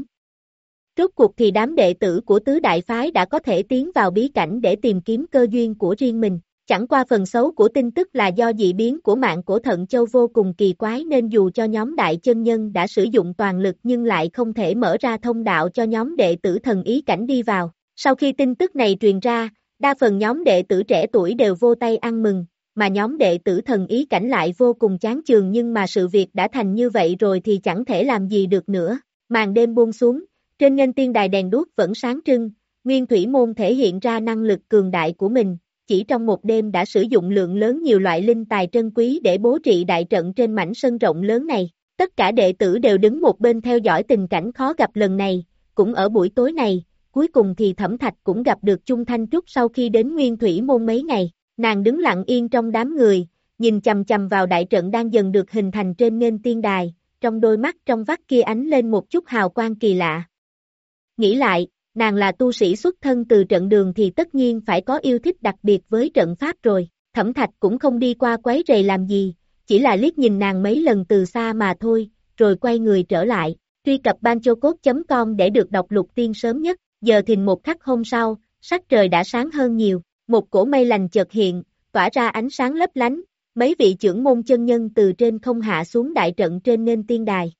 Rốt cuộc thì đám đệ tử của tứ đại phái đã có thể tiến vào bí cảnh để tìm kiếm cơ duyên của riêng mình. Chẳng qua phần xấu của tin tức là do dị biến của Mạng Cổ Thận Châu vô cùng kỳ quái nên dù cho nhóm đại chân nhân đã sử dụng toàn lực nhưng lại không thể mở ra thông đạo cho nhóm đệ tử thần ý cảnh đi vào. Sau khi tin tức này truyền ra, đa phần nhóm đệ tử trẻ tuổi đều vô tay ăn mừng, mà nhóm đệ tử thần ý cảnh lại vô cùng chán chường nhưng mà sự việc đã thành như vậy rồi thì chẳng thể làm gì được nữa. Màn đêm buông xuống, trên nghênh tiên đài đèn đuốc vẫn sáng trưng, Nguyên Thủy Môn thể hiện ra năng lực cường đại của mình, chỉ trong một đêm đã sử dụng lượng lớn nhiều loại linh tài trân quý để bố trị đại trận trên mảnh sân rộng lớn này. Tất cả đệ tử đều đứng một bên theo dõi tình cảnh khó gặp lần này, cũng ở buổi tối này. Cuối cùng thì Thẩm Thạch cũng gặp được Chung Thanh Trúc sau khi đến Nguyên Thủy Môn mấy ngày, nàng đứng lặng yên trong đám người, nhìn chằm chằm vào đại trận đang dần được hình thành trên nghênh tiên đài, trong đôi mắt trong vắt kia ánh lên một chút hào quang kỳ lạ. Nghĩ lại, nàng là tu sĩ xuất thân từ trận đường thì tất nhiên phải có yêu thích đặc biệt với trận pháp rồi. Thẩm Thạch cũng không đi qua quấy rầy làm gì, chỉ là liếc nhìn nàng mấy lần từ xa mà thôi, rồi quay người trở lại. Truy cập banchocode chấm com để được đọc lục tiên sớm nhất. Giờ thìn một khắc hôm sau, sắc trời đã sáng hơn nhiều, một cổ mây lành chợt hiện, tỏa ra ánh sáng lấp lánh, mấy vị trưởng môn chân nhân từ trên không hạ xuống đại trận trên nghênh tiên đài.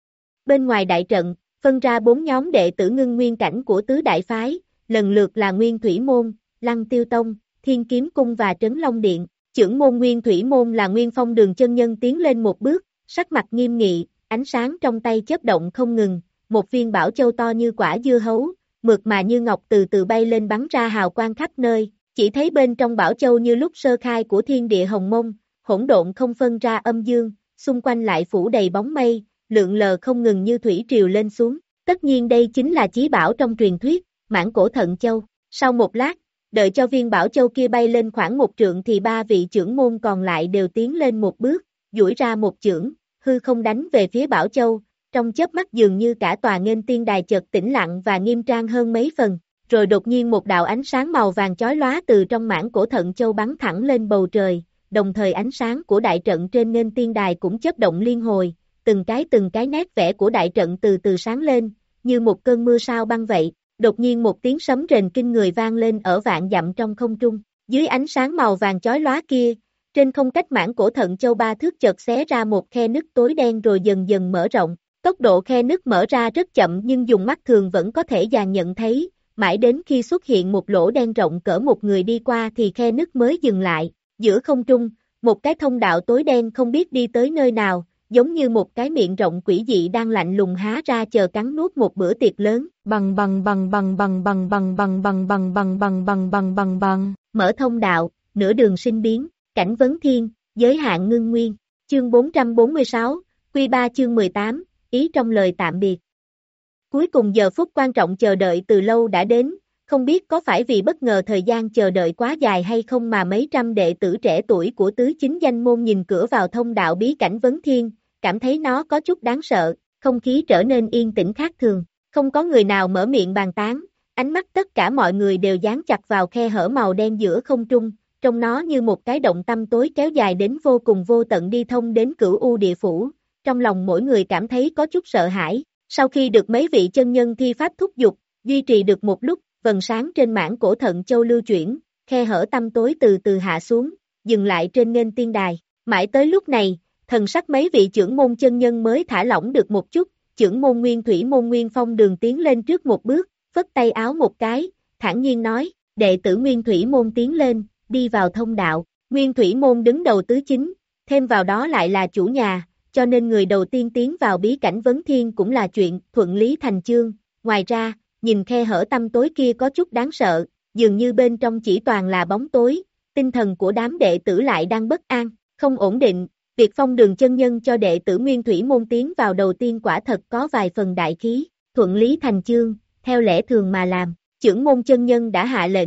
Bên ngoài đại trận, phân ra bốn nhóm đệ tử ngưng nguyên cảnh của tứ đại phái, lần lượt là Nguyên Thủy Môn, Lăng Tiêu Tông, Thiên Kiếm Cung và Trấn Long Điện. Trưởng môn Nguyên Thủy Môn là Nguyên Phong Đường chân nhân tiến lên một bước, sắc mặt nghiêm nghị, ánh sáng trong tay chớp động không ngừng, một viên bảo châu to như quả dưa hấu, mượt mà như ngọc từ từ bay lên bắn ra hào quang khắp nơi, chỉ thấy bên trong bảo châu như lúc sơ khai của thiên địa hồng mông, hỗn độn không phân ra âm dương, xung quanh lại phủ đầy bóng mây, lượn lờ không ngừng như thủy triều lên xuống. Tất nhiên đây chính là chí bảo trong truyền thuyết, Mãn Cổ Thận Châu. Sau một lát, đợi cho viên bảo châu kia bay lên khoảng một trượng thì ba vị trưởng môn còn lại đều tiến lên một bước, duỗi ra một chưởng, hư không đánh về phía bảo châu. Trong chớp mắt dường như cả tòa nghênh tiên đài chợt tĩnh lặng và nghiêm trang hơn mấy phần, rồi đột nhiên một đạo ánh sáng màu vàng chói lóa từ trong Mãn Cổ Thận Châu bắn thẳng lên bầu trời, đồng thời ánh sáng của đại trận trên nghênh tiên đài cũng chớp động liên hồi, từng cái từng cái nét vẽ của đại trận từ từ sáng lên, như một cơn mưa sao băng vậy. Đột nhiên một tiếng sấm rền kinh người vang lên ở vạn dặm trong không trung, dưới ánh sáng màu vàng chói lóa kia, trên không cách Mãn Cổ Thận Châu ba thước chợt xé ra một khe nứt tối đen rồi dần dần mở rộng. Tốc độ khe nứt mở ra rất chậm nhưng dùng mắt thường vẫn có thể dàn nhận thấy, mãi đến khi xuất hiện một lỗ đen rộng cỡ một người đi qua thì khe nứt mới dừng lại. Giữa không trung, một cái thông đạo tối đen không biết đi tới nơi nào, giống như một cái miệng rộng quỷ dị đang lạnh lùng há ra chờ cắn nuốt một bữa tiệc lớn. Bằng bằng bằng bằng bằng bằng bằng bằng bằng bằng bằng bằng bằng bằng bằng bằng. Mở thông đạo, nửa đường sinh biến, cảnh vấn thiên, giới hạn ngưng nguyên. Chương bốn trăm bốn mươi sáu, Quy ba chương mười tám. Ý trong lời tạm biệt. Cuối cùng giờ phút quan trọng chờ đợi từ lâu đã đến, không biết có phải vì bất ngờ thời gian chờ đợi quá dài hay không mà mấy trăm đệ tử trẻ tuổi của tứ chính danh môn nhìn cửa vào thông đạo bí cảnh vấn thiên, cảm thấy nó có chút đáng sợ, không khí trở nên yên tĩnh khác thường, không có người nào mở miệng bàn tán, ánh mắt tất cả mọi người đều dán chặt vào khe hở màu đen giữa không trung, trong nó như một cái động tăm tối kéo dài đến vô cùng vô tận đi thông đến cửu u địa phủ. Trong lòng mỗi người cảm thấy có chút sợ hãi, sau khi được mấy vị chân nhân thi pháp thúc giục, duy trì được một lúc, vầng sáng trên Mãn Cổ Thận Châu lưu chuyển, khe hở tăm tối từ từ hạ xuống, dừng lại trên nghênh tiên đài. Mãi tới lúc này, thần sắc mấy vị trưởng môn chân nhân mới thả lỏng được một chút, trưởng môn Nguyên Thủy Môn Nguyên Phong Đường tiến lên trước một bước, phất tay áo một cái, thản nhiên nói, đệ tử Nguyên Thủy Môn tiến lên, đi vào thông đạo. Nguyên Thủy Môn đứng đầu tứ chính, thêm vào đó lại là chủ nhà, cho nên người đầu tiên tiến vào bí cảnh vấn thiên cũng là chuyện thuận lý thành chương. Ngoài ra, nhìn khe hở tăm tối kia có chút đáng sợ, dường như bên trong chỉ toàn là bóng tối, tinh thần của đám đệ tử lại đang bất an, không ổn định. Việc Phong Đường chân nhân cho đệ tử Nguyên Thủy Môn tiến vào đầu tiên quả thật có vài phần đại khí, thuận lý thành chương, theo lẽ thường mà làm. Chưởng môn chân nhân đã hạ lệnh,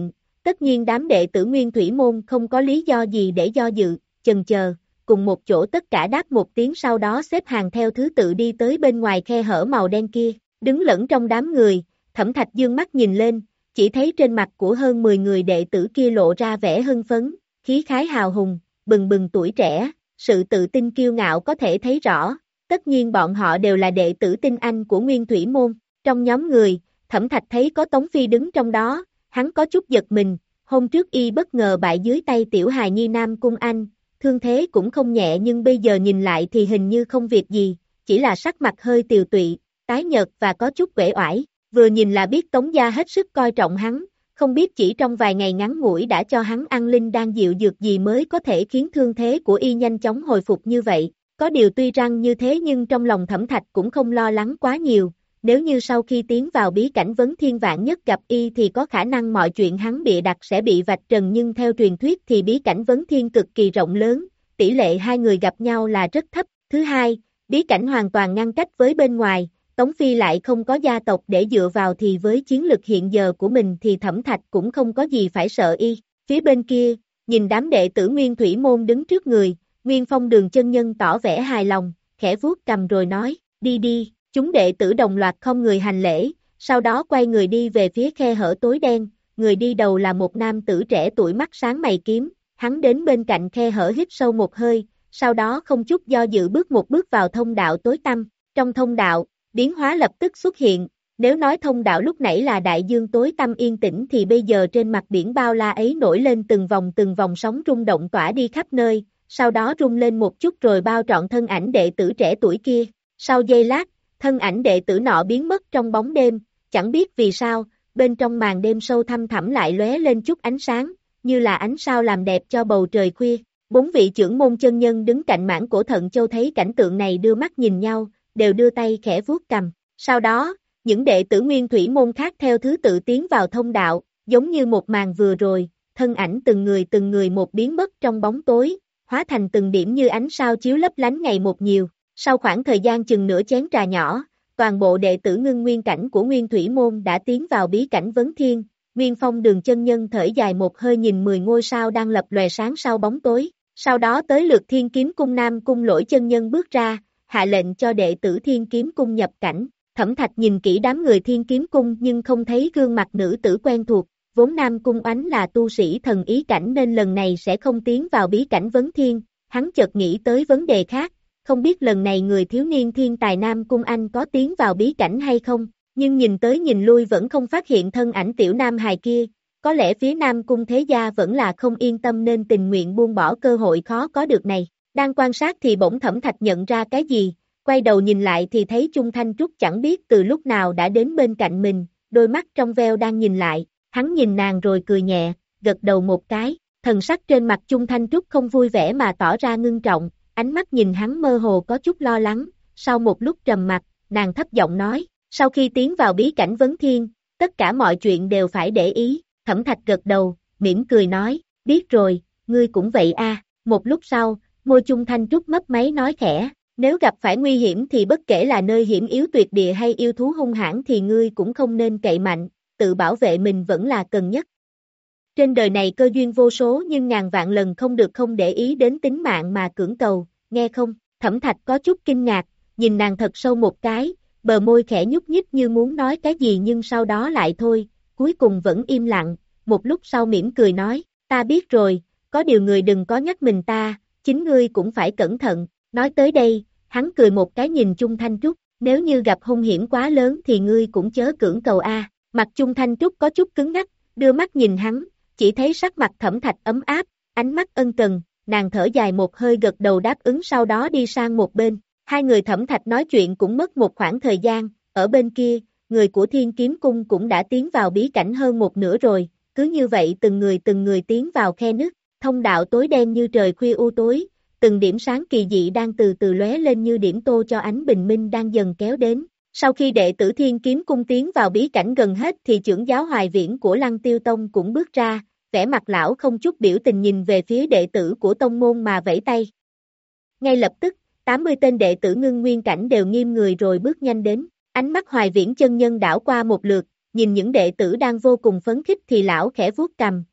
Tất nhiên đám đệ tử Nguyên Thủy Môn không có lý do gì để do dự, chần chờ, cùng một chỗ tất cả đáp một tiếng sau đó xếp hàng theo thứ tự đi tới bên ngoài khe hở màu đen kia, đứng lẫn trong đám người, Thẩm Thạch dương mắt nhìn lên, chỉ thấy trên mặt của hơn mười người đệ tử kia lộ ra vẻ hưng phấn, khí khái hào hùng, bừng bừng tuổi trẻ, sự tự tin kiêu ngạo có thể thấy rõ, tất nhiên bọn họ đều là đệ tử tinh anh của Nguyên Thủy Môn, trong nhóm người, Thẩm Thạch thấy có Tống Phi đứng trong đó, hắn có chút giật mình, hôm trước y bất ngờ bại dưới tay tiểu hài nhi Nam Cung Anh, thương thế cũng không nhẹ nhưng bây giờ nhìn lại thì hình như không việc gì, chỉ là sắc mặt hơi tiều tụy, tái nhợt và có chút uể oải, vừa nhìn là biết Tống gia hết sức coi trọng hắn, không biết chỉ trong vài ngày ngắn ngủi đã cho hắn ăn linh đan dịu dược gì mới có thể khiến thương thế của y nhanh chóng hồi phục như vậy, có điều tuy rằng như thế nhưng trong lòng Thẩm Thạch cũng không lo lắng quá nhiều. Nếu như sau khi tiến vào bí cảnh vấn thiên vạn nhất gặp y thì có khả năng mọi chuyện hắn bịa đặt sẽ bị vạch trần nhưng theo truyền thuyết thì bí cảnh vấn thiên cực kỳ rộng lớn, tỷ lệ hai người gặp nhau là rất thấp. Thứ hai, bí cảnh hoàn toàn ngăn cách với bên ngoài, Tống Phi lại không có gia tộc để dựa vào thì với chiến lực hiện giờ của mình thì Thẩm Thạch cũng không có gì phải sợ y. Phía bên kia, nhìn đám đệ tử Nguyên Thủy Môn đứng trước người, Nguyên Phong Đường chân nhân tỏ vẻ hài lòng, khẽ vuốt cầm rồi nói, đi đi. Chúng đệ tử đồng loạt không người hành lễ, sau đó quay người đi về phía khe hở tối đen, người đi đầu là một nam tử trẻ tuổi mắt sáng mày kiếm, hắn đến bên cạnh khe hở hít sâu một hơi, sau đó không chút do dự bước một bước vào thông đạo tối tăm, trong thông đạo, biến hóa lập tức xuất hiện, nếu nói thông đạo lúc nãy là đại dương tối tăm yên tĩnh thì bây giờ trên mặt biển bao la ấy nổi lên từng vòng từng vòng sóng rung động tỏa đi khắp nơi, sau đó rung lên một chút rồi bao trọn thân ảnh đệ tử trẻ tuổi kia, sau giây lát, thân ảnh đệ tử nọ biến mất trong bóng đêm, chẳng biết vì sao, bên trong màn đêm sâu thăm thẳm lại lóe lên chút ánh sáng, như là ánh sao làm đẹp cho bầu trời khuya. Bốn vị trưởng môn chân nhân đứng cạnh Mãn Cổ Thận Châu thấy cảnh tượng này đưa mắt nhìn nhau, đều đưa tay khẽ vuốt cầm. Sau đó, những đệ tử Nguyên Thủy Môn khác theo thứ tự tiến vào thông đạo, giống như một màn vừa rồi, thân ảnh từng người từng người một biến mất trong bóng tối, hóa thành từng điểm như ánh sao chiếu lấp lánh ngày một nhiều. Sau khoảng thời gian chừng nửa chén trà nhỏ, toàn bộ đệ tử ngưng nguyên cảnh của Nguyên Thủy Môn đã tiến vào bí cảnh vấn thiên, Nguyên Phong Đường chân nhân thở dài một hơi nhìn mười ngôi sao đang lập lòe sáng sau bóng tối, sau đó tới lượt Thiên Kiếm Cung Nam Cung Lỗi chân nhân bước ra, hạ lệnh cho đệ tử Thiên Kiếm Cung nhập cảnh. Thẩm Thạch nhìn kỹ đám người Thiên Kiếm Cung nhưng không thấy gương mặt nữ tử quen thuộc, vốn Nam Cung Oánh là tu sĩ thần ý cảnh nên lần này sẽ không tiến vào bí cảnh vấn thiên, hắn chợt nghĩ tới vấn đề khác. Không biết lần này người thiếu niên thiên tài Nam Cung Anh có tiến vào bí cảnh hay không, nhưng nhìn tới nhìn lui vẫn không phát hiện thân ảnh tiểu nam hài kia, có lẽ phía Nam Cung thế gia vẫn là không yên tâm nên tình nguyện buông bỏ cơ hội khó có được này. Đang quan sát thì bỗng Thẩm Thạch nhận ra cái gì, quay đầu nhìn lại thì thấy Chung Thanh Trúc chẳng biết từ lúc nào đã đến bên cạnh mình, đôi mắt trong veo đang nhìn lại, hắn nhìn nàng rồi cười nhẹ, gật đầu một cái, thần sắc trên mặt Chung Thanh Trúc không vui vẻ mà tỏ ra ngưng trọng. Ánh mắt nhìn hắn mơ hồ có chút lo lắng, sau một lúc trầm mặc, nàng thấp giọng nói, sau khi tiến vào bí cảnh vấn thiên, tất cả mọi chuyện đều phải để ý, Thẩm Thạch gật đầu, mỉm cười nói, biết rồi, ngươi cũng vậy a. Một lúc sau, môi Chung Thanh Trúc mấp máy nói khẽ, nếu gặp phải nguy hiểm thì bất kể là nơi hiểm yếu tuyệt địa hay yêu thú hung hãn thì ngươi cũng không nên cậy mạnh, tự bảo vệ mình vẫn là cần nhất. Trên đời này cơ duyên vô số nhưng ngàn vạn lần không được không để ý đến tính mạng mà cưỡng cầu, nghe không? Thẩm Thạch có chút kinh ngạc, nhìn nàng thật sâu một cái, bờ môi khẽ nhúc nhích như muốn nói cái gì nhưng sau đó lại thôi, cuối cùng vẫn im lặng, một lúc sau mỉm cười nói, ta biết rồi, có điều người đừng có nhắc mình ta, chính ngươi cũng phải cẩn thận, nói tới đây, hắn cười một cái nhìn Chung Thanh Trúc, nếu như gặp hung hiểm quá lớn thì ngươi cũng chớ cưỡng cầu a. Mặt Chung Thanh Trúc có chút cứng ngắc, đưa mắt nhìn hắn, chỉ thấy sắc mặt Thẩm Thạch ấm áp, ánh mắt ân cần, nàng thở dài một hơi gật đầu đáp ứng sau đó đi sang một bên, hai người Thẩm Thạch nói chuyện cũng mất một khoảng thời gian, ở bên kia, người của Thiên Kiếm Cung cũng đã tiến vào bí cảnh hơn một nửa rồi, cứ như vậy từng người từng người tiến vào khe nứt, thông đạo tối đen như trời khuya u tối, từng điểm sáng kỳ dị đang từ từ lóe lên như điểm tô cho ánh bình minh đang dần kéo đến. Sau khi đệ tử Thiên Kiếm Cung tiến vào bí cảnh gần hết thì trưởng giáo Hoài Viễn của Lăng Tiêu Tông cũng bước ra, vẻ mặt lão không chút biểu tình nhìn về phía đệ tử của tông môn mà vẫy tay. Ngay lập tức, tám mươi tên đệ tử ngưng nguyên cảnh đều nghiêm người rồi bước nhanh đến, ánh mắt Hoài Viễn chân nhân đảo qua một lượt, nhìn những đệ tử đang vô cùng phấn khích thì lão khẽ vuốt cằm,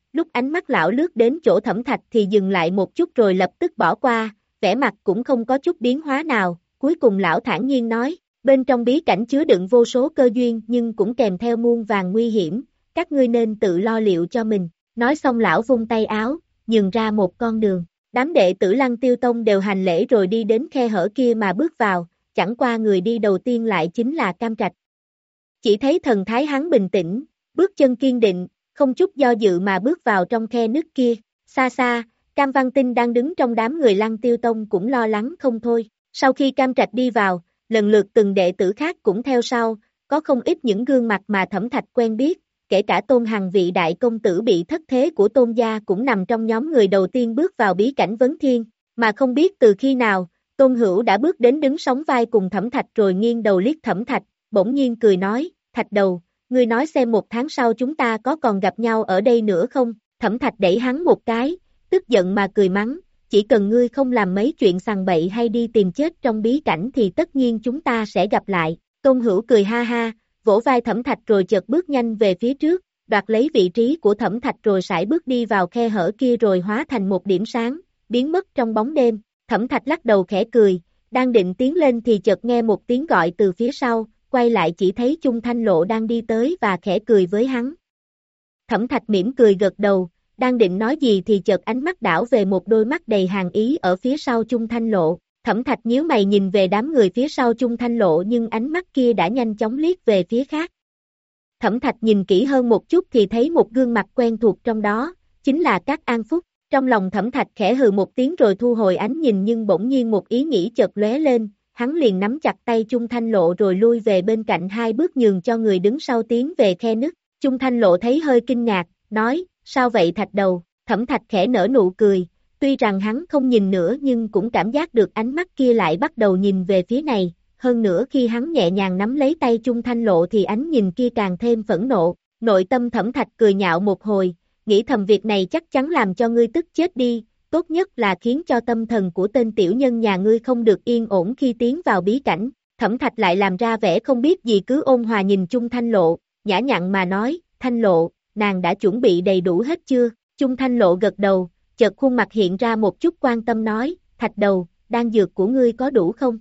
lúc ánh mắt lão lướt đến chỗ Thẩm Thạch thì dừng lại một chút rồi lập tức bỏ qua, vẻ mặt cũng không có chút biến hóa nào, cuối cùng lão thản nhiên nói, bên trong bí cảnh chứa đựng vô số cơ duyên nhưng cũng kèm theo muôn vàn nguy hiểm, các ngươi nên tự lo liệu cho mình, nói xong lão vung tay áo, nhường ra một con đường, đám đệ tử Lăng Tiêu Tông đều hành lễ rồi đi đến khe hở kia mà bước vào, chẳng qua người đi đầu tiên lại chính là Cam Trạch. Chỉ thấy thần thái hắn bình tĩnh, bước chân kiên định, không chút do dự mà bước vào trong khe nứt kia, xa xa, Cam Văn Tinh đang đứng trong đám người Lăng Tiêu Tông cũng lo lắng không thôi, sau khi Cam Trạch đi vào, lần lượt từng đệ tử khác cũng theo sau, có không ít những gương mặt mà Thẩm Thạch quen biết, kể cả Tôn Hằng vị đại công tử bị thất thế của Tôn gia cũng nằm trong nhóm người đầu tiên bước vào bí cảnh Vấn Thiên, mà không biết từ khi nào, Tôn Hữu đã bước đến đứng sóng vai cùng Thẩm Thạch rồi nghiêng đầu liếc Thẩm Thạch, bỗng nhiên cười nói, Thạch đầu, ngươi nói xem một tháng sau chúng ta có còn gặp nhau ở đây nữa không, Thẩm Thạch đẩy hắn một cái, tức giận mà cười mắng, chỉ cần ngươi không làm mấy chuyện sằng bậy hay đi tìm chết trong bí cảnh thì tất nhiên chúng ta sẽ gặp lại, Tôn Hữu cười ha ha, vỗ vai Thẩm Thạch rồi chợt bước nhanh về phía trước, đoạt lấy vị trí của Thẩm Thạch rồi sải bước đi vào khe hở kia rồi hóa thành một điểm sáng, biến mất trong bóng đêm, Thẩm Thạch lắc đầu khẽ cười, đang định tiến lên thì chợt nghe một tiếng gọi từ phía sau, quay lại chỉ thấy Chung Thanh Lộ đang đi tới và khẽ cười với hắn. Thẩm Thạch mỉm cười gật đầu, đang định nói gì thì chợt ánh mắt đảo về một đôi mắt đầy hàn ý ở phía sau Chung Thanh Lộ, Thẩm Thạch nhíu mày nhìn về đám người phía sau Chung Thanh Lộ nhưng ánh mắt kia đã nhanh chóng liếc về phía khác. Thẩm Thạch nhìn kỹ hơn một chút thì thấy một gương mặt quen thuộc trong đó, chính là Cát An Phúc, trong lòng Thẩm Thạch khẽ hừ một tiếng rồi thu hồi ánh nhìn nhưng bỗng nhiên một ý nghĩ chợt lóe lên, hắn liền nắm chặt tay Chung Thanh Lộ rồi lui về bên cạnh hai bước nhường cho người đứng sau tiến về khe nứt, Chung Thanh Lộ thấy hơi kinh ngạc, nói, sao vậy Thạch đầu, Thẩm Thạch khẽ nở nụ cười, tuy rằng hắn không nhìn nữa nhưng cũng cảm giác được ánh mắt kia lại bắt đầu nhìn về phía này, hơn nữa khi hắn nhẹ nhàng nắm lấy tay Chung Thanh Lộ thì ánh nhìn kia càng thêm phẫn nộ, nội tâm Thẩm Thạch cười nhạo một hồi, nghĩ thầm việc này chắc chắn làm cho ngươi tức chết đi, tốt nhất là khiến cho tâm thần của tên tiểu nhân nhà ngươi không được yên ổn khi tiến vào bí cảnh, Thẩm Thạch lại làm ra vẻ không biết gì cứ ôn hòa nhìn Chung Thanh Lộ, nhã nhặn mà nói, Thanh Lộ, nàng đã chuẩn bị đầy đủ hết chưa, Chung Thanh Lộ gật đầu, chợt khuôn mặt hiện ra một chút quan tâm nói, Thạch đầu, đan dược của ngươi có đủ không?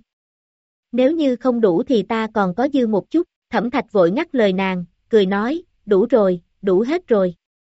Nếu như không đủ thì ta còn có dư một chút, Thẩm Thạch vội ngắt lời nàng, cười nói, đủ rồi, đủ hết rồi.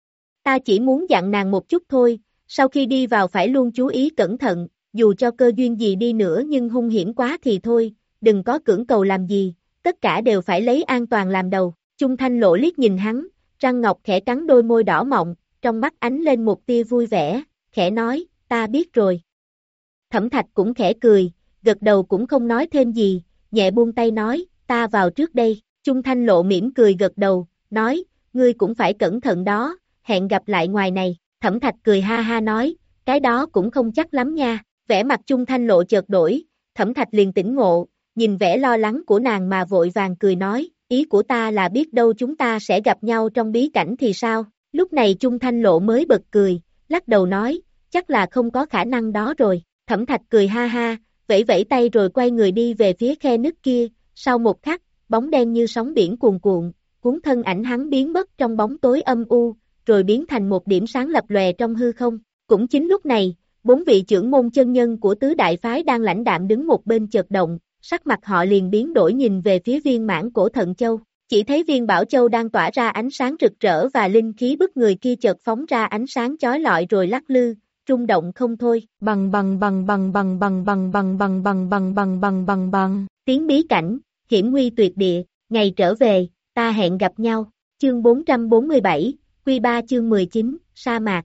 Ta chỉ muốn dặn nàng một chút thôi, sau khi đi vào phải luôn chú ý cẩn thận, dù cho cơ duyên gì đi nữa nhưng hung hiểm quá thì thôi, đừng có cưỡng cầu làm gì, tất cả đều phải lấy an toàn làm đầu, Chung Thanh Lộ liếc nhìn hắn, răng ngọc khẽ cắn đôi môi đỏ mọng, trong mắt ánh lên một tia vui vẻ, khẽ nói, ta biết rồi. Thẩm Thạch cũng khẽ cười, gật đầu cũng không nói thêm gì, nhẹ buông tay nói, ta vào trước đây, Chung Thanh Lộ mỉm cười gật đầu, nói, ngươi cũng phải cẩn thận đó, hẹn gặp lại ngoài này, Thẩm Thạch cười ha ha nói, cái đó cũng không chắc lắm nha, vẻ mặt Chung Thanh Lộ chợt đổi, Thẩm Thạch liền tỉnh ngộ, nhìn vẻ lo lắng của nàng mà vội vàng cười nói, ý của ta là biết đâu chúng ta sẽ gặp nhau trong bí cảnh thì sao, lúc này Chung Thanh Lộ mới bật cười, lắc đầu nói, chắc là không có khả năng đó rồi, Thẩm Thạch cười ha ha, vẫy vẫy tay rồi quay người đi về phía khe nứt kia, sau một khắc, bóng đen như sóng biển cuồn cuộn, cuốn thân ảnh hắn biến mất trong bóng tối âm u, rồi biến thành một điểm sáng lập lòe trong hư không, cũng chính lúc này, bốn vị trưởng môn chân nhân của tứ đại phái đang lãnh đạm đứng một bên chợt động, sắc mặt họ liền biến đổi nhìn về phía viên mãn cổ thận châu, chỉ thấy viên bảo châu đang tỏa ra ánh sáng rực rỡ và linh khí bức người kia chợt phóng ra ánh sáng chói lọi rồi lắc lư, rung động không thôi, bằng bằng bằng bằng bằng bằng bằng bằng bằng bằng bằng bằng bằng bằng bằng, tiếng bí cảnh, hiểm nguy tuyệt địa, ngày trở về, ta hẹn gặp nhau, chương bốn trăm bốn mươi bảy, Quy ba chương mười chín, sa mạc.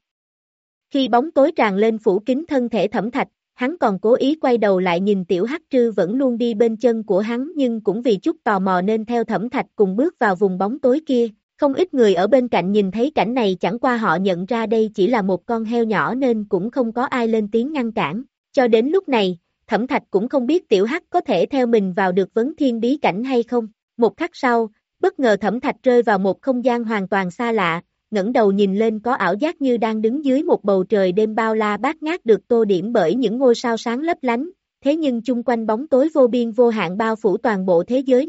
Khi bóng tối tràn lên phủ kín thân thể Thẩm Thạch, hắn còn cố ý quay đầu lại nhìn tiểu hắc trư vẫn luôn đi bên chân của hắn nhưng cũng vì chút tò mò nên theo Thẩm Thạch cùng bước vào vùng bóng tối kia, không ít người ở bên cạnh nhìn thấy cảnh này chẳng qua họ nhận ra đây chỉ là một con heo nhỏ nên cũng không có ai lên tiếng ngăn cản, cho đến lúc này, Thẩm Thạch cũng không biết tiểu hắc có thể theo mình vào được Vấn Thiên bí cảnh hay không, một khắc sau, bất ngờ Thẩm Thạch rơi vào một không gian hoàn toàn xa lạ, ngẩng đầu nhìn lên có ảo giác như đang đứng dưới một bầu trời đêm bao la bát ngát được tô điểm bởi những ngôi sao sáng lấp lánh, thế nhưng chung quanh bóng tối vô biên vô hạn bao phủ toàn bộ thế giới này,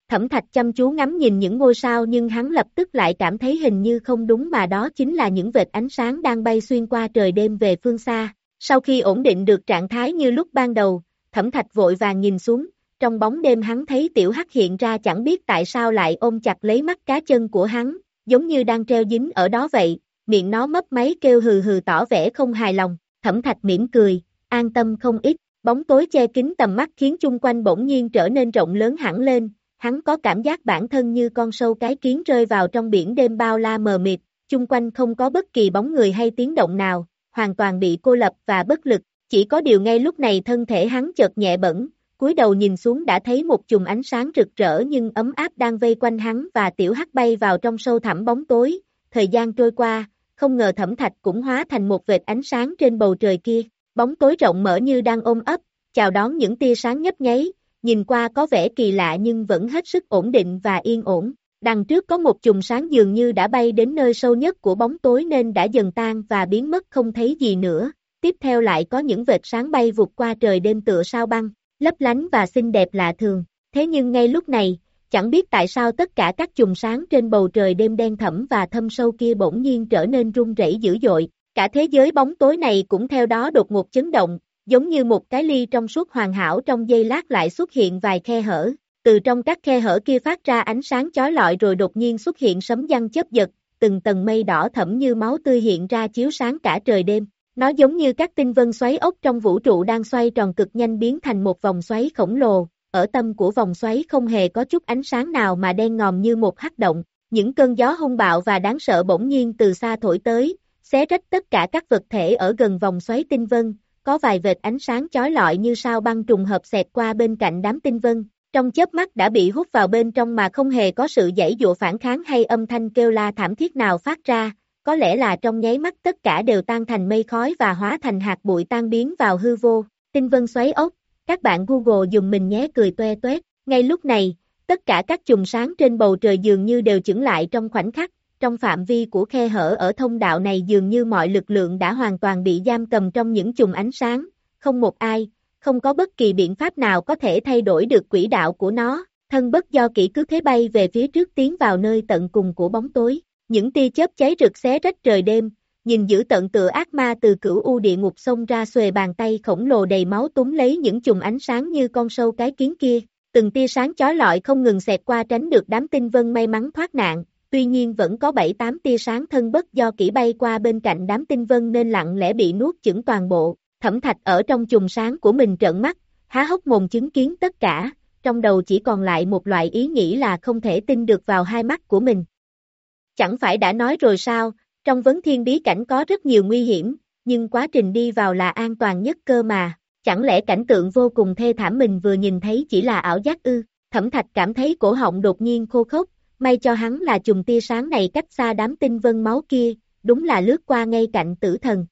Thẩm Thạch chăm chú ngắm nhìn những ngôi sao nhưng hắn lập tức lại cảm thấy hình như không đúng mà đó chính là những vệt ánh sáng đang bay xuyên qua trời đêm về phương xa. Sau khi ổn định được trạng thái như lúc ban đầu, Thẩm Thạch vội vàng nhìn xuống, trong bóng đêm hắn thấy Tiểu Hắc hiện ra chẳng biết tại sao lại ôm chặt lấy mắt cá chân của hắn, giống như đang treo dính ở đó vậy, miệng nó mấp máy kêu hừ hừ tỏ vẻ không hài lòng. Thẩm Thạch mỉm cười, an tâm không ít, bóng tối che kín tầm mắt khiến chung quanh bỗng nhiên trở nên rộng lớn hẳn lên, hắn có cảm giác bản thân như con sâu cái kiến rơi vào trong biển đêm bao la mờ mịt, chung quanh không có bất kỳ bóng người hay tiếng động nào, hoàn toàn bị cô lập và bất lực, chỉ có điều ngay lúc này thân thể hắn chợt nhẹ bẫng, cúi đầu nhìn xuống đã thấy một chùm ánh sáng rực rỡ nhưng ấm áp đang vây quanh hắn và Tiểu Hắc bay vào trong sâu thẳm bóng tối, thời gian trôi qua, không ngờ Thẩm Thạch cũng hóa thành một vệt ánh sáng trên bầu trời kia, bóng tối rộng mở như đang ôm ấp, chào đón những tia sáng nhấp nháy, nhìn qua có vẻ kỳ lạ nhưng vẫn hết sức ổn định và yên ổn. Đằng trước có một chùm sáng dường như đã bay đến nơi sâu nhất của bóng tối nên đã dần tan và biến mất không thấy gì nữa. Tiếp theo lại có những vệt sáng bay vụt qua trời đêm tựa sao băng, lấp lánh và xinh đẹp lạ thường. Thế nhưng ngay lúc này, chẳng biết tại sao tất cả các chùm sáng trên bầu trời đêm đen thẫm và thâm sâu kia bỗng nhiên trở nên rung rẩy dữ dội. Cả thế giới bóng tối này cũng theo đó đột ngột chấn động, giống như một cái ly trong suốt hoàn hảo trong giây lát lại xuất hiện vài khe hở. Từ trong các khe hở kia phát ra ánh sáng chói lọi rồi đột nhiên xuất hiện sấm giăng chớp giật, từng tầng mây đỏ thẫm như máu tươi hiện ra chiếu sáng cả trời đêm. Nó giống như các tinh vân xoáy ốc trong vũ trụ đang xoay tròn cực nhanh biến thành một vòng xoáy khổng lồ. Ở tâm của vòng xoáy không hề có chút ánh sáng nào mà đen ngòm như một hắc động. Những cơn gió hung bạo và đáng sợ bỗng nhiên từ xa thổi tới, xé rách tất cả các vật thể ở gần vòng xoáy tinh vân. Có vài vệt ánh sáng chói lọi như sao băng trùng hợp xẹt qua bên cạnh đám tinh vân, trong chớp mắt đã bị hút vào bên trong mà không hề có sự giãy giụa phản kháng hay âm thanh kêu la thảm thiết nào phát ra, có lẽ là trong nháy mắt tất cả đều tan thành mây khói và hóa thành hạt bụi tan biến vào hư vô. Tinh vân xoáy ốc, các bạn Google dùng mình nhé cười toe toét. Ngay lúc này, tất cả các chùm sáng trên bầu trời dường như đều chững lại trong khoảnh khắc. Trong phạm vi của khe hở ở thông đạo này dường như mọi lực lượng đã hoàn toàn bị giam cầm trong những chùm ánh sáng, không một ai, không có bất kỳ biện pháp nào có thể thay đổi được quỹ đạo của nó, thân bất do kỷ cứ thế bay về phía trước tiến vào nơi tận cùng của bóng tối. Những tia chớp cháy rực xé rách trời đêm, nhìn dữ tợn tựa ác ma từ cửu u địa ngục xông ra xuề bàn tay khổng lồ đầy máu túm lấy những chùm ánh sáng như con sâu cái kiến kia, từng tia sáng chói lọi không ngừng xẹt qua tránh được đám tinh vân may mắn thoát nạn. Tuy nhiên vẫn có bảy tám tia sáng thân bất do kỷ bay qua bên cạnh đám tinh vân nên lặng lẽ bị nuốt chửng toàn bộ. Thẩm Thạch ở trong chùm sáng của mình trợn mắt, há hốc mồm chứng kiến tất cả, trong đầu chỉ còn lại một loại ý nghĩ là không thể tin được vào hai mắt của mình. Chẳng phải đã nói rồi sao, trong vấn thiên bí cảnh có rất nhiều nguy hiểm, nhưng quá trình đi vào là an toàn nhất cơ mà, chẳng lẽ cảnh tượng vô cùng thê thảm mình vừa nhìn thấy chỉ là ảo giác ư? Thẩm Thạch cảm thấy cổ họng đột nhiên khô khốc. May cho hắn là chùm tia sáng này cách xa đám tinh vân máu kia, đúng là lướt qua ngay cạnh tử thần.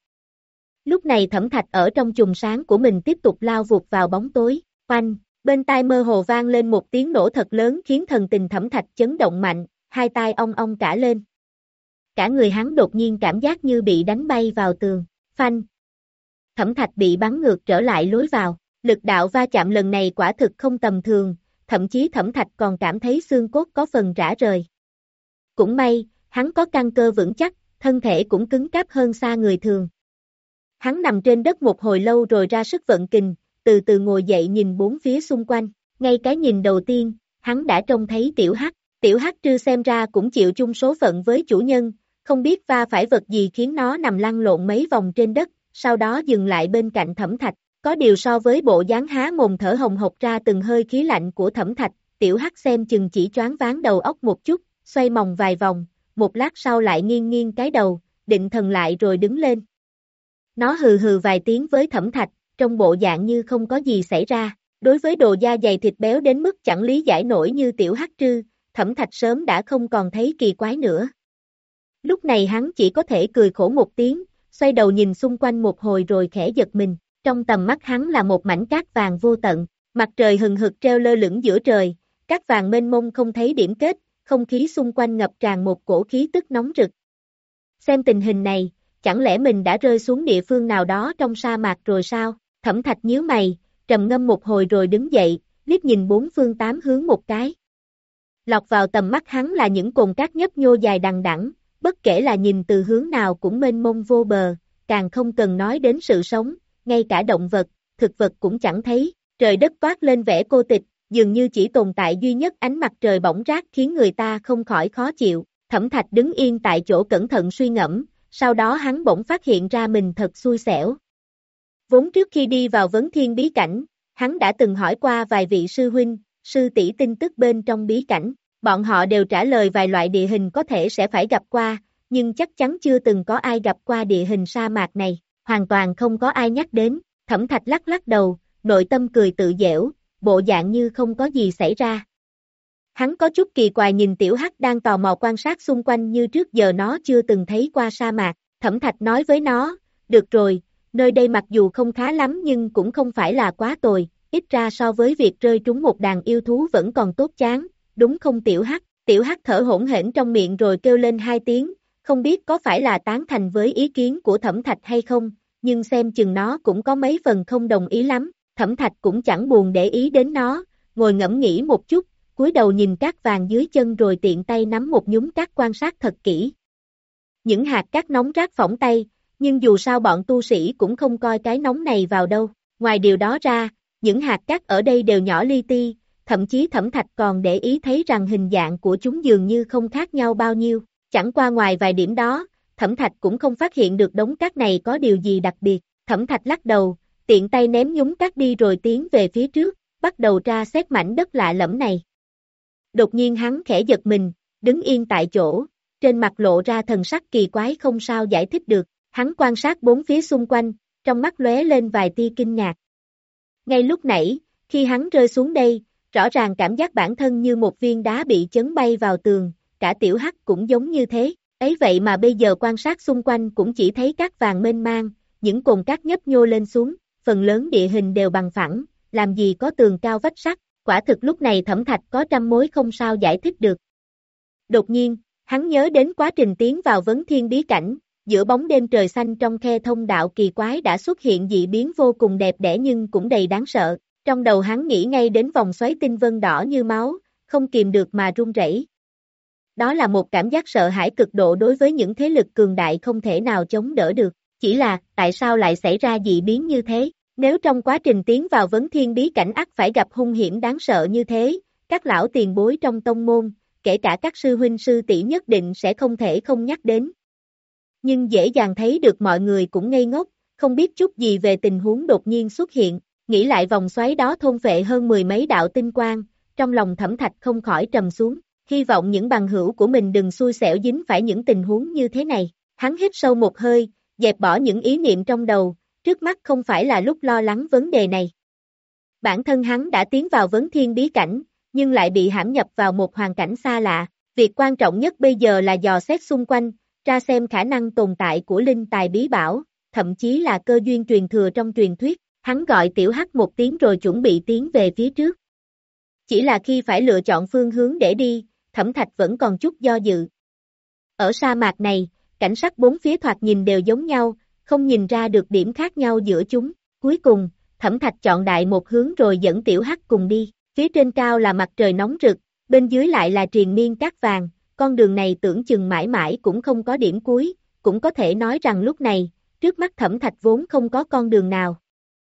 Lúc này Thẩm Thạch ở trong chùm sáng của mình tiếp tục lao vụt vào bóng tối, oanh, bên tai mơ hồ vang lên một tiếng nổ thật lớn khiến thần tình Thẩm Thạch chấn động mạnh, hai tai ong ong cả lên. Cả người hắn đột nhiên cảm giác như bị đánh bay vào tường, phanh. Thẩm Thạch bị bắn ngược trở lại lối vào, lực đạo va chạm lần này quả thực không tầm thường. Thậm chí Thẩm Thạch còn cảm thấy xương cốt có phần rã rời. Cũng may, hắn có căn cơ vững chắc, thân thể cũng cứng cáp hơn xa người thường. Hắn nằm trên đất một hồi lâu rồi ra sức vận kình, từ từ ngồi dậy nhìn bốn phía xung quanh. Ngay cái nhìn đầu tiên, hắn đã trông thấy Tiểu Hắc. Tiểu Hắc Trư xem ra cũng chịu chung số phận với chủ nhân, không biết va phải vật gì khiến nó nằm lăn lộn mấy vòng trên đất, sau đó dừng lại bên cạnh Thẩm Thạch. Có điều so với bộ dáng há mồm thở hồng hộc ra từng hơi khí lạnh của Thẩm Thạch, Tiểu Hắc xem chừng chỉ choáng váng đầu óc một chút, xoay mòng vài vòng, một lát sau lại nghiêng nghiêng cái đầu, định thần lại rồi đứng lên. Nó hừ hừ vài tiếng với Thẩm Thạch, trong bộ dạng như không có gì xảy ra. Đối với đồ da dày thịt béo đến mức chẳng lý giải nổi như Tiểu Hắc Trư, Thẩm Thạch sớm đã không còn thấy kỳ quái nữa. Lúc này hắn chỉ có thể cười khổ một tiếng, xoay đầu nhìn xung quanh một hồi rồi khẽ giật mình. Trong tầm mắt hắn là một mảnh cát vàng vô tận, mặt trời hừng hực treo lơ lửng giữa trời, cát vàng mênh mông không thấy điểm kết, không khí xung quanh ngập tràn một cổ khí tức nóng rực. Xem tình hình này, chẳng lẽ mình đã rơi xuống địa phương nào đó trong sa mạc rồi sao? Thẩm Thạch nhíu mày, trầm ngâm một hồi rồi đứng dậy, liếc nhìn bốn phương tám hướng một cái. Lọt vào tầm mắt hắn là những cồn cát nhấp nhô dài đằng đẵng, bất kể là nhìn từ hướng nào cũng mênh mông vô bờ, càng không cần nói đến sự sống, ngay cả động vật, thực vật cũng chẳng thấy, trời đất toát lên vẻ cô tịch, dường như chỉ tồn tại duy nhất ánh mặt trời bỏng rát khiến người ta không khỏi khó chịu. Thẩm Thạch đứng yên tại chỗ cẩn thận suy ngẫm, sau đó hắn bỗng phát hiện ra mình thật xui xẻo. Vốn trước khi đi vào vấn thiên bí cảnh, hắn đã từng hỏi qua vài vị sư huynh, sư tỷ tin tức bên trong bí cảnh, bọn họ đều trả lời vài loại địa hình có thể sẽ phải gặp qua, nhưng chắc chắn chưa từng có ai gặp qua địa hình sa mạc này, hoàn toàn không có ai nhắc đến. Thẩm Thạch lắc lắc đầu, nội tâm cười tự giễu, bộ dạng như không có gì xảy ra. Hắn có chút kỳ quái nhìn Tiểu Hắc đang tò mò quan sát xung quanh như trước giờ nó chưa từng thấy qua sa mạc. Thẩm Thạch nói với nó, được rồi, nơi đây mặc dù không khá lắm nhưng cũng không phải là quá tồi, ít ra so với việc rơi trúng một đàn yêu thú vẫn còn tốt chán, đúng không Tiểu Hắc? Tiểu Hắc thở hổn hển trong miệng rồi kêu lên hai tiếng, không biết có phải là tán thành với ý kiến của Thẩm Thạch hay không, nhưng xem chừng nó cũng có mấy phần không đồng ý lắm. Thẩm Thạch cũng chẳng buồn để ý đến nó, ngồi ngẫm nghĩ một chút, cúi đầu nhìn cát vàng dưới chân rồi tiện tay nắm một nhúm cát quan sát thật kỹ. Những hạt cát nóng rát phỏng tay, nhưng dù sao bọn tu sĩ cũng không coi cái nóng này vào đâu. Ngoài điều đó ra, những hạt cát ở đây đều nhỏ li ti, thậm chí Thẩm Thạch còn để ý thấy rằng hình dạng của chúng dường như không khác nhau bao nhiêu. Chẳng qua ngoài vài điểm đó, Thẩm Thạch cũng không phát hiện được đống cát này có điều gì đặc biệt. Thẩm Thạch lắc đầu, tiện tay ném nhúm cát đi rồi tiến về phía trước, bắt đầu tra xét mảnh đất lạ lẫm này. Đột nhiên hắn khẽ giật mình, đứng yên tại chỗ, trên mặt lộ ra thần sắc kỳ quái không sao giải thích được. Hắn quan sát bốn phía xung quanh, trong mắt lóe lên vài tia kinh ngạc. Ngay lúc nãy, khi hắn rơi xuống đây, rõ ràng cảm giác bản thân như một viên đá bị chấn bay vào tường, cả Tiểu Hắc cũng giống như thế. Ấy vậy mà bây giờ quan sát xung quanh cũng chỉ thấy cát vàng mênh mang, những cồn cát nhấp nhô lên xuống, phần lớn địa hình đều bằng phẳng, làm gì có tường cao vách sắt, quả thực lúc này Thẩm Thạch có trăm mối không sao giải thích được. Đột nhiên, hắn nhớ đến quá trình tiến vào vấn thiên bí cảnh, giữa bóng đêm trời xanh trong khe thông đạo kỳ quái đã xuất hiện dị biến vô cùng đẹp đẽ nhưng cũng đầy đáng sợ, trong đầu hắn nghĩ ngay đến vòng xoáy tinh vân đỏ như máu, không kìm được mà run rẩy. Đó là một cảm giác sợ hãi cực độ đối với những thế lực cường đại không thể nào chống đỡ được, chỉ là, tại sao lại xảy ra dị biến như thế? Nếu trong quá trình tiến vào vấn thiên bí cảnh ắt phải gặp hung hiểm đáng sợ như thế, các lão tiền bối trong tông môn, kể cả các sư huynh sư tỷ nhất định sẽ không thể không nhắc đến. Nhưng dễ dàng thấy được mọi người cũng ngây ngốc, không biết chút gì về tình huống đột nhiên xuất hiện, nghĩ lại vòng xoáy đó thôn phệ hơn mười mấy đạo tinh quang, trong lòng Thẩm Thạch không khỏi trầm xuống, hy vọng những bằng hữu của mình đừng xui xẻo dính phải những tình huống như thế này. Hắn hít sâu một hơi, dẹp bỏ những ý niệm trong đầu, trước mắt không phải là lúc lo lắng vấn đề này. Bản thân hắn đã tiến vào vấn thiên bí cảnh, nhưng lại bị hãm nhập vào một hoàn cảnh xa lạ, việc quan trọng nhất bây giờ là dò xét xung quanh, tra xem khả năng tồn tại của linh tài bí bảo, thậm chí là cơ duyên truyền thừa trong truyền thuyết. Hắn gọi Tiểu Hắc một tiếng rồi chuẩn bị tiến về phía trước. Chỉ là khi phải lựa chọn phương hướng để đi, Thẩm Thạch vẫn còn chút do dự. Ở sa mạc này, cảnh sắc bốn phía thoạt nhìn đều giống nhau, không nhìn ra được điểm khác nhau giữa chúng. Cuối cùng, Thẩm Thạch chọn đại một hướng rồi dẫn Tiểu Hắc cùng đi. Phía trên cao là mặt trời nóng rực, bên dưới lại là triền miên cát vàng, con đường này tưởng chừng mãi mãi cũng không có điểm cuối, cũng có thể nói rằng lúc này, trước mắt Thẩm Thạch vốn không có con đường nào.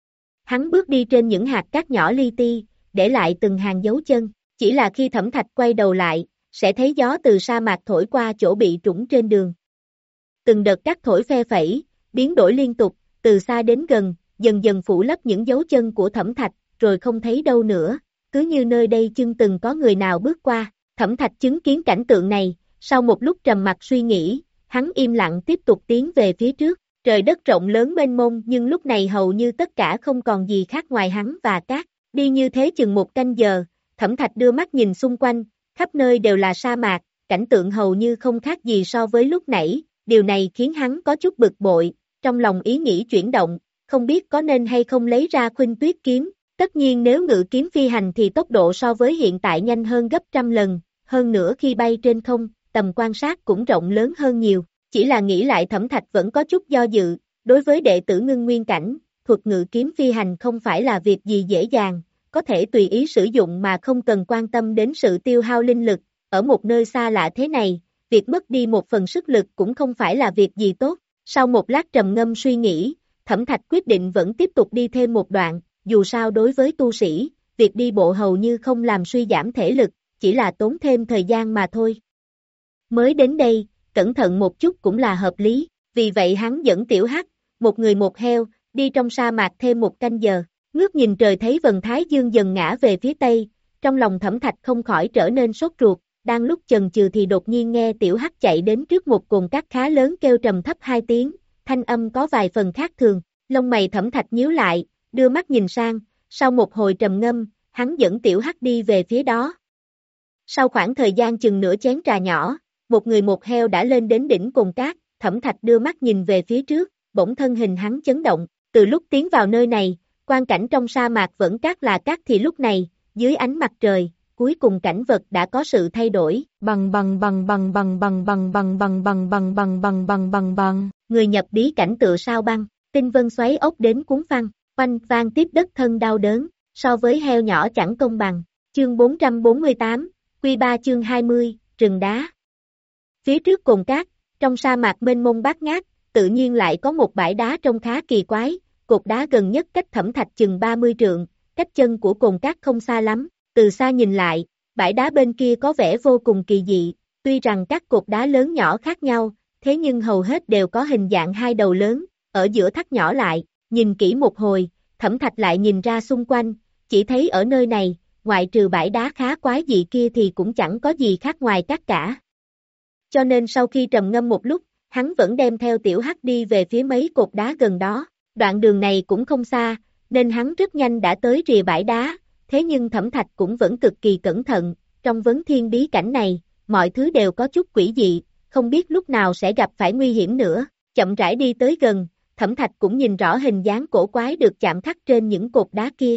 Hắn bước đi trên những hạt cát nhỏ li ti, để lại từng hàng dấu chân, chỉ là khi Thẩm Thạch quay đầu lại, sẽ thấy gió từ sa mạc thổi qua chỗ bị trũng trên đường. Từng đợt cát thổi phe phẩy, biến đổi liên tục, từ xa đến gần, dần dần phủ lấp những dấu chân của Thẩm Thạch, rồi không thấy đâu nữa, cứ như nơi đây chưa từng có người nào bước qua. Thẩm Thạch chứng kiến cảnh tượng này, sau một lúc trầm mặc suy nghĩ, hắn im lặng tiếp tục tiến về phía trước. Trời đất rộng lớn mênh mông nhưng lúc này hầu như tất cả không còn gì khác ngoài hắn và cát. Đi như thế chừng một canh giờ, Thẩm Thạch đưa mắt nhìn xung quanh, khắp nơi đều là sa mạc, cảnh tượng hầu như không khác gì so với lúc nãy, điều này khiến hắn có chút bực bội, trong lòng ý nghĩ chuyển động, không biết có nên hay không lấy ra Khuynh Tuyết kiếm. Tất nhiên nếu ngự kiếm phi hành thì tốc độ so với hiện tại nhanh hơn gấp trăm lần, hơn nữa khi bay trên không, tầm quan sát cũng rộng lớn hơn nhiều. Chỉ là nghĩ lại Thẩm Thạch vẫn có chút do dự, đối với đệ tử ngưng nguyên cảnh, thuật ngự kiếm phi hành không phải là việc gì dễ dàng, có thể tùy ý sử dụng mà không cần quan tâm đến sự tiêu hao linh lực, ở một nơi xa lạ thế này, việc mất đi một phần sức lực cũng không phải là việc gì tốt. Sau một lát trầm ngâm suy nghĩ, Thẩm Thạch quyết định vẫn tiếp tục đi thêm một đoạn, dù sao đối với tu sĩ, việc đi bộ hầu như không làm suy giảm thể lực, chỉ là tốn thêm thời gian mà thôi. Mới đến đây, cẩn thận một chút cũng là hợp lý, vì vậy hắn dẫn Tiểu Hắc, một người một heo, đi trong sa mạc thêm một canh giờ, ngước nhìn trời thấy vầng thái dương dần ngã về phía tây, trong lòng Thẩm Thạch không khỏi trở nên sốt ruột, đang lúc chần chừ thì đột nhiên nghe Tiểu Hắc chạy đến trước một cồn cát khá lớn kêu trầm thấp hai tiếng, thanh âm có vài phần khác thường, lông mày Thẩm Thạch nhíu lại, đưa mắt nhìn sang, sau một hồi trầm ngâm, hắn dẫn Tiểu Hắc đi về phía đó. Sau khoảng thời gian chừng nửa chén trà nhỏ, một người một heo đã lên đến đỉnh cồn cát, Thẩm Thạch đưa mắt nhìn về phía trước, bỗng thân hình hắn chấn động, từ lúc tiến vào nơi này, quang cảnh trong sa mạc vẫn cát là cát thì lúc này, dưới ánh mặt trời, cuối cùng cảnh vật đã có sự thay đổi. Bằng bằng bằng bằng bằng bằng bằng bằng bằng bằng bằng bằng bằng bằng bằng bằng, người nhập bí cảnh tựa sao băng, tinh vân xoáy ốc đến cuốn phăng, oanh vang tiếp đất thân đau đớn, so với heo nhỏ chẳng công bằng. Chương bốn trăm bốn mươi tám, Quy ba chương hai mươi, rừng đá. Phía trước cồn cát, trong sa mạc mênh mông bát ngát, tự nhiên lại có một bãi đá trông khá kỳ quái, cột đá gần nhất cách Thẩm Thạch chừng ba mươi trượng, cách chân của cồn cát không xa lắm, từ xa nhìn lại, bãi đá bên kia có vẻ vô cùng kỳ dị, tuy rằng các cột đá lớn nhỏ khác nhau, thế nhưng hầu hết đều có hình dạng hai đầu lớn, ở giữa thắt nhỏ lại, nhìn kỹ một hồi, Thẩm Thạch lại nhìn ra xung quanh, chỉ thấy ở nơi này, ngoại trừ bãi đá khá quái dị kia thì cũng chẳng có gì khác ngoài cát cả. Cho nên sau khi trầm ngâm một lúc, hắn vẫn đem theo Tiểu Hắc đi về phía mấy cột đá gần đó, đoạn đường này cũng không xa, nên hắn rất nhanh đã tới rìa bãi đá, thế nhưng Thẩm Thạch cũng vẫn cực kỳ cẩn thận, trong vấn thiên bí cảnh này, mọi thứ đều có chút quỷ dị, không biết lúc nào sẽ gặp phải nguy hiểm nữa, chậm rãi đi tới gần, Thẩm Thạch cũng nhìn rõ hình dáng cổ quái được chạm khắc trên những cột đá kia.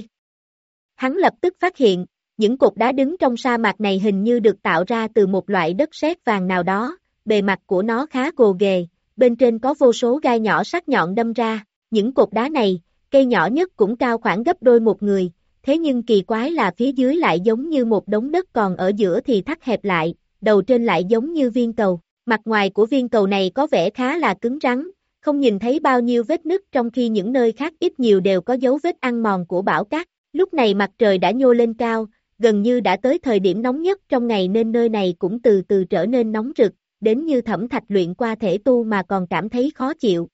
Hắn lập tức phát hiện, những cột đá đứng trong sa mạc này hình như được tạo ra từ một loại đất sét vàng nào đó, bề mặt của nó khá gồ ghề, bên trên có vô số gai nhỏ sắc nhọn đâm ra, những cột đá này, cây nhỏ nhất cũng cao khoảng gấp đôi một người, thế nhưng kỳ quái là phía dưới lại giống như một đống đất còn ở giữa thì thắt hẹp lại, đầu trên lại giống như viên cầu, mặt ngoài của viên cầu này có vẻ khá là cứng rắn, không nhìn thấy bao nhiêu vết nứt trong khi những nơi khác ít nhiều đều có dấu vết ăn mòn của bão cát. Lúc này mặt trời đã nhô lên cao, gần như đã tới thời điểm nóng nhất trong ngày nên nơi này cũng từ từ trở nên nóng rực, đến như Thẩm Thạch luyện qua thể tu mà còn cảm thấy khó chịu.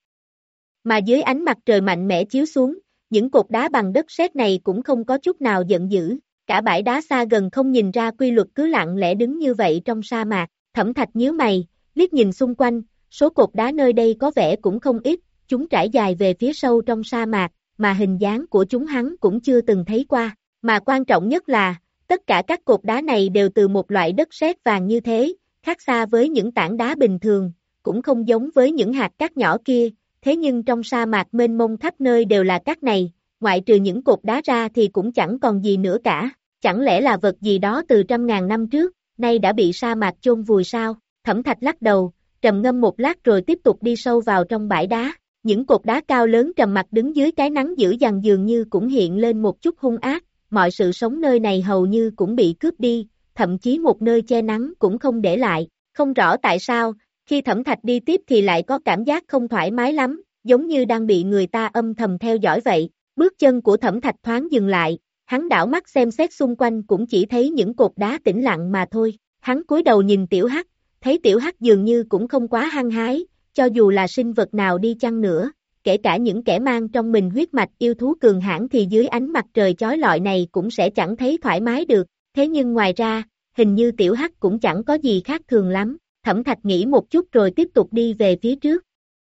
Mà dưới ánh mặt trời mạnh mẽ chiếu xuống, những cột đá bằng đất sét này cũng không có chút nào giận dữ, cả bãi đá xa gần không nhìn ra quy luật cứ lặng lẽ đứng như vậy trong sa mạc, Thẩm Thạch nhíu mày, liếc nhìn xung quanh, số cột đá nơi đây có vẻ cũng không ít, chúng trải dài về phía sâu trong sa mạc, mà hình dáng của chúng hắn cũng chưa từng thấy qua, mà quan trọng nhất là, tất cả các cột đá này đều từ một loại đất sét vàng như thế, khác xa với những tảng đá bình thường, cũng không giống với những hạt cát nhỏ kia, thế nhưng trong sa mạc mênh mông khắp nơi đều là cát này, ngoại trừ những cột đá ra thì cũng chẳng còn gì nữa cả, chẳng lẽ là vật gì đó từ trăm ngàn năm trước, nay đã bị sa mạc chôn vùi sao? Thẩm Thạch lắc đầu, trầm ngâm một lát rồi tiếp tục đi sâu vào trong bãi đá. Những cột đá cao lớn trầm mặc đứng dưới cái nắng dữ dằn dường như cũng hiện lên một chút hung ác, mọi sự sống nơi này hầu như cũng bị cướp đi, thậm chí một nơi che nắng cũng không để lại, không rõ tại sao, khi Thẩm Thạch đi tiếp thì lại có cảm giác không thoải mái lắm, giống như đang bị người ta âm thầm theo dõi vậy, bước chân của Thẩm Thạch thoáng dừng lại, hắn đảo mắt xem xét xung quanh cũng chỉ thấy những cột đá tĩnh lặng mà thôi, hắn cúi đầu nhìn Tiểu Hắc, thấy Tiểu Hắc dường như cũng không quá hăng hái, cho dù là sinh vật nào đi chăng nữa, kể cả những kẻ mang trong mình huyết mạch yêu thú cường hãn thì dưới ánh mặt trời chói lọi này cũng sẽ chẳng thấy thoải mái được, thế nhưng ngoài ra, hình như Tiểu Hắc cũng chẳng có gì khác thường lắm, Thẩm Thạch nghĩ một chút rồi tiếp tục đi về phía trước.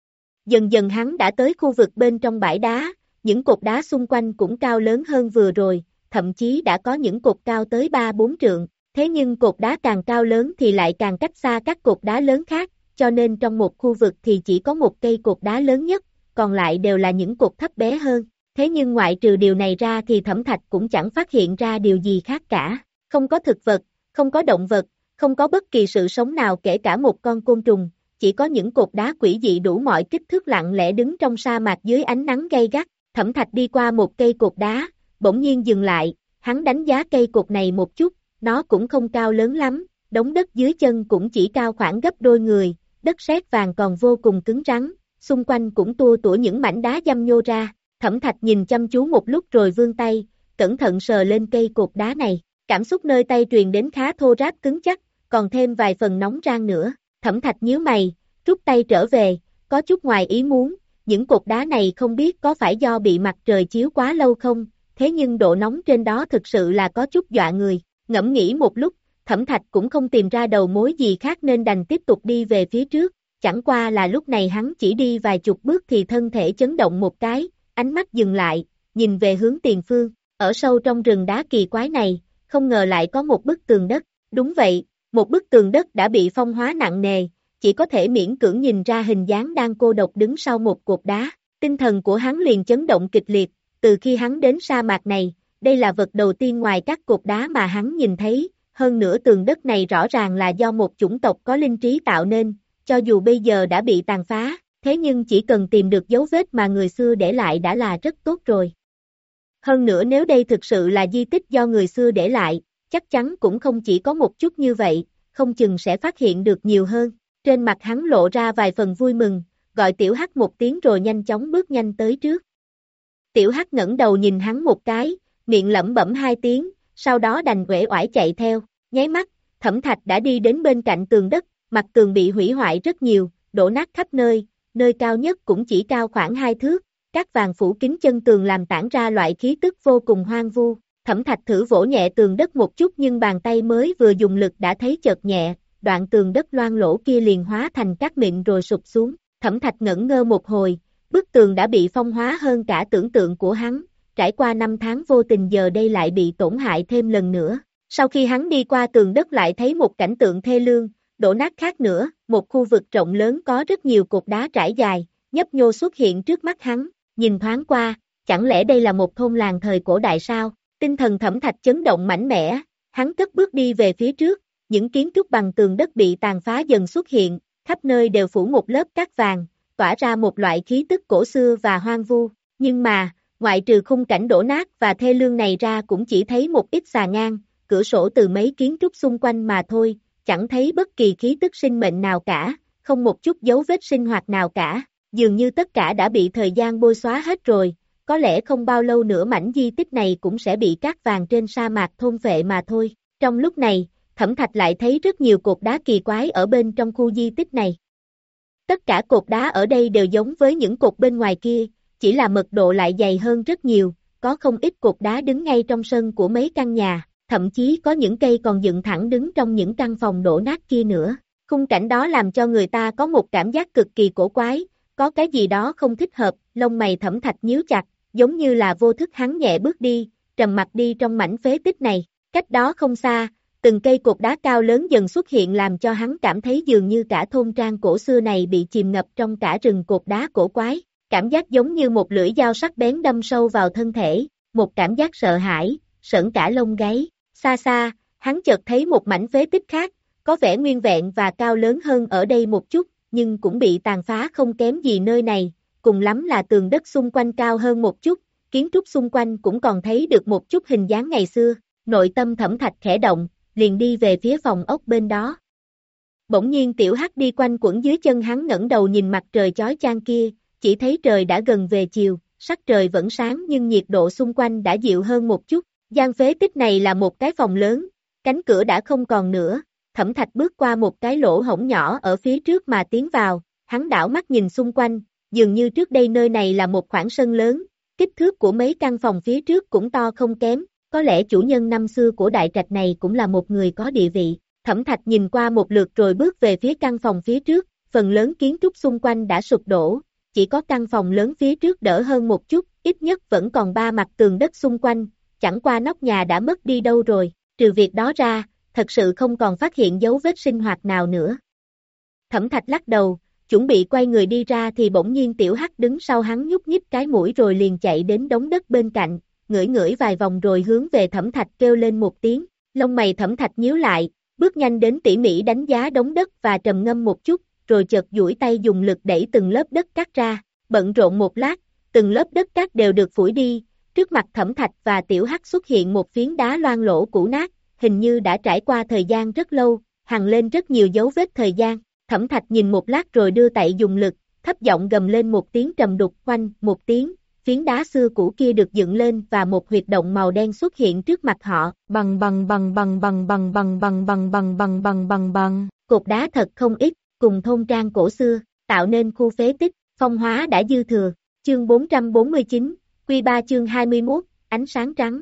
Dần dần hắn đã tới khu vực bên trong bãi đá, những cột đá xung quanh cũng cao lớn hơn vừa rồi, thậm chí đã có những cột cao tới ba bốn trượng, thế nhưng cột đá càng cao lớn thì lại càng cách xa các cột đá lớn khác, cho nên trong một khu vực thì chỉ có một cây cột đá lớn nhất, còn lại đều là những cột thấp bé hơn. Thế nhưng ngoại trừ điều này ra thì Thẩm Thạch cũng chẳng phát hiện ra điều gì khác cả. Không có thực vật, không có động vật, không có bất kỳ sự sống nào kể cả một con côn trùng, chỉ có những cột đá quỷ dị đủ mọi kích thước lặng lẽ đứng trong sa mạc dưới ánh nắng gay gắt. Thẩm Thạch đi qua một cây cột đá, bỗng nhiên dừng lại, hắn đánh giá cây cột này một chút, nó cũng không cao lớn lắm, đống đất dưới chân cũng chỉ cao khoảng gấp đôi người, đất sét vàng còn vô cùng cứng rắn, xung quanh cũng tua tủa những mảnh đá dăm nhô ra. Thẩm Thạch nhìn chăm chú một lúc rồi vươn tay, cẩn thận sờ lên cây cột đá này, cảm xúc nơi tay truyền đến khá thô ráp cứng chắc, còn thêm vài phần nóng rang nữa. Thẩm Thạch nhíu mày, rút tay trở về, có chút ngoài ý muốn, những cột đá này không biết có phải do bị mặt trời chiếu quá lâu không, thế nhưng độ nóng trên đó thực sự là có chút dọa người. Ngẫm nghĩ một lúc, Thẩm Thạch cũng không tìm ra đầu mối gì khác nên đành tiếp tục đi về phía trước, chẳng qua là lúc này hắn chỉ đi vài chục bước thì thân thể chấn động một cái, ánh mắt dừng lại, nhìn về hướng tiền phương, ở sâu trong rừng đá kỳ quái này, không ngờ lại có một bức tường đất, đúng vậy, một bức tường đất đã bị phong hóa nặng nề, chỉ có thể miễn cưỡng nhìn ra hình dáng đang cô độc đứng sau một cột đá, tinh thần của hắn liền chấn động kịch liệt, từ khi hắn đến sa mạc này, đây là vật đầu tiên ngoài các cột đá mà hắn nhìn thấy, hơn nữa tường đất này rõ ràng là do một chủng tộc có linh trí tạo nên, cho dù bây giờ đã bị tàn phá, thế nhưng chỉ cần tìm được dấu vết mà người xưa để lại đã là rất tốt rồi. Hơn nữa nếu đây thực sự là di tích do người xưa để lại, chắc chắn cũng không chỉ có một chút như vậy, không chừng sẽ phát hiện được nhiều hơn. Trên mặt hắn lộ ra vài phần vui mừng, gọi Tiểu Hắc một tiếng rồi nhanh chóng bước nhanh tới trước. Tiểu Hắc ngẩng đầu nhìn hắn một cái, miệng lẩm bẩm hai tiếng, sau đó đành uể oải chạy theo, nháy mắt, Thẩm Thạch đã đi đến bên cạnh tường đất, mặt tường bị hủy hoại rất nhiều, đổ nát khắp nơi, nơi cao nhất cũng chỉ cao khoảng hai thước, các vàng phủ kín chân tường làm tản ra loại khí tức vô cùng hoang vu. Thẩm Thạch thử vỗ nhẹ tường đất một chút nhưng bàn tay mới vừa dùng lực đã thấy chợt nhẹ, đoạn tường đất loang lỗ kia liền hóa thành cát mịn rồi sụp xuống. Thẩm Thạch ngẩn ngơ một hồi, bức tường đã bị phong hóa hơn cả tưởng tượng của hắn, trải qua năm tháng vô tình giờ đây lại bị tổn hại thêm lần nữa. Sau khi hắn đi qua tường đất lại thấy một cảnh tượng thê lương, đổ nát khác nữa, một khu vực rộng lớn có rất nhiều cột đá trải dài, nhấp nhô xuất hiện trước mắt hắn, nhìn thoáng qua, chẳng lẽ đây là một thôn làng thời cổ đại sao? Tinh thần Thẩm Thạch chấn động mạnh mẽ, hắn cất bước đi về phía trước, những kiến trúc bằng tường đất bị tàn phá dần xuất hiện, khắp nơi đều phủ một lớp cát vàng, tỏa ra một loại khí tức cổ xưa và hoang vu, nhưng mà, ngoại trừ khung cảnh đổ nát và thê lương này ra cũng chỉ thấy một ít xà ngang, cửa sổ từ mấy kiến trúc xung quanh mà thôi, chẳng thấy bất kỳ khí tức sinh mệnh nào cả, không một chút dấu vết sinh hoạt nào cả, dường như tất cả đã bị thời gian bôi xóa hết rồi, có lẽ không bao lâu nữa mảnh di tích này cũng sẽ bị cát vàng trên sa mạc thôn phệ mà thôi. Trong lúc này, Thẩm Thạch lại thấy rất nhiều cột đá kỳ quái ở bên trong khu di tích này. Tất cả cột đá ở đây đều giống với những cột bên ngoài kia, chỉ là mật độ lại dày hơn rất nhiều, có không ít cột đá đứng ngay trong sân của mấy căn nhà, thậm chí có những cây còn dựng thẳng đứng trong những căn phòng đổ nát kia nữa. Khung cảnh đó làm cho người ta có một cảm giác cực kỳ cổ quái, có cái gì đó không thích hợp, lông mày Thẩm Thạch nhíu chặt, giống như là vô thức hắn nhẹ bước đi, trầm mặc đi trong mảnh phế tích này. Cách đó không xa, từng cây cột đá cao lớn dần xuất hiện làm cho hắn cảm thấy dường như cả thôn trang cổ xưa này bị chìm ngập trong cả rừng cột đá cổ quái, cảm giác giống như một lưỡi dao sắc bén đâm sâu vào thân thể, một cảm giác sợ hãi, sởn cả lông gáy. Xa xa, hắn chợt thấy một mảnh phế tích khác, có vẻ nguyên vẹn và cao lớn hơn ở đây một chút, nhưng cũng bị tàn phá không kém gì nơi này, cùng lắm là tường đất xung quanh cao hơn một chút, kiến trúc xung quanh cũng còn thấy được một chút hình dáng ngày xưa. Nội tâm Thẩm Thạch khẽ động, liền đi về phía phòng ốc bên đó. Bỗng nhiên Tiểu Hắc đi quanh quẩn dưới chân hắn, ngẩng đầu nhìn mặt trời chói chang kia, chỉ thấy trời đã gần về chiều, sắc trời vẫn sáng nhưng nhiệt độ xung quanh đã dịu hơn một chút. Gian phế tích này là một cái phòng lớn, cánh cửa đã không còn nữa, Thẩm Thạch bước qua một cái lỗ hổng nhỏ ở phía trước mà tiến vào, hắn đảo mắt nhìn xung quanh, dường như trước đây nơi này là một khoảng sân lớn, kích thước của mấy căn phòng phía trước cũng to không kém, có lẽ chủ nhân năm xưa của đại trạch này cũng là một người có địa vị. Thẩm Thạch nhìn qua một lượt rồi bước về phía căn phòng phía trước, phần lớn kiến trúc xung quanh đã sụp đổ, chỉ có căn phòng lớn phía trước đỡ hơn một chút, ít nhất vẫn còn ba mặt tường đất xung quanh, chẳng qua nóc nhà đã mất đi đâu rồi, trừ việc đó ra, thật sự không còn phát hiện dấu vết sinh hoạt nào nữa. Thẩm Thạch lắc đầu, chuẩn bị quay người đi ra thì bỗng nhiên Tiểu Hắc đứng sau hắn nhúc nhích cái mũi rồi liền chạy đến đống đất bên cạnh, ngửi ngửi vài vòng rồi hướng về Thẩm Thạch kêu lên một tiếng, lông mày Thẩm Thạch nhíu lại, bước nhanh đến tỉ mỉ đánh giá đống đất và trầm ngâm một chút, rồi chợt duỗi tay dùng lực đẩy từng lớp đất cát ra, bận rộn một lát, từng lớp đất cát đều được phủi đi, trước mặt Thẩm Thạch và Tiểu Hắc xuất hiện một phiến đá loang lỗ cũ nát, hình như đã trải qua thời gian rất lâu, hằn lên rất nhiều dấu vết thời gian. Thẩm Thạch nhìn một lát rồi đưa tay dùng lực, thấp giọng gầm lên một tiếng trầm đục, oanh, một tiếng, phiến đá xưa cũ kia được dựng lên và một huyệt động màu đen xuất hiện trước mặt họ. Bằng bằng bằng bằng bằng bằng bằng bằng bằng bằng bằng bằng bằng bằng. Cột đá thật không ít, cùng thôn trang cổ xưa, tạo nên khu phế tích, phong hóa đã dư thừa. Chương bốn trăm bốn mươi chín, Quy ba chương hai mươi mốt, ánh sáng trắng.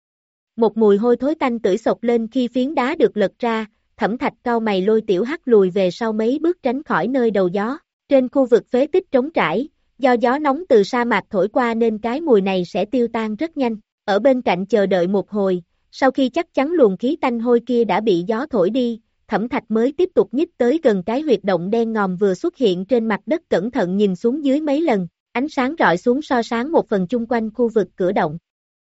Một mùi hôi thối tanh tưởi xộc lên khi phiến đá được lật ra, Thẩm Thạch cau mày lôi Tiểu Hắc lùi về sau mấy bước tránh khỏi nơi đầu gió. Trên khu vực phế tích trống trải, do gió nóng từ sa mạc thổi qua nên cái mùi này sẽ tiêu tan rất nhanh. Ở bên cạnh chờ đợi một hồi, sau khi chắc chắn luồng khí tanh hôi kia đã bị gió thổi đi, Thẩm Thạch mới tiếp tục nhích tới gần cái huyệt động đen ngòm vừa xuất hiện trên mặt đất, cẩn thận nhìn xuống dưới mấy lần, ánh sáng rọi xuống soi sáng một phần chung quanh khu vực cửa động.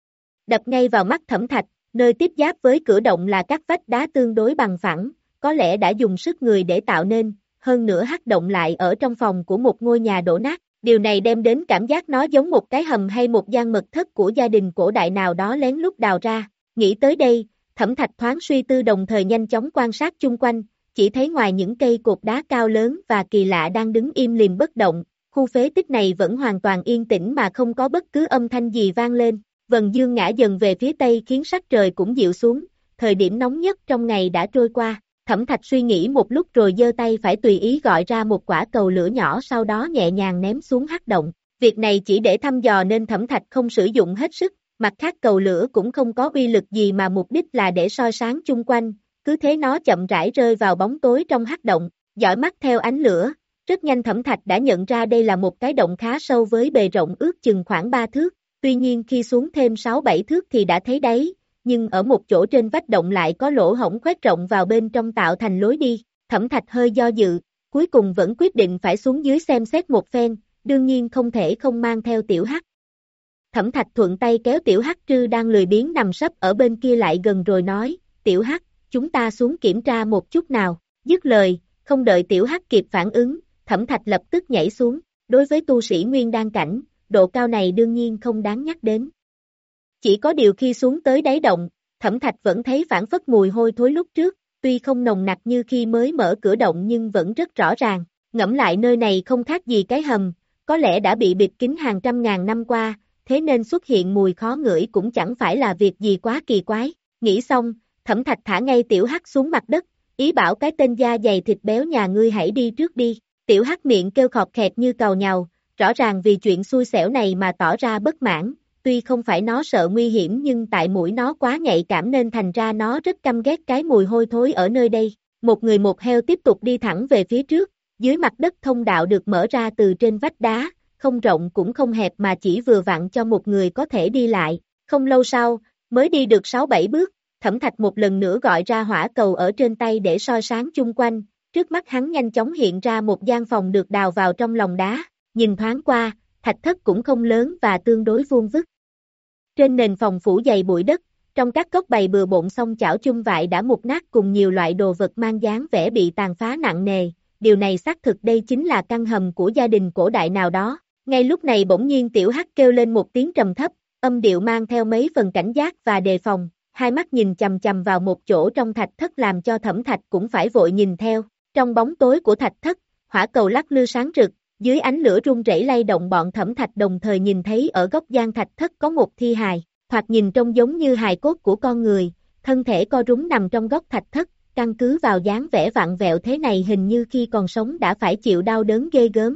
Đập ngay vào mắt Thẩm Thạch, nơi tiếp giáp với cửa động là các vách đá tương đối bằng phẳng, có lẽ đã dùng sức người để tạo nên, hơn nữa hắc động lại ở trong phòng của một ngôi nhà đổ nát. Điều này đem đến cảm giác nó giống một cái hầm hay một gian mật thất của gia đình cổ đại nào đó lén lút đào ra. Nghĩ tới đây, Thẩm Thạch thoáng suy tư đồng thời nhanh chóng quan sát chung quanh, chỉ thấy ngoài những cây cột đá cao lớn và kỳ lạ đang đứng im lìm bất động, khu phế tích này vẫn hoàn toàn yên tĩnh mà không có bất cứ âm thanh gì vang lên. Vầng dương ngã dần về phía tây khiến sắc trời cũng dịu xuống, thời điểm nóng nhất trong ngày đã trôi qua. Thẩm Thạch suy nghĩ một lúc rồi giơ tay phải tùy ý gọi ra một quả cầu lửa nhỏ, sau đó nhẹ nhàng ném xuống hắc động. Việc này chỉ để thăm dò nên Thẩm Thạch không sử dụng hết sức, mặt khác cầu lửa cũng không có uy lực gì mà mục đích là để soi sáng chung quanh, cứ thế nó chậm rãi rơi vào bóng tối trong hắc động, dõi mắt theo ánh lửa. Rất nhanh Thẩm Thạch đã nhận ra đây là một cái động khá sâu với bề rộng ước chừng khoảng ba thước, tuy nhiên khi xuống thêm sáu bảy thước thì đã thấy đáy. Nhưng ở một chỗ trên vách động lại có lỗ hổng khoét rộng vào bên trong tạo thành lối đi. Thẩm Thạch hơi do dự, cuối cùng vẫn quyết định phải xuống dưới xem xét một phen, đương nhiên không thể không mang theo Tiểu Hắc. Thẩm Thạch thuận tay kéo Tiểu Hắc Trư đang lười biếng nằm sấp ở bên kia lại gần rồi nói, Tiểu Hắc, chúng ta xuống kiểm tra một chút nào. Dứt lời, không đợi Tiểu Hắc kịp phản ứng, Thẩm Thạch lập tức nhảy xuống. Đối với tu sĩ nguyên đan cảnh, độ cao này đương nhiên không đáng nhắc đến. Chỉ có điều khi xuống tới đáy động, Thẩm Thạch vẫn thấy phản phất mùi hôi thối lúc trước, tuy không nồng nặc như khi mới mở cửa động nhưng vẫn rất rõ ràng. Ngẫm lại nơi này không khác gì cái hầm, có lẽ đã bị bịt kín hàng trăm ngàn năm qua, thế nên xuất hiện mùi khó ngửi cũng chẳng phải là việc gì quá kỳ quái. Nghĩ xong, Thẩm Thạch thả ngay Tiểu Hắc xuống mặt đất, ý bảo cái tên da dày thịt béo nhà ngươi hãy đi trước đi. Tiểu Hắc miệng kêu khọt khẹt như càu nhàu, rõ ràng vì chuyện xui xẻo này mà tỏ ra bất mãn. Tuy không phải nó sợ nguy hiểm nhưng tại mũi nó quá nhạy cảm nên thành ra nó rất căm ghét cái mùi hôi thối ở nơi đây. Một người một heo tiếp tục đi thẳng về phía trước, dưới mặt đất thông đạo được mở ra từ trên vách đá, không rộng cũng không hẹp mà chỉ vừa vặn cho một người có thể đi lại. Không lâu sau, mới đi được sáu bảy bước, Thẩm Thạch một lần nữa gọi ra hỏa cầu ở trên tay để soi sáng chung quanh, trước mắt hắn nhanh chóng hiện ra một gian phòng được đào vào trong lòng đá, nhìn thoáng qua, thạch thất cũng không lớn và tương đối vuông vức. Trên nền phòng phủ dày bụi đất, trong các cốc bày bừa bộn xông chảo chung vại đã mục nát cùng nhiều loại đồ vật mang dáng vẻ bị tàn phá nặng nề, điều này xác thực đây chính là căn hầm của gia đình cổ đại nào đó. Ngay lúc này bỗng nhiên Tiểu Hắc kêu lên một tiếng trầm thấp, âm điệu mang theo mấy phần cảnh giác và đề phòng, hai mắt nhìn chằm chằm vào một chỗ trong thạch thất làm cho Thẩm Thạch cũng phải vội nhìn theo. Trong bóng tối của thạch thất, hỏa cầu lắc lư sáng rực, dưới ánh lửa rung rẩy lay động bọn Thẩm Thạch đồng thời nhìn thấy ở góc gian thạch thất có một thi hài, thoạt nhìn trông giống như hài cốt của con người, thân thể co rúm nằm trong góc thạch thất, căn cứ vào dáng vẻ vặn vẹo thế này hình như khi còn sống đã phải chịu đau đớn ghê gớm.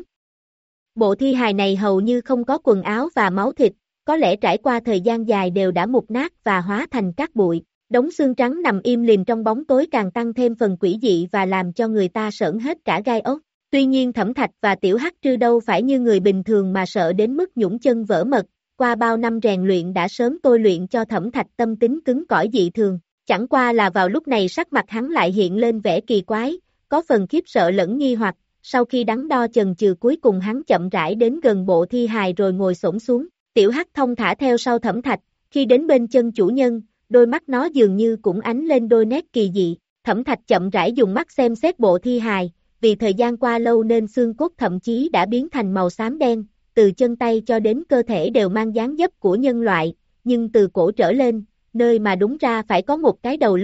Bộ thi hài này hầu như không có quần áo và máu thịt, có lẽ trải qua thời gian dài đều đã mục nát và hóa thành cát bụi. Đống xương trắng nằm im lìm trong bóng tối càng tăng thêm phần quỷ dị và làm cho người ta sởn hết cả gai ốc. Tuy nhiên Thẩm Thạch và Tiểu Hắc Trư đâu phải như người bình thường mà sợ đến mức nhũn chân vỡ mật, qua bao năm rèn luyện đã sớm tôi luyện cho Thẩm Thạch tâm tính cứng cỏi dị thường. Chẳng qua là vào lúc này sắc mặt hắn lại hiện lên vẻ kỳ quái, có phần khiếp sợ lẫn nghi hoặc, sau khi đắn đo chần chừ cuối cùng hắn chậm rãi đến gần bộ thi hài rồi ngồi xổm xuống. Tiểu Hắc thông thả theo sau Thẩm Thạch, khi đến bên chân chủ nhân, đôi mắt nó dường như cũng ánh lên đôi nét kỳ dị. Thẩm Thạch chậm rãi dùng mắt xem xét bộ thi hài, vì thời gian qua lâu nên xương cốt thậm chí đã biến thành màu xám đen, từ chân tay cho đến cơ thể đều mang dáng dấp của nhân loại, nhưng từ cổ trở lên, nơi mà đúng ra phải có một cái đầu lâu,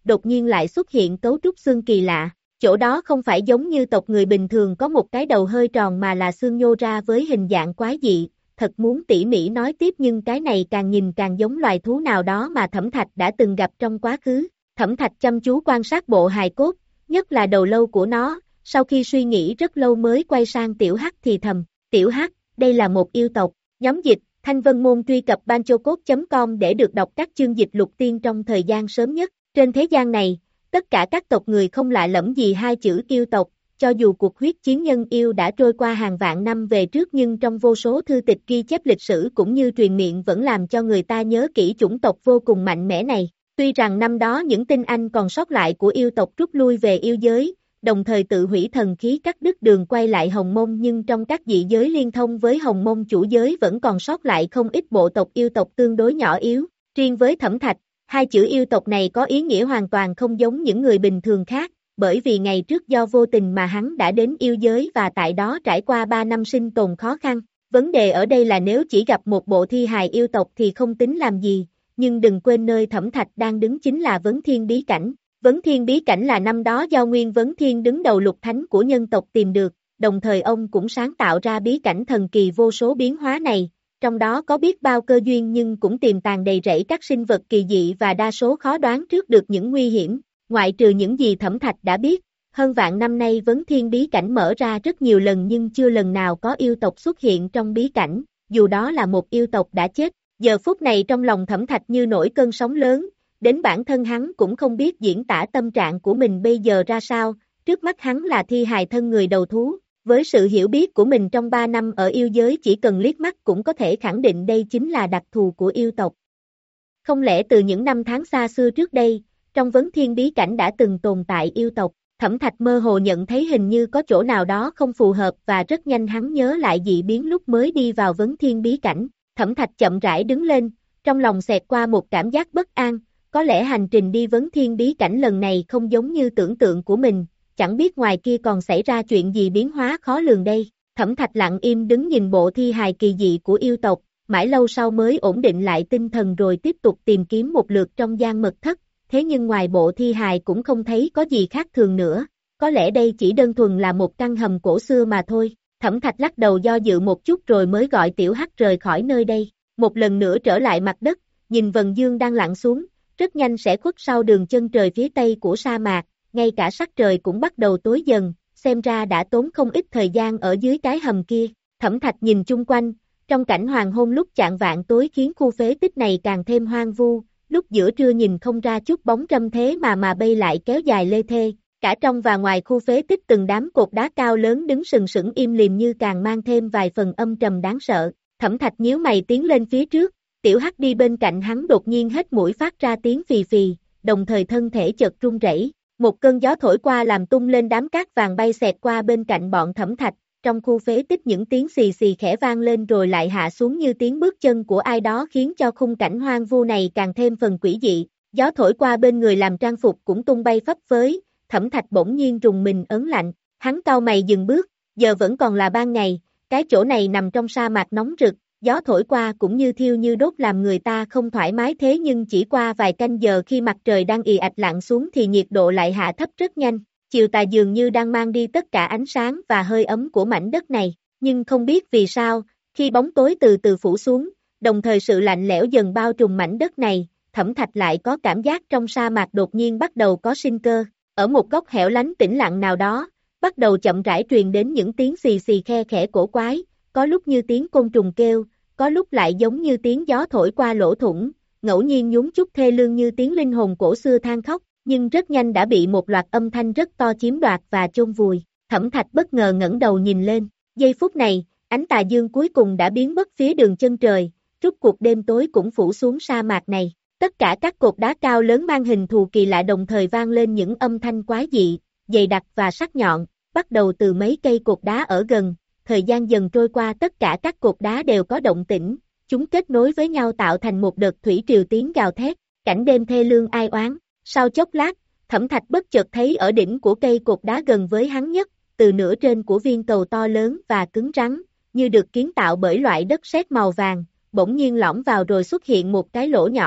đột nhiên lại xuất hiện cấu trúc xương kỳ lạ. Chỗ đó không phải giống như tộc người bình thường có một cái đầu hơi tròn mà là xương nhô ra với hình dạng quái dị, thật muốn tỉ mỉ nói tiếp nhưng cái này càng nhìn càng giống loài thú nào đó mà Thẩm Thạch đã từng gặp trong quá khứ. Thẩm Thạch chăm chú quan sát bộ hài cốt, nhất là đầu lâu của nó, sau khi suy nghĩ rất lâu mới quay sang Tiểu Hắc thì thầm, Tiểu Hắc, đây là một yêu tộc. Nhóm dịch, Thanh Vân Môn truy cập banchocode chấm com để được đọc các chương dịch lục tiên trong thời gian sớm nhất. Trên thế gian này, tất cả các tộc người không lạ lẫm gì hai chữ yêu tộc, cho dù cuộc huyết chiến nhân yêu đã trôi qua hàng vạn năm về trước nhưng trong vô số thư tịch ghi chép lịch sử cũng như truyền miệng vẫn làm cho người ta nhớ kỹ chủng tộc vô cùng mạnh mẽ này. Tuy rằng năm đó những tinh anh còn sót lại của yêu tộc rút lui về yêu giới, đồng thời tự hủy thần khí cắt đứt đường quay lại Hồng Mông nhưng trong các dị giới liên thông với Hồng Mông chủ giới vẫn còn sót lại không ít bộ tộc yêu tộc tương đối nhỏ yếu. Riêng với Thẩm Thạch, hai chữ yêu tộc này có ý nghĩa hoàn toàn không giống những người bình thường khác, bởi vì ngày trước do vô tình mà hắn đã đến yêu giới và tại đó trải qua ba năm sinh tồn khó khăn. Vấn đề ở đây là nếu chỉ gặp một bộ thi hài yêu tộc thì không tính làm gì, nhưng đừng quên nơi Thẩm Thạch đang đứng chính là Vấn Thiên Bí Cảnh. Vấn Thiên Bí Cảnh là năm đó do Nguyên Vấn Thiên đứng đầu lục thánh của nhân tộc tìm được, đồng thời ông cũng sáng tạo ra bí cảnh thần kỳ vô số biến hóa này, trong đó có biết bao cơ duyên nhưng cũng tiềm tàng đầy rẫy các sinh vật kỳ dị và đa số khó đoán trước được những nguy hiểm. Ngoại trừ những gì Thẩm Thạch đã biết, hơn vạn năm nay Vấn Thiên Bí Cảnh mở ra rất nhiều lần nhưng chưa lần nào có yêu tộc xuất hiện trong bí cảnh, dù đó là một yêu tộc đã chết. Giờ phút này trong lòng Thẩm Thạch như nổi cơn sóng lớn, đến bản thân hắn cũng không biết diễn tả tâm trạng của mình bây giờ ra sao, trước mắt hắn là thi hài thân người đầu thú, với sự hiểu biết của mình trong ba năm ở yêu giới chỉ cần liếc mắt cũng có thể khẳng định đây chính là đặc thù của yêu tộc. Không lẽ từ những năm tháng xa xưa trước đây, trong Vấn Thiên Bí Cảnh đã từng tồn tại yêu tộc? Thẩm Thạch mơ hồ nhận thấy hình như có chỗ nào đó không phù hợp và rất nhanh hắn nhớ lại dị biến lúc mới đi vào Vấn Thiên Bí Cảnh. Thẩm Thạch chậm rãi đứng lên, trong lòng xẹt qua một cảm giác bất an, có lẽ hành trình đi Vấn Thiên Bí Cảnh lần này không giống như tưởng tượng của mình, chẳng biết ngoài kia còn xảy ra chuyện gì biến hóa khó lường đây. Thẩm Thạch lặng im đứng nhìn bộ thi hài kỳ dị của yêu tộc, mãi lâu sau mới ổn định lại tinh thần rồi tiếp tục tìm kiếm một lượt trong gian mật thất, thế nhưng ngoài bộ thi hài cũng không thấy có gì khác thường nữa, có lẽ đây chỉ đơn thuần là một căn hầm cổ xưa mà thôi. Thẩm Thạch lắc đầu do dự một chút rồi mới gọi Tiểu Hắc rời khỏi nơi đây, một lần nữa trở lại mặt đất, nhìn vầng dương đang lặn xuống, rất nhanh sẽ khuất sau đường chân trời phía tây của sa mạc, ngay cả sắc trời cũng bắt đầu tối dần, xem ra đã tốn không ít thời gian ở dưới cái hầm kia. Thẩm Thạch nhìn chung quanh, trong cảnh hoàng hôn lúc chạng vạng tối khiến khu phế tích này càng thêm hoang vu, lúc giữa trưa nhìn không ra chút bóng râm thế mà mà bay lại kéo dài lê thê, cả trong và ngoài khu phế tích từng đám cột đá cao lớn đứng sừng sững im lìm như càng mang thêm vài phần âm trầm đáng sợ. Thẩm Thạch nhíu mày tiến lên phía trước, Tiểu Hắc đi bên cạnh hắn đột nhiên hết mũi phát ra tiếng phì phì, đồng thời thân thể chợt run rẩy. Một cơn gió thổi qua làm tung lên đám cát vàng bay xẹt qua bên cạnh bọn Thẩm Thạch, trong khu phế tích những tiếng xì xì khẽ vang lên rồi lại hạ xuống như tiếng bước chân của ai đó khiến cho khung cảnh hoang vu này càng thêm phần quỷ dị. Gió thổi qua bên người làm trang phục cũng tung bay phấp phới, Thẩm Thạch bỗng nhiên rùng mình ớn lạnh, hắn cau mày dừng bước, giờ vẫn còn là ban ngày, cái chỗ này nằm trong sa mạc nóng rực, gió thổi qua cũng như thiêu như đốt làm người ta không thoải mái thế nhưng chỉ qua vài canh giờ khi mặt trời đang ì ạch lặn xuống thì nhiệt độ lại hạ thấp rất nhanh, chiều tà dường như đang mang đi tất cả ánh sáng và hơi ấm của mảnh đất này, nhưng không biết vì sao, khi bóng tối từ từ phủ xuống, đồng thời sự lạnh lẽo dần bao trùm mảnh đất này, Thẩm Thạch lại có cảm giác trong sa mạc đột nhiên bắt đầu có sinh cơ, ở một góc hẻo lánh tĩnh lặng nào đó, bắt đầu chậm rãi truyền đến những tiếng xì xì khe khẽ cổ quái, có lúc như tiếng côn trùng kêu, có lúc lại giống như tiếng gió thổi qua lỗ thủng, ngẫu nhiên nhún chút thê lương như tiếng linh hồn cổ xưa than khóc, nhưng rất nhanh đã bị một loạt âm thanh rất to chiếm đoạt và chôn vùi. Thẩm Thạch bất ngờ ngẩng đầu nhìn lên, giây phút này, ánh tà dương cuối cùng đã biến mất phía đường chân trời, rút cuộc đêm tối cũng phủ xuống sa mạc này. Tất cả các cột đá cao lớn mang hình thù kỳ lạ đồng thời vang lên những âm thanh quái dị, dày đặc và sắc nhọn, bắt đầu từ mấy cây cột đá ở gần. Thời gian dần trôi qua tất cả các cột đá đều có động tĩnh, chúng kết nối với nhau tạo thành một đợt thủy triều tiếng gào thét, cảnh đêm thê lương ai oán. Sau chốc lát, Thẩm Thạch bất chợt thấy ở đỉnh của cây cột đá gần với hắn nhất, từ nửa trên của viên cầu to lớn và cứng rắn, như được kiến tạo bởi loại đất sét màu vàng, bỗng nhiên lõm vào rồi xuất hiện một cái lỗ nhỏ,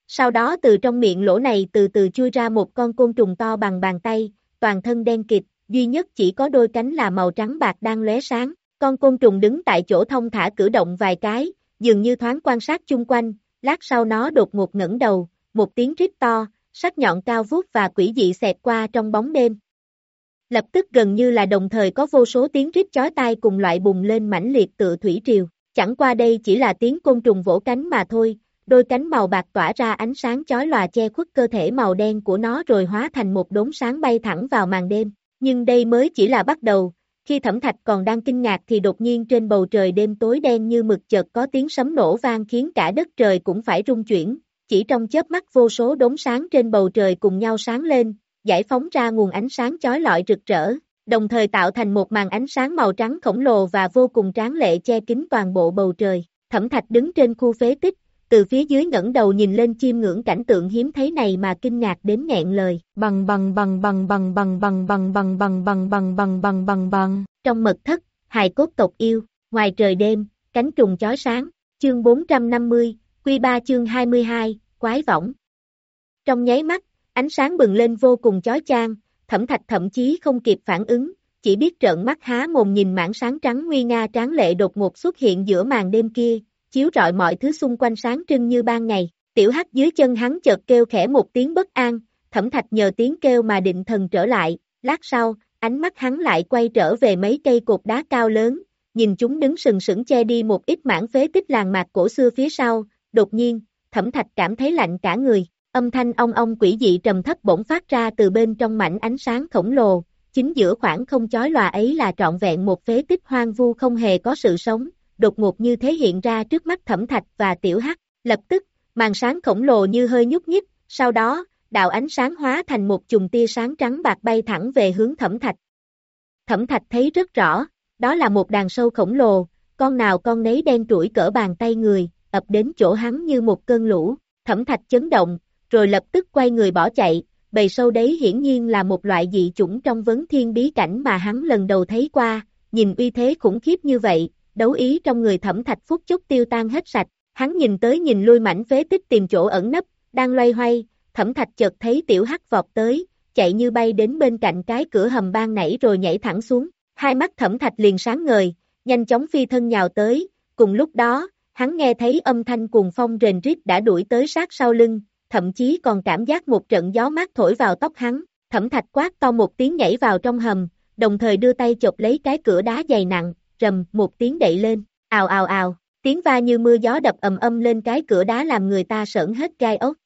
sau đó từ trong miệng lỗ này từ từ chui ra một con côn trùng to bằng bàn tay, toàn thân đen kịt, duy nhất chỉ có đôi cánh là màu trắng bạc đang lóe sáng. Con côn trùng đứng tại chỗ thông thả cử động vài cái, dường như thoáng quan sát chung quanh, lát sau nó đột ngột ngẩng đầu, một tiếng rít to, sắc nhọn cao vút và quỷ dị xẹt qua trong bóng đêm. Lập tức gần như là đồng thời có vô số tiếng rít chói tai cùng loại bùng lên mãnh liệt tựa thủy triều, chẳng qua đây chỉ là tiếng côn trùng vỗ cánh mà thôi, đôi cánh màu bạc tỏa ra ánh sáng chói lòa che khuất cơ thể màu đen của nó rồi hóa thành một đốm sáng bay thẳng vào màn đêm, nhưng đây mới chỉ là bắt đầu. Khi Thẩm Thạch còn đang kinh ngạc thì đột nhiên trên bầu trời đêm tối đen như mực chợt có tiếng sấm nổ vang khiến cả đất trời cũng phải rung chuyển, chỉ trong chớp mắt vô số đốm sáng trên bầu trời cùng nhau sáng lên, giải phóng ra nguồn ánh sáng chói lọi rực rỡ, đồng thời tạo thành một màn ánh sáng màu trắng khổng lồ và vô cùng tráng lệ che kín toàn bộ bầu trời. Thẩm Thạch đứng trên khu phế tích, từ phía dưới ngẩng đầu nhìn lên chiêm ngưỡng cảnh tượng hiếm thấy này mà kinh ngạc đến nghẹn lời. Bằng bằng bằng bằng bằng bằng bằng bằng bằng bằng bằng bằng bằng bằng bằng bằng. Trong mật thất, hài cốt tộc yêu, ngoài trời đêm, cánh trùng chói sáng. Chương bốn trăm năm mươi, Quy ba chương hai mươi hai, Quái võng. Trong nháy mắt, ánh sáng bừng lên vô cùng chói chang, Thẩm Thạch thậm chí không kịp phản ứng, chỉ biết trợn mắt há mồm nhìn mảng sáng trắng nguy nga tráng lệ đột ngột xuất hiện giữa màn đêm kia, chiếu rọi mọi thứ xung quanh sáng trưng như ban ngày. Tiểu Hắc dưới chân hắn chợt kêu khẽ một tiếng bất an, Thẩm Thạch nhờ tiếng kêu mà định thần trở lại, lát sau, ánh mắt hắn lại quay trở về mấy cây cột đá cao lớn, nhìn chúng đứng sừng sững che đi một ít mảng phế tích làng mạc cổ xưa phía sau, đột nhiên, Thẩm Thạch cảm thấy lạnh cả người, âm thanh ong ong quỷ dị trầm thấp bỗng phát ra từ bên trong mảnh ánh sáng khổng lồ, chính giữa khoảng không chói lòa ấy là trọn vẹn một phế tích hoang vu không hề có sự sống, đột ngột như thế hiện ra trước mắt Thẩm Thạch và Tiểu Hắc, lập tức, màn sáng khổng lồ như hơi nhúc nhích, sau đó, đạo ánh sáng hóa thành một chùm tia sáng trắng bạc bay thẳng về hướng Thẩm Thạch. Thẩm Thạch thấy rất rõ, đó là một đàn sâu khổng lồ, con nào con nấy đen trũi cỡ bàn tay người, ập đến chỗ hắn như một cơn lũ. Thẩm Thạch chấn động, rồi lập tức quay người bỏ chạy, bầy sâu đấy hiển nhiên là một loại dị chủng trong vấn thiên bí cảnh mà hắn lần đầu thấy qua, nhìn uy thế khủng khiếp như vậy, đấu ý trong người Thẩm Thạch phút chốc tiêu tan hết sạch, hắn nhìn tới nhìn lui mảnh phế tích tìm chỗ ẩn nấp, đang loay hoay, Thẩm Thạch chợt thấy Tiểu Hắc vọt tới, chạy như bay đến bên cạnh cái cửa hầm ban nãy rồi nhảy thẳng xuống, hai mắt Thẩm Thạch liền sáng ngời, nhanh chóng phi thân nhào tới, cùng lúc đó, hắn nghe thấy âm thanh cuồng phong rền rít đã đuổi tới sát sau lưng, thậm chí còn cảm giác một trận gió mát thổi vào tóc hắn, Thẩm Thạch quát to một tiếng nhảy vào trong hầm, đồng thời đưa tay chộp lấy cái cửa đá dày nặng, rầm một tiếng đậy lên, ào ào ào, tiếng va như mưa gió đập ầm ầm lên cái cửa đá làm người ta sởn hết gai ốc.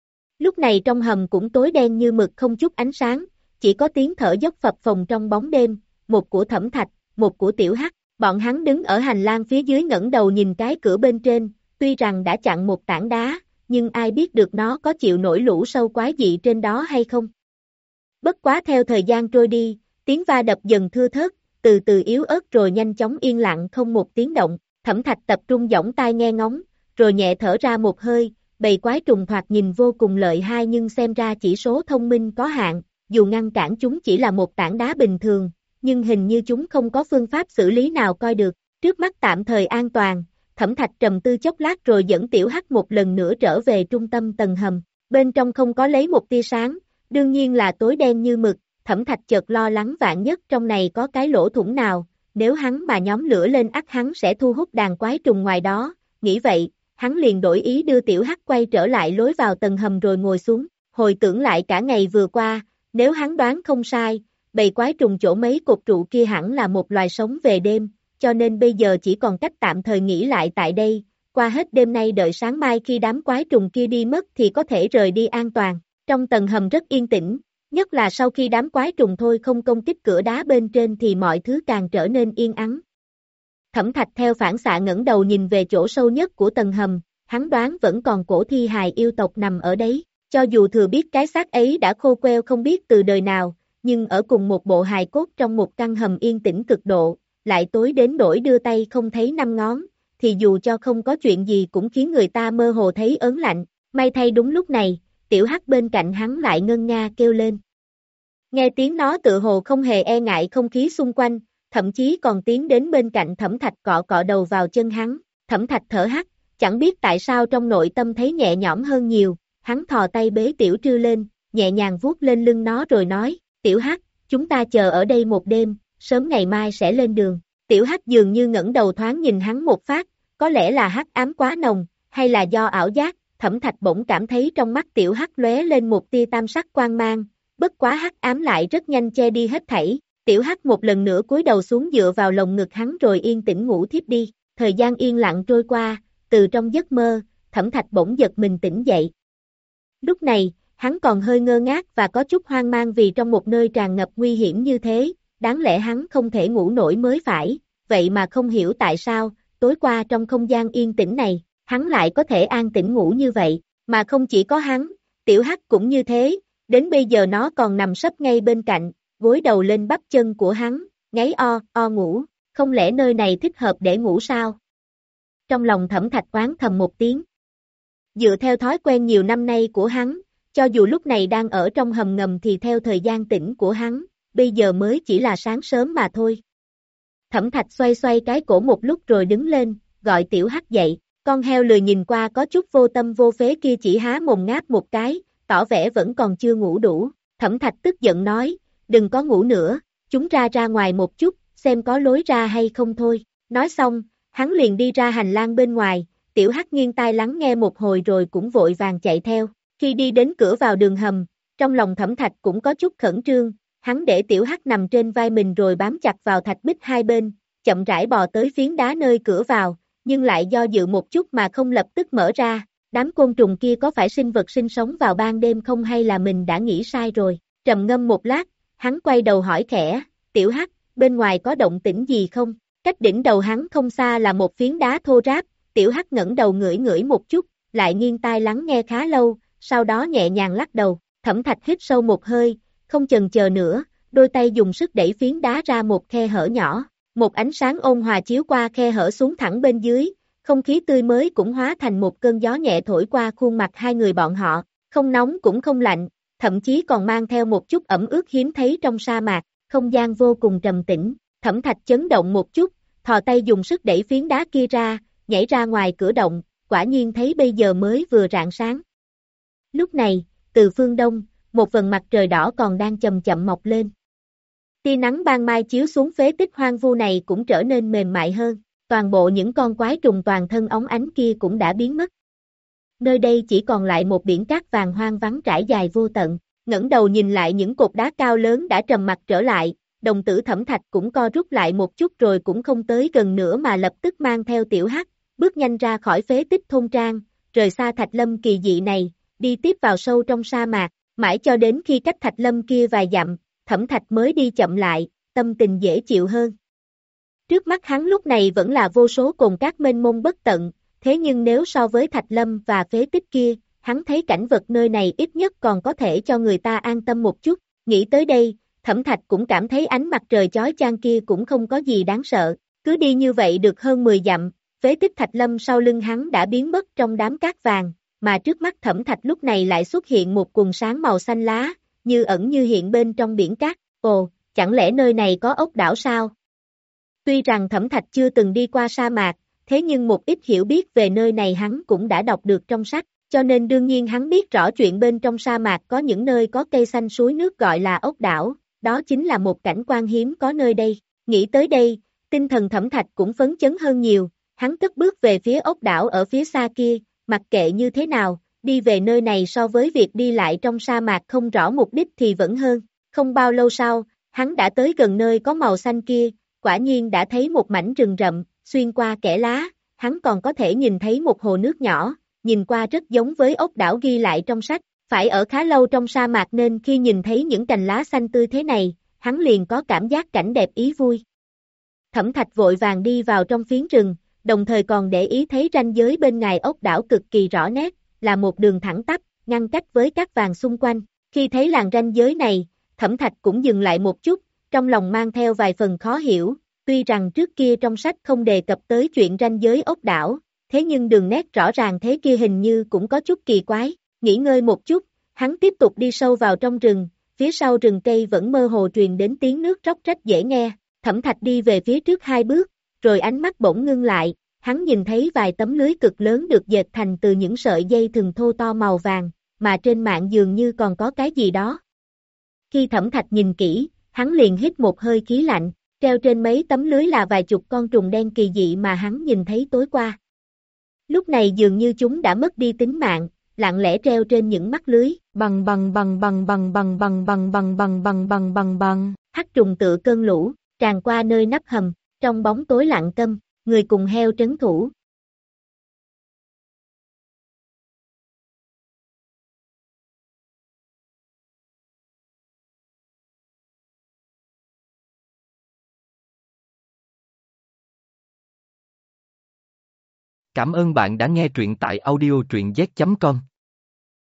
Lúc này trong hầm cũng tối đen như mực không chút ánh sáng, chỉ có tiếng thở dốc phập phồng trong bóng đêm, một của Thẩm Thạch, một của Tiểu Hắc, bọn hắn đứng ở hành lang phía dưới ngẩng đầu nhìn cái cửa bên trên, tuy rằng đã chặn một tảng đá, nhưng ai biết được nó có chịu nổi lũ sâu quái dị trên đó hay không. Bất quá theo thời gian trôi đi, tiếng va đập dần thưa thớt, từ từ yếu ớt rồi nhanh chóng yên lặng không một tiếng động, Thẩm Thạch tập trung giỏng tai nghe ngóng, rồi nhẹ thở ra một hơi, bầy quái trùng thoạt nhìn vô cùng lợi hai nhưng xem ra chỉ số thông minh có hạn, dù ngăn cản chúng chỉ là một tảng đá bình thường, nhưng hình như chúng không có phương pháp xử lý nào coi được, trước mắt tạm thời an toàn, Thẩm Thạch trầm tư chốc lát rồi dẫn Tiểu Hắc một lần nữa trở về trung tâm tầng hầm, bên trong không có lấy một tia sáng, đương nhiên là tối đen như mực, Thẩm Thạch chợt lo lắng vạn nhất trong này có cái lỗ thủng nào, nếu hắn mà nhóm lửa lên ắt hắn sẽ thu hút đàn quái trùng ngoài đó, nghĩ vậy, hắn liền đổi ý đưa Tiểu Hắc quay trở lại lối vào tầng hầm rồi ngồi xuống, hồi tưởng lại cả ngày vừa qua, nếu hắn đoán không sai, bầy quái trùng chỗ mấy cột trụ kia hẳn là một loài sống về đêm, cho nên bây giờ chỉ còn cách tạm thời nghỉ lại tại đây, qua hết đêm nay đợi sáng mai khi đám quái trùng kia đi mất thì có thể rời đi an toàn. Trong tầng hầm rất yên tĩnh, nhất là sau khi đám quái trùng thôi không công kích cửa đá bên trên thì mọi thứ càng trở nên yên ắng. Thẩm Thạch theo phản xạ ngẩng đầu nhìn về chỗ sâu nhất của tầng hầm, hắn đoán vẫn còn cổ thi hài yêu tộc nằm ở đấy, cho dù thừa biết cái xác ấy đã khô queo không biết từ đời nào, nhưng ở cùng một bộ hài cốt trong một căn hầm yên tĩnh cực độ, lại tối đến nỗi đưa tay không thấy năm ngón, thì dù cho không có chuyện gì cũng khiến người ta mơ hồ thấy ớn lạnh, may thay đúng lúc này, Tiểu Hắc bên cạnh hắn lại ngân nga kêu lên. Nghe tiếng nó tự hồ không hề e ngại không khí xung quanh, thậm chí còn tiến đến bên cạnh Thẩm Thạch cọ cọ đầu vào chân hắn, Thẩm Thạch thở hắt, chẳng biết tại sao trong nội tâm thấy nhẹ nhõm hơn nhiều, hắn thò tay bế Tiểu Trư lên, nhẹ nhàng vuốt lên lưng nó rồi nói, Tiểu Hắc, chúng ta chờ ở đây một đêm, sớm ngày mai sẽ lên đường. Tiểu Hắc dường như ngẩng đầu thoáng nhìn hắn một phát, có lẽ là hắc ám quá nồng, hay là do ảo giác, Thẩm Thạch bỗng cảm thấy trong mắt Tiểu Hắc lóe lên một tia tam sắc quang mang, bất quá hắc ám lại rất nhanh che đi hết thảy. Tiểu Hắc một lần nữa cúi đầu xuống dựa vào lồng ngực hắn rồi yên tĩnh ngủ thiếp đi. Thời gian yên lặng trôi qua, từ trong giấc mơ, Thẩm Thạch bỗng giật mình tỉnh dậy. Lúc này, hắn còn hơi ngơ ngác và có chút hoang mang vì trong một nơi tràn ngập nguy hiểm như thế, đáng lẽ hắn không thể ngủ nổi mới phải, vậy mà không hiểu tại sao, tối qua trong không gian yên tĩnh này, hắn lại có thể an tĩnh ngủ như vậy, mà không chỉ có hắn, Tiểu Hắc cũng như thế, đến bây giờ nó còn nằm sấp ngay bên cạnh, gối đầu lên bắp chân của hắn, ngáy o, o ngủ, không lẽ nơi này thích hợp để ngủ sao? Trong lòng Thẩm Thạch oán thầm một tiếng. Dựa theo thói quen nhiều năm nay của hắn, cho dù lúc này đang ở trong hầm ngầm thì theo thời gian tỉnh của hắn, bây giờ mới chỉ là sáng sớm mà thôi. Thẩm Thạch xoay xoay cái cổ một lúc rồi đứng lên, gọi Tiểu Hắc dậy, con heo lười nhìn qua có chút vô tâm vô phế kia chỉ há mồm ngáp một cái, tỏ vẻ vẫn còn chưa ngủ đủ. Thẩm Thạch tức giận nói, đừng có ngủ nữa, chúng ra ra ngoài một chút, xem có lối ra hay không thôi. Nói xong, hắn liền đi ra hành lang bên ngoài, Tiểu Hắc nghiêng tai lắng nghe một hồi rồi cũng vội vàng chạy theo. Khi đi đến cửa vào đường hầm, trong lòng Thẩm Thạch cũng có chút khẩn trương, hắn để Tiểu Hắc nằm trên vai mình rồi bám chặt vào thạch bích hai bên, chậm rãi bò tới phiến đá nơi cửa vào, nhưng lại do dự một chút mà không lập tức mở ra. Đám côn trùng kia có phải sinh vật sinh sống vào ban đêm không hay là mình đã nghĩ sai rồi? Trầm ngâm một lát, hắn quay đầu hỏi khẽ, Tiểu Hắc, bên ngoài có động tĩnh gì không? Cách đỉnh đầu hắn không xa là một phiến đá thô ráp, Tiểu Hắc ngẩng đầu ngửi ngửi một chút, lại nghiêng tai lắng nghe khá lâu, sau đó nhẹ nhàng lắc đầu. Thẩm Thạch hít sâu một hơi, không chần chờ nữa, đôi tay dùng sức đẩy phiến đá ra một khe hở nhỏ, một ánh sáng ôn hòa chiếu qua khe hở xuống thẳng bên dưới, không khí tươi mới cũng hóa thành một cơn gió nhẹ thổi qua khuôn mặt hai người bọn họ, không nóng cũng không lạnh, thậm chí còn mang theo một chút ẩm ướt hiếm thấy trong sa mạc, không gian vô cùng trầm tĩnh. Thẩm Thạch chấn động một chút, thò tay dùng sức đẩy phiến đá kia ra, nhảy ra ngoài cửa động, quả nhiên thấy bây giờ mới vừa rạng sáng. Lúc này, từ phương đông, một vầng mặt trời đỏ còn đang chậm chậm mọc lên. Tia nắng ban mai chiếu xuống phế tích hoang vu này cũng trở nên mềm mại hơn, toàn bộ những con quái trùng toàn thân óng ánh kia cũng đã biến mất. Nơi đây chỉ còn lại một biển cát vàng hoang vắng trải dài vô tận, ngẩng đầu nhìn lại những cột đá cao lớn đã trầm mặc trở lại, đồng tử Thẩm Thạch cũng co rút lại một chút rồi cũng không tới gần nữa mà lập tức mang theo Tiểu Hắc, bước nhanh ra khỏi phế tích thôn trang, rời xa Thạch Lâm kỳ dị này, đi tiếp vào sâu trong sa mạc, mãi cho đến khi cách Thạch Lâm kia vài dặm, Thẩm Thạch mới đi chậm lại, tâm tình dễ chịu hơn. Trước mắt hắn lúc này vẫn là vô số cồn cát mênh mông bất tận, thế nhưng nếu so với Thạch Lâm và phế tích kia, hắn thấy cảnh vật nơi này ít nhất còn có thể cho người ta an tâm một chút. Nghĩ tới đây, Thẩm Thạch cũng cảm thấy ánh mặt trời chói chang kia cũng không có gì đáng sợ, cứ đi như vậy được hơn mười dặm, phế tích Thạch Lâm sau lưng hắn đã biến mất trong đám cát vàng, mà trước mắt Thẩm Thạch lúc này lại xuất hiện một quần sáng màu xanh lá, như ẩn như hiện bên trong biển cát. Ồ, chẳng lẽ nơi này có ốc đảo sao? Tuy rằng Thẩm Thạch chưa từng đi qua sa mạc, thế nhưng một ít hiểu biết về nơi này hắn cũng đã đọc được trong sách, cho nên đương nhiên hắn biết rõ chuyện bên trong sa mạc có những nơi có cây xanh suối nước gọi là ốc đảo, đó chính là một cảnh quan hiếm có nơi đây. Nghĩ tới đây, tinh thần Thẩm Thạch cũng phấn chấn hơn nhiều, hắn cất bước về phía ốc đảo ở phía xa kia, mặc kệ như thế nào, đi về nơi này so với việc đi lại trong sa mạc không rõ mục đích thì vẫn hơn. Không bao lâu sau, hắn đã tới gần nơi có màu xanh kia, quả nhiên đã thấy một mảnh rừng rậm, xuyên qua kẽ lá, hắn còn có thể nhìn thấy một hồ nước nhỏ, nhìn qua rất giống với ốc đảo ghi lại trong sách, phải ở khá lâu trong sa mạc nên khi nhìn thấy những cành lá xanh tươi thế này, hắn liền có cảm giác cảnh đẹp ý vui. Thẩm Thạch vội vàng đi vào trong phiến rừng, đồng thời còn để ý thấy ranh giới bên ngoài ốc đảo cực kỳ rõ nét, là một đường thẳng tắp, ngăn cách với cát vàng xung quanh. Khi thấy làn ranh giới này, Thẩm Thạch cũng dừng lại một chút, trong lòng mang theo vài phần khó hiểu, tuy rằng trước kia trong sách không đề cập tới chuyện ranh giới ốc đảo, thế nhưng đường nét rõ ràng thế kia hình như cũng có chút kỳ quái. Nghỉ ngơi một chút, hắn tiếp tục đi sâu vào trong rừng, phía sau rừng cây vẫn mơ hồ truyền đến tiếng nước róc rách dễ nghe. Thẩm Thạch đi về phía trước hai bước, rồi ánh mắt bỗng ngưng lại, hắn nhìn thấy vài tấm lưới cực lớn được dệt thành từ những sợi dây thừng thô to màu vàng, mà trên mạng dường như còn có cái gì đó. Khi Thẩm Thạch nhìn kỹ, hắn liền hít một hơi khí lạnh, treo trên mấy tấm lưới là vài chục con trùng đen kỳ dị mà hắn nhìn thấy tối qua. Lúc này dường như chúng đã mất đi tính mạng, lặng lẽ treo trên những mắt lưới, bằng bằng bằng bằng bằng bằng bằng bằng bằng bằng bằng bằng bằng bằng, hắc trùng tựa cơn lũ, tràn qua nơi nắp hầm, trong bóng tối lặng câm, người cùng heo trấn thủ. Cảm ơn bạn đã nghe truyện tại audio truyện z chấm com.